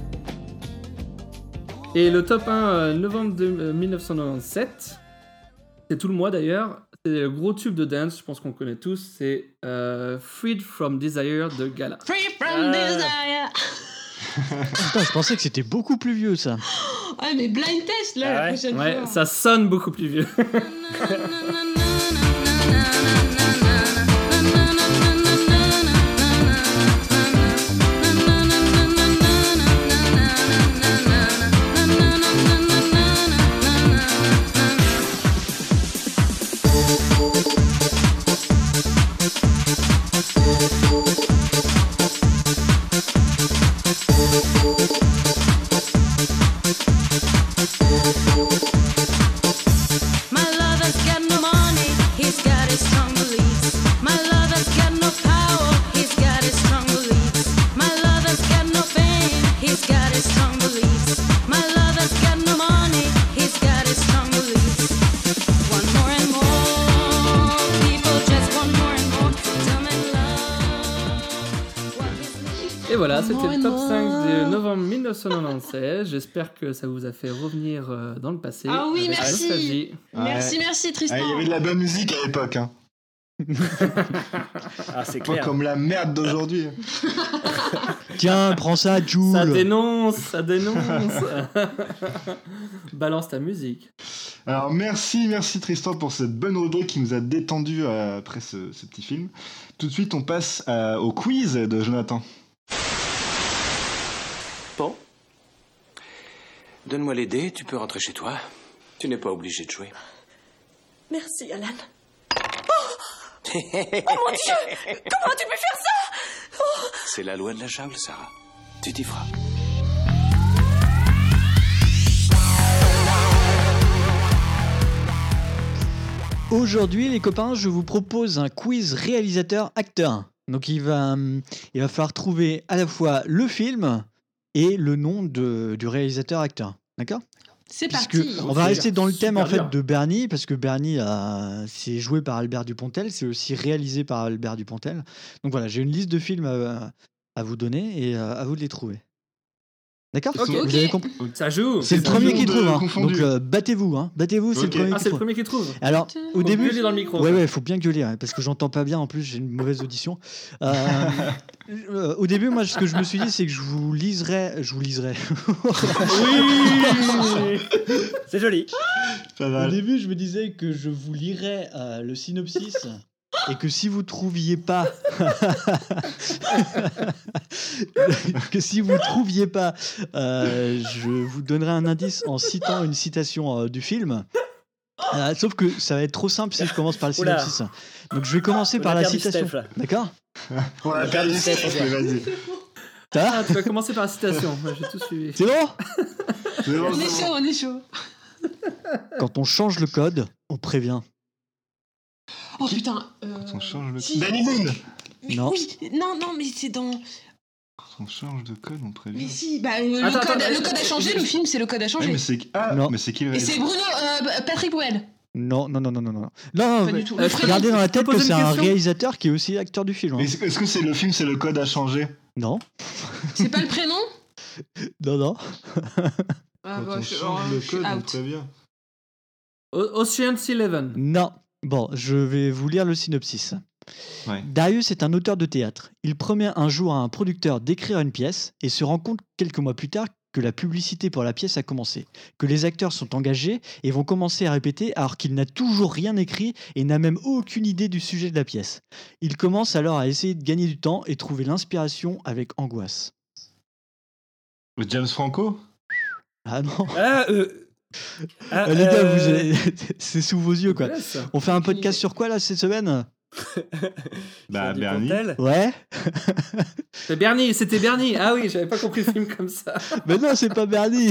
Et le top un, euh, novembre de, euh, mille neuf cent quatre-vingt-dix-sept, c'est tout le mois d'ailleurs, c'est le gros tube de dance, je pense qu'on connaît tous, c'est euh, Freed from Desire de Gala. Free from desire. Putain, je pensais que c'était beaucoup plus vieux ça. Ouais, mais blind test là, Ah la ouais. prochaine Ouais, fois. ça sonne beaucoup plus vieux. My lover's got no money, he's got his strong beliefs. My lover's got no power, he's got his strong beliefs. My lover's got no fame, he's got his strong beliefs. My lover's got no money, he's got his strong beliefs. One more and more, people just want more and more. Tell me love, what is Et voilà, c'était More le and top more. cinq de novembre mille neuf cent quatre-vingt-seize. J'espère que ça vous a fait revenir euh, dans le passé. Ah oui, avec merci. nostalgie. Merci, Ouais. merci Ah, Tristan. il y avait de la bonne musique à l'époque, hein. Ah, c'est Pas clair. comme la merde d'aujourd'hui. Tiens, prends ça, Ça Joule. dénonce, ça dénonce. Balance ta musique. Alors merci, merci Tristan pour cette bonne rubrique qui nous a détendu euh, après ce, ce petit film. Tout de suite, on passe euh, au quiz de Jonathan. Bon. Donne-moi les dés, tu peux rentrer chez toi. Tu n'es pas obligé de jouer. Merci, Alan. Oh, oh mon Dieu! Comment tu peux faire ça? Oh. C'est la loi de la jungle, Sarah. Tu t'y feras. Aujourd'hui, les copains, je vous propose un quiz réalisateur-acteur. Donc, il va, hum, il va falloir trouver à la fois le film et le nom de, du réalisateur-acteur. D'accord? C'est Puisque parti. on va rester dans le thème en Super fait bien. de Bernie, parce que Bernie a- c'est joué par Albert Dupontel, c'est aussi réalisé par Albert Dupontel. Donc voilà, j'ai une liste de films à, à vous donner et à, à vous de les trouver. D'accord? Ok. Vous Ok. avez compris? Ça joue. C'est le Ça premier joue qui de trouve, hein. confondu. Donc euh, battez-vous, hein. Battez-vous, c'est Ok. le premier Ah, qui c'est le trouve. premier qui trouve. Alors, au Faut début, gueuler dans le micro. ouais, ouais, faut bien gueuler, hein, parce que j'entends pas bien. En plus, j'ai une mauvaise audition. Euh, euh, au début, moi, ce que je me suis dit, c'est que je vous liserai, je vous liserai. Oui. C'est joli. Pas Au mal. début, je me disais que je vous lirais euh, le synopsis et que si vous trouviez pas, que si vous trouviez pas, euh, je vous donnerai un indice en citant une citation euh, du film. Euh, sauf que ça va être trop simple si je commence par le Oula. synopsis. Donc je vais commencer On par a la perdu citation. Steph, là. D'accord? On a perdu Steph, ok, vas-y. Ah, tu vas commencer par la citation. Ouais, j'ai tout suivi. C'est bon? On est chaud, on est chaud. Quand on change le code, on prévient. Oh putain. Euh... On change le si. code. Danny Boone. Non. Oui, non, non, mais c'est dans. On change de code, on prévient. Mais si, bah, euh, Attends, le, code, attends, le code a changé, le film, c'est le code a changé. Ouais, mais c'est ah, Non. mais c'est qui le Et c'est réalisateur Bruno, euh, Patrick Bruel. Non, non, non, non, non, non. Non, Pas mais- du tout. euh, Le faut prénom. garder dans la tête Je peux que poser c'est une un question réalisateur qui est aussi acteur du film. hein. Est-ce est-ce que c'est le film, c'est le code à changer? Non, C'est pas le prénom? non, non. Ah Quand bah, on je, change oh, le je suis code, on out. prévient. O- Ocean's Eleven. Non. Bon, je vais vous lire le synopsis. Ouais. Darius est un auteur de théâtre. Il promet un jour à un producteur d'écrire une pièce et se rend compte quelques mois plus tard que la publicité pour la pièce a commencé, que les acteurs sont engagés et vont commencer à répéter alors qu'il n'a toujours rien écrit et n'a même aucune idée du sujet de la pièce. Il commence alors à essayer de gagner du temps et trouver l'inspiration avec angoisse. Le James Franco? Ah non. Ah, euh... ah, Euh, les gars, euh, vous avez- c'est sous vos yeux quoi. Ouais, ça. On fait un podcast sur quoi là cette semaine? Bah, du Bernie. Pontel. Ouais. C'est Bernie, c'était Bernie. Ah oui, j'avais pas compris le film comme ça. Mais non, c'est pas Bernie.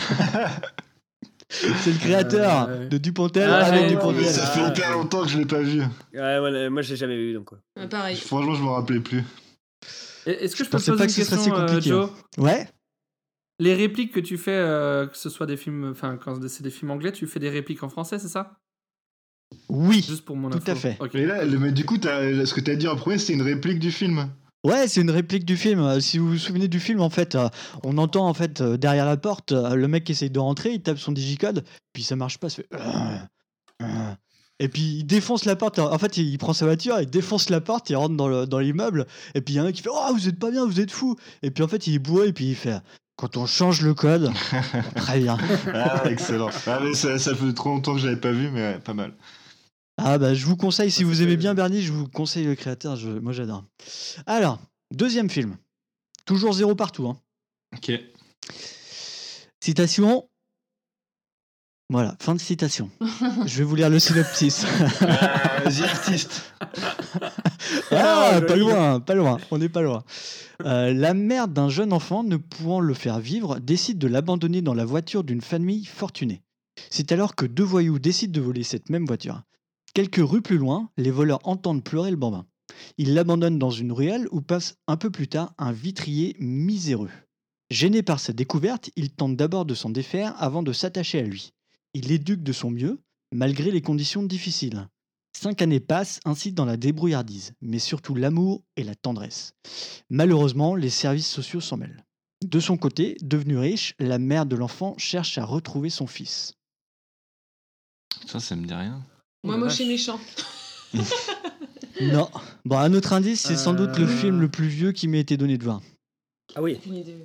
C'est le créateur Euh, de Dupontel Ah, avec ouais, Dupontel. Mais ça fait hyper longtemps que je l'ai pas vu. Ouais, voilà, moi, je l'ai jamais vu, donc quoi. Ah, pareil. Franchement, je me rappelais plus. Et- Est-ce que je, Je peux te pensais poser pas une que ce serait question, si euh, compliqué, Joe? Ouais. Les répliques que tu fais, euh, que ce soit des films, enfin quand c'est des films anglais, tu fais des répliques en français, c'est ça? Oui. Juste pour mon Tout info. à fait. Ok. Mais là, le- mais du coup, t'as- ce que t'as dit en premier, c'était une réplique du film. Ouais, c'est une réplique du film. Euh, Si vous vous souvenez du film, en fait, euh, on entend en fait euh, derrière la porte euh, le mec qui essaye de rentrer, il tape son digicode, puis ça marche pas, ça fait. euh, euh. Et puis il défonce la porte. En fait, il prend sa voiture, il défonce la porte, il rentre dans le- dans l'immeuble, et puis il y a un mec qui fait oh vous êtes pas bien, vous êtes fou. Et puis en fait il est bourré, et puis il fait quand on change le code, très bien. Ah, excellent. Ah, mais ça, ça fait trop longtemps que je l'avais pas vu, mais ouais, pas mal. Ah bah je vous conseille, si vous aimez bien Bernie, je vous conseille le créateur, je- moi j'adore. Alors, deuxième film. Toujours zéro partout. Hein. Ok. Citation. Voilà, fin de citation. Je vais vous lire le synopsis. Euh, The Artist. Ah, Ah, pas joli. loin, pas loin, on n'est pas loin. Euh, la mère d'un jeune enfant, ne pouvant le faire vivre, décide de l'abandonner dans la voiture d'une famille fortunée. C'est alors que deux voyous décident de voler cette même voiture. Quelques rues plus loin, les voleurs entendent pleurer le bambin. Ils l'abandonnent dans une ruelle où passe un peu plus tard un vitrier miséreux. Gêné par sa découverte, il tente d'abord de s'en défaire avant de s'attacher à lui. Il l'éduque de son mieux, malgré les conditions difficiles. Cinq années passent ainsi dans la débrouillardise, mais surtout l'amour et la tendresse. Malheureusement, les services sociaux s'en mêlent. De son côté, devenue riche, la mère de l'enfant cherche à retrouver son fils. Ça, ça me dit rien. Moi, moche et méchant. Non. Bon, un autre indice, c'est sans doute le Euh. film le plus vieux qui m'ait été donné de voir. Ah oui.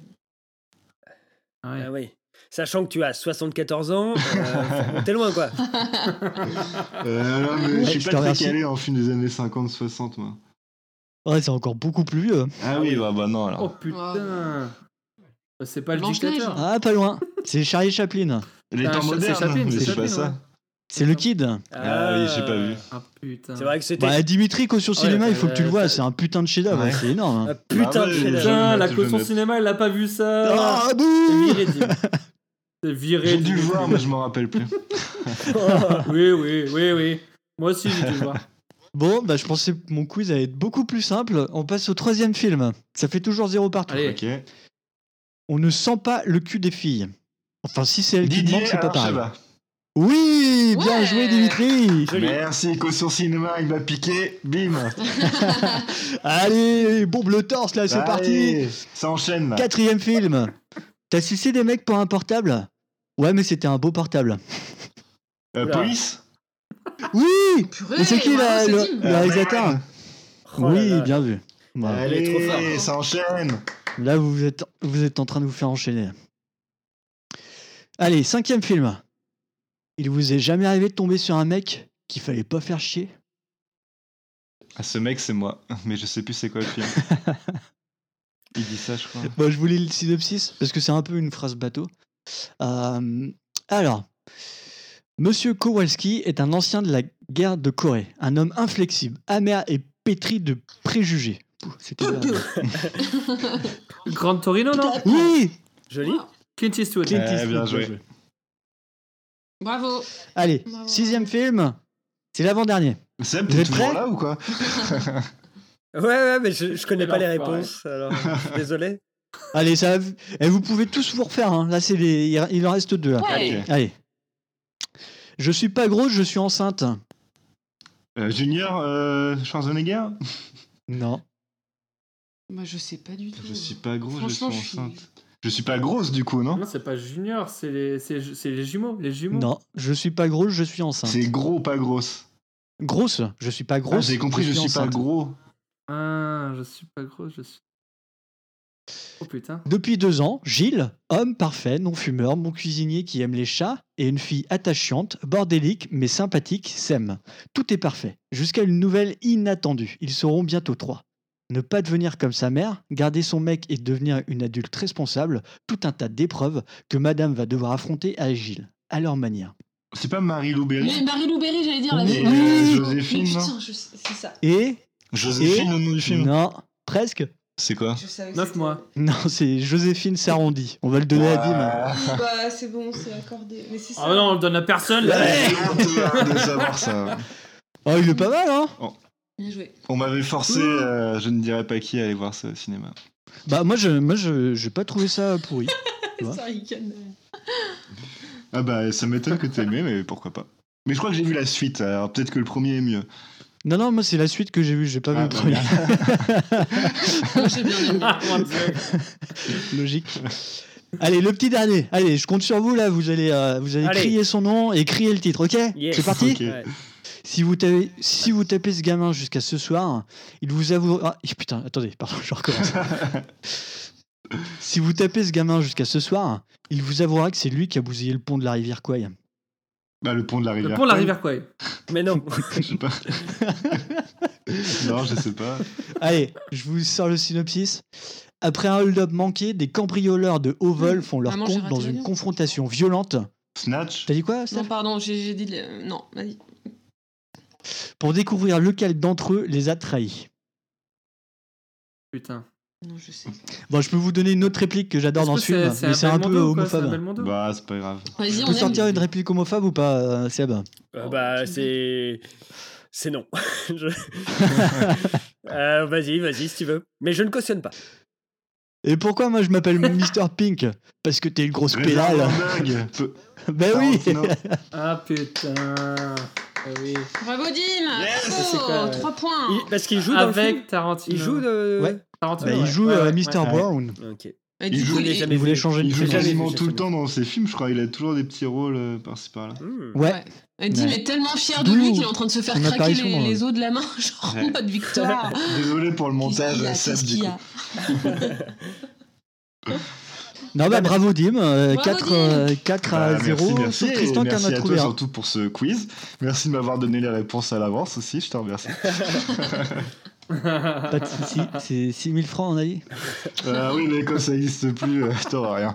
Ah ouais. Ah oui. Sachant que tu as soixante-quatorze ans, euh, t'es loin quoi. Euh, non, mais Ouais, je suis je pas te très remercie. calé en film des années cinquante soixante, moi. Ouais, c'est encore beaucoup plus vieux. Ah oui, bah, bah non, alors. Oh putain. Bah, C'est pas le Blanche-Neige. dictateur. Ah, pas loin. C'est Charlie Chaplin. Les Ah, temps c'est modernes, Chaplin, mais c'est c'est Chaplin, pas ça. ouais. C'est le kid. Ah oui, j'ai pas vu. Ah putain. C'est vrai que c'était Bah, Dimitri, Caution Ouais, Cinéma, il faut euh, que tu le vois, ça- c'est un putain de chef-d'œuvre, Ouais. c'est énorme. un hein. putain Ah de ouais, chef-d'œuvre. Putain, Je la vais caution mettre. cinéma, il a pas vu ça. Ah, C'est bouh viré, Dim. C'est viré. J'ai dû le Dimitri. voir, mais je m'en rappelle plus. Oui, oui, oui, oui. Moi aussi, j'ai dû le voir. Bon, bah, je pensais que mon quiz allait être beaucoup plus simple. On passe au troisième film. Ça fait toujours zéro partout. Allez. Ok. On ne sent pas le cul des filles. Enfin, si c'est elle qui Didier demande, c'est pas pareil. Archeva. Oui, bien Ouais. joué, Dimitri. Merci, Caution Cinéma, il va piquer. Bim. Allez, bombe le torse, là, c'est parti. Allez, ça enchaîne, là. Quatrième film. T'as sucé des mecs pour un portable? Ouais, mais c'était un beau portable. Euh, Oula. police. Oui. Purée, Et c'est qui bravo, la- c'est le, Dim. le réalisateur? Oh là Oui, là. bien vu. Voilà. Il est trop fort. Allez, ça enchaîne. Là, vous êtes, vous êtes en train de vous faire enchaîner. Allez, cinquième film. Il vous est jamais arrivé de tomber sur un mec qu'il fallait pas faire chier? Ah, ce mec, c'est moi. Mais je sais plus c'est quoi le film. Il dit ça, je crois. Bon, je vous lis le synopsis parce que c'est un peu une phrase bateau. Euh, alors, Monsieur Kowalski est un ancien de la guerre de Corée, un homme inflexible, amer et pétri de préjugés. Pouh, c'était bien. Grand Torino, non? Oui. Joli. Clint Eastwood. Clint Eh, Eastwood, bien joué. bien joué. Bravo. Allez, Bravo. sixième film. C'est l'avant-dernier. Seb, Vous t'es êtes toujours prêts? là ou quoi? Ouais, ouais, mais je, je connais Quel pas les enfoiré. réponses, alors je suis désolé. Allez, ça va. Et vous pouvez tous vous refaire. Hein. Là, c'est les. Il il en reste deux. Là. Ouais. Ok. Allez. Je suis pas grosse, je suis enceinte. Euh, Junior euh, Schwarzenegger? Non. Bah, je sais pas du tout. Je suis pas gros, je suis Franchement, je suis- enceinte. Je suis pas grosse du coup, non? Non, c'est pas Junior, c'est les, c'est, c'est les jumeaux. Les jumeaux. Non, je suis pas grosse, je suis enceinte. C'est gros, pas grosse. Grosse, je suis pas Ah, grosse. j'ai compris, je suis pas enceinte. gros. Ah, je suis pas gros, je suis. Oh putain. Depuis deux ans, Gilles, homme parfait, non-fumeur, bon cuisinier qui aime les chats, et une fille attachante, bordélique mais sympathique, s'aiment. Tout est parfait, jusqu'à une nouvelle inattendue. Ils seront bientôt trois. Ne pas devenir comme sa mère, garder son mec et devenir une adulte responsable, tout un tas d'épreuves que madame va devoir affronter à Gilles, à leur manière. C'est pas Marie-Lou Berry? Mais Marie-Lou Berry, j'allais dire la Oui. Et même. euh, Mais Joséphine, non? putain, je sais- c'est ça. Et... Joséphine, et- le nom du film? Non, presque. C'est quoi? Je savais que Neuf c'était- mois. Non, c'est Joséphine Sarondi. On va le donner à Dim. Oui, bah, c'est bon, c'est accordé. Mais c'est ça. Ah non, on le donne à personne. là. J'ai honte de savoir ça. Oh, il est pas mal, hein? Bien joué. On m'avait forcé, euh, je ne dirais pas qui, à aller voir ce cinéma. Bah, moi, je moi, je j'ai pas trouvé ça pourri. Tu vois. Ça ricane. Ah bah, ça m'étonne que t'aies aimé, mais pourquoi pas. Mais je crois que j'ai vu la suite, alors peut-être que le premier est mieux. Non, non, moi, c'est la suite que j'ai vue. J'ai pas vu Ah, le bah, premier. Moi, j'ai bien aimé. Ah, mon Dieu. Logique. Allez, le petit dernier. Allez, je compte sur vous, là. Vous allez, euh, vous allez Allez. crier son nom et crier le titre, ok? Yes. C'est parti? Ok. Ouais. Si vous, tapez, si vous tapez ce gamin jusqu'à ce soir, il vous avouera... Ah, putain, attendez, pardon, je recommence. Si vous tapez ce gamin jusqu'à ce soir, il vous avouera que c'est lui qui a bousillé le pont de la rivière Kwai. Bah, le pont de la rivière. Le pont de la Kwai. rivière Kwai. Mais non. Je sais pas. Non, je sais pas. Allez, je vous sors le synopsis. Après un hold-up manqué, des cambrioleurs de haut vol font leur Maman, j'ai compte raté dans l'avion. une confrontation violente. Snatch? T'as dit quoi, Steph? Non, pardon, j'ai j'ai dit. le- Non, vas-y. Pour découvrir lequel d'entre eux les a trahis. Putain. Non, je sais. Bon, je peux vous donner une autre réplique que j'adore Est-ce dans que ce film, c'est mais c'est un un peu Belmondo ou quoi? C'est un homophobe. Belmondo? Bah, c'est pas grave. Vas-y, Tu on peux aime. sortir une réplique homophobe ou pas, euh, Seb? Euh, bah, c'est. C'est non. Je- Euh, vas-y, vas-y, si tu veux. Mais je ne cautionne pas. Et pourquoi moi je m'appelle mister Pink? Parce que t'es une grosse pédale. Réservoir dingue. Peu- Ben oui. Tarantino. Ah putain. Ah oui. Bravo, Dim. C'est Bravo, quoi, ouais. trois points. Il- parce qu'il joue dans le film. Avec Tarantino. Il joue de. Ouais. Tarantino, Bah, il ouais. joue Ouais, euh, ouais, mister ouais. Brown. Ok. Et Il du joue- coup, je l'ai il- jamais Il voulait vu. changer Il de joue J'ai jamais quasiment vu, tout le j'ai temps dans ses films, je crois. Il a toujours des petits rôles euh, par-ci par-là. Hmm. Ouais. Ouais. Et Dim Ouais. est tellement fier de D'où lui qu'il est en train de se faire son craquer apparition, les, euh. les os de la main, genre en Ouais. mode victoire. Désolé pour le montage, Qu'est-ce qu'il y a, Seb, qu'est-ce du qu'il y coup. a Non, bah bravo Dim. euh, Bravo, quatre, Dim. euh, quatre à Bah, zéro. merci, merci, Sauf Tristan et qui en merci a à trouvé toi un. surtout pour ce quiz. Merci de m'avoir donné les réponses à l'avance aussi, je te remercie. Pas de soucis. C'est six mille francs, on a dit. Euh, oui, mais comme ça n'existe plus, euh, t'auras rien.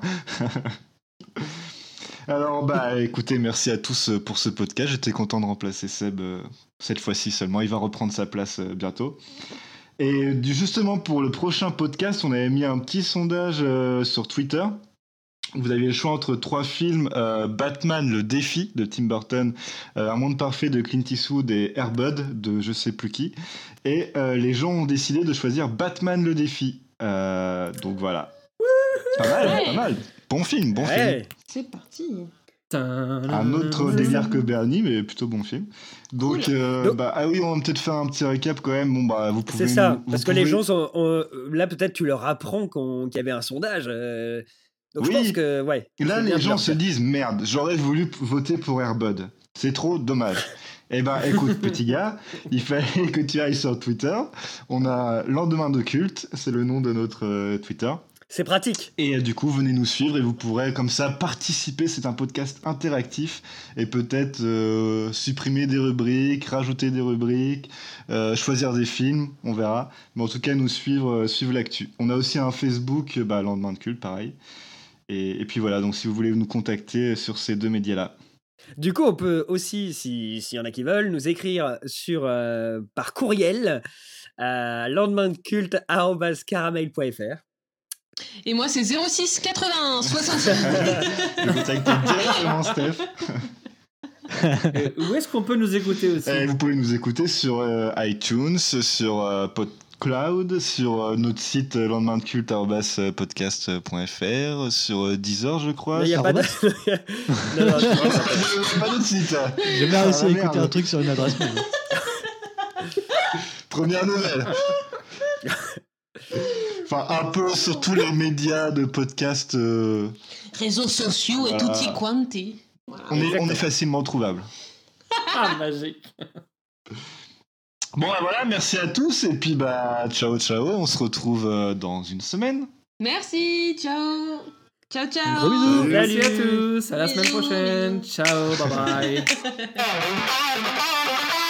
Alors, bah écoutez, merci à tous euh, pour ce podcast. J'étais content de remplacer Seb euh, cette fois-ci seulement. Il va reprendre sa place euh, bientôt. Et du- justement, pour le prochain podcast, on avait mis un petit sondage euh, sur Twitter. Vous aviez le choix entre trois films, euh, Batman, le défi de Tim Burton, euh, Un monde parfait de Clint Eastwood et Air Bud de je sais plus qui. Et euh, les gens ont décidé de choisir Batman, le défi. Euh, donc voilà. Pas mal, Ouais. pas mal. Bon film, bon film. Ouais. C'est parti. Un autre délire que Bernie, mais plutôt bon film. Donc, Cool. euh, Donc- bah, ah oui, on va peut-être faire un petit récap quand même. Bon, bah, vous pouvez. C'est ça. nous- vous Parce que les pouvez- gens sont. ont- Là, peut-être tu leur apprends qu'on- qu'il y avait un sondage. euh, Donc Oui. je pense que. Ouais. Là, c'est bien les de gens leur se faire. disent merde, j'aurais voulu p- voter pour Airbud. C'est trop dommage. Eh ben, écoute, petit gars, il fallait que tu ailles sur Twitter. On a Lendemain de culte, c'est le nom de notre euh, Twitter. C'est pratique. Et euh, du coup, venez nous suivre et vous pourrez comme ça participer. C'est un podcast interactif et peut-être euh, supprimer des rubriques, rajouter des rubriques, euh, choisir des films, on verra. Mais en tout cas, nous suivre, euh, suivre l'actu. On a aussi un Facebook, euh, bah, Lendemain de culte, pareil. Et, et puis voilà, donc si vous voulez nous contacter sur ces deux médias-là. Du coup, on peut aussi, si- s'il y en a qui veulent, nous écrire sur, euh, par courriel à lendemain de culte arobase caramel point f r. Et moi, c'est zéro six quatre-vingts soixante-six. Vous contactez directement Steph. Euh, où est-ce qu'on peut nous écouter aussi? Eh, vous pouvez nous écouter sur euh, iTunes, sur euh, PodCloud, sur euh, notre site euh, lendemain de culte arobase podcast point f r, sur euh, Deezer, je crois. Il n'y a pas de... non, non, C'est pas notre site. J'ai jamais réussi à écouter un truc sur une adresse mail. Première nouvelle. Enfin, un peu sur tous les médias de podcast. Euh... Réseaux sociaux Voilà. et tutti quanti. Voilà. On est, on est facilement trouvable. Ah, magique. Bon, bah voilà, merci à tous. Et puis, bah, ciao, ciao. On se retrouve euh, dans une semaine. Merci, ciao. Ciao, ciao. Gros bisous. Merci à Salut. tous. À la semaine Bisous, prochaine. bisous. Ciao. Bye bye. Bye.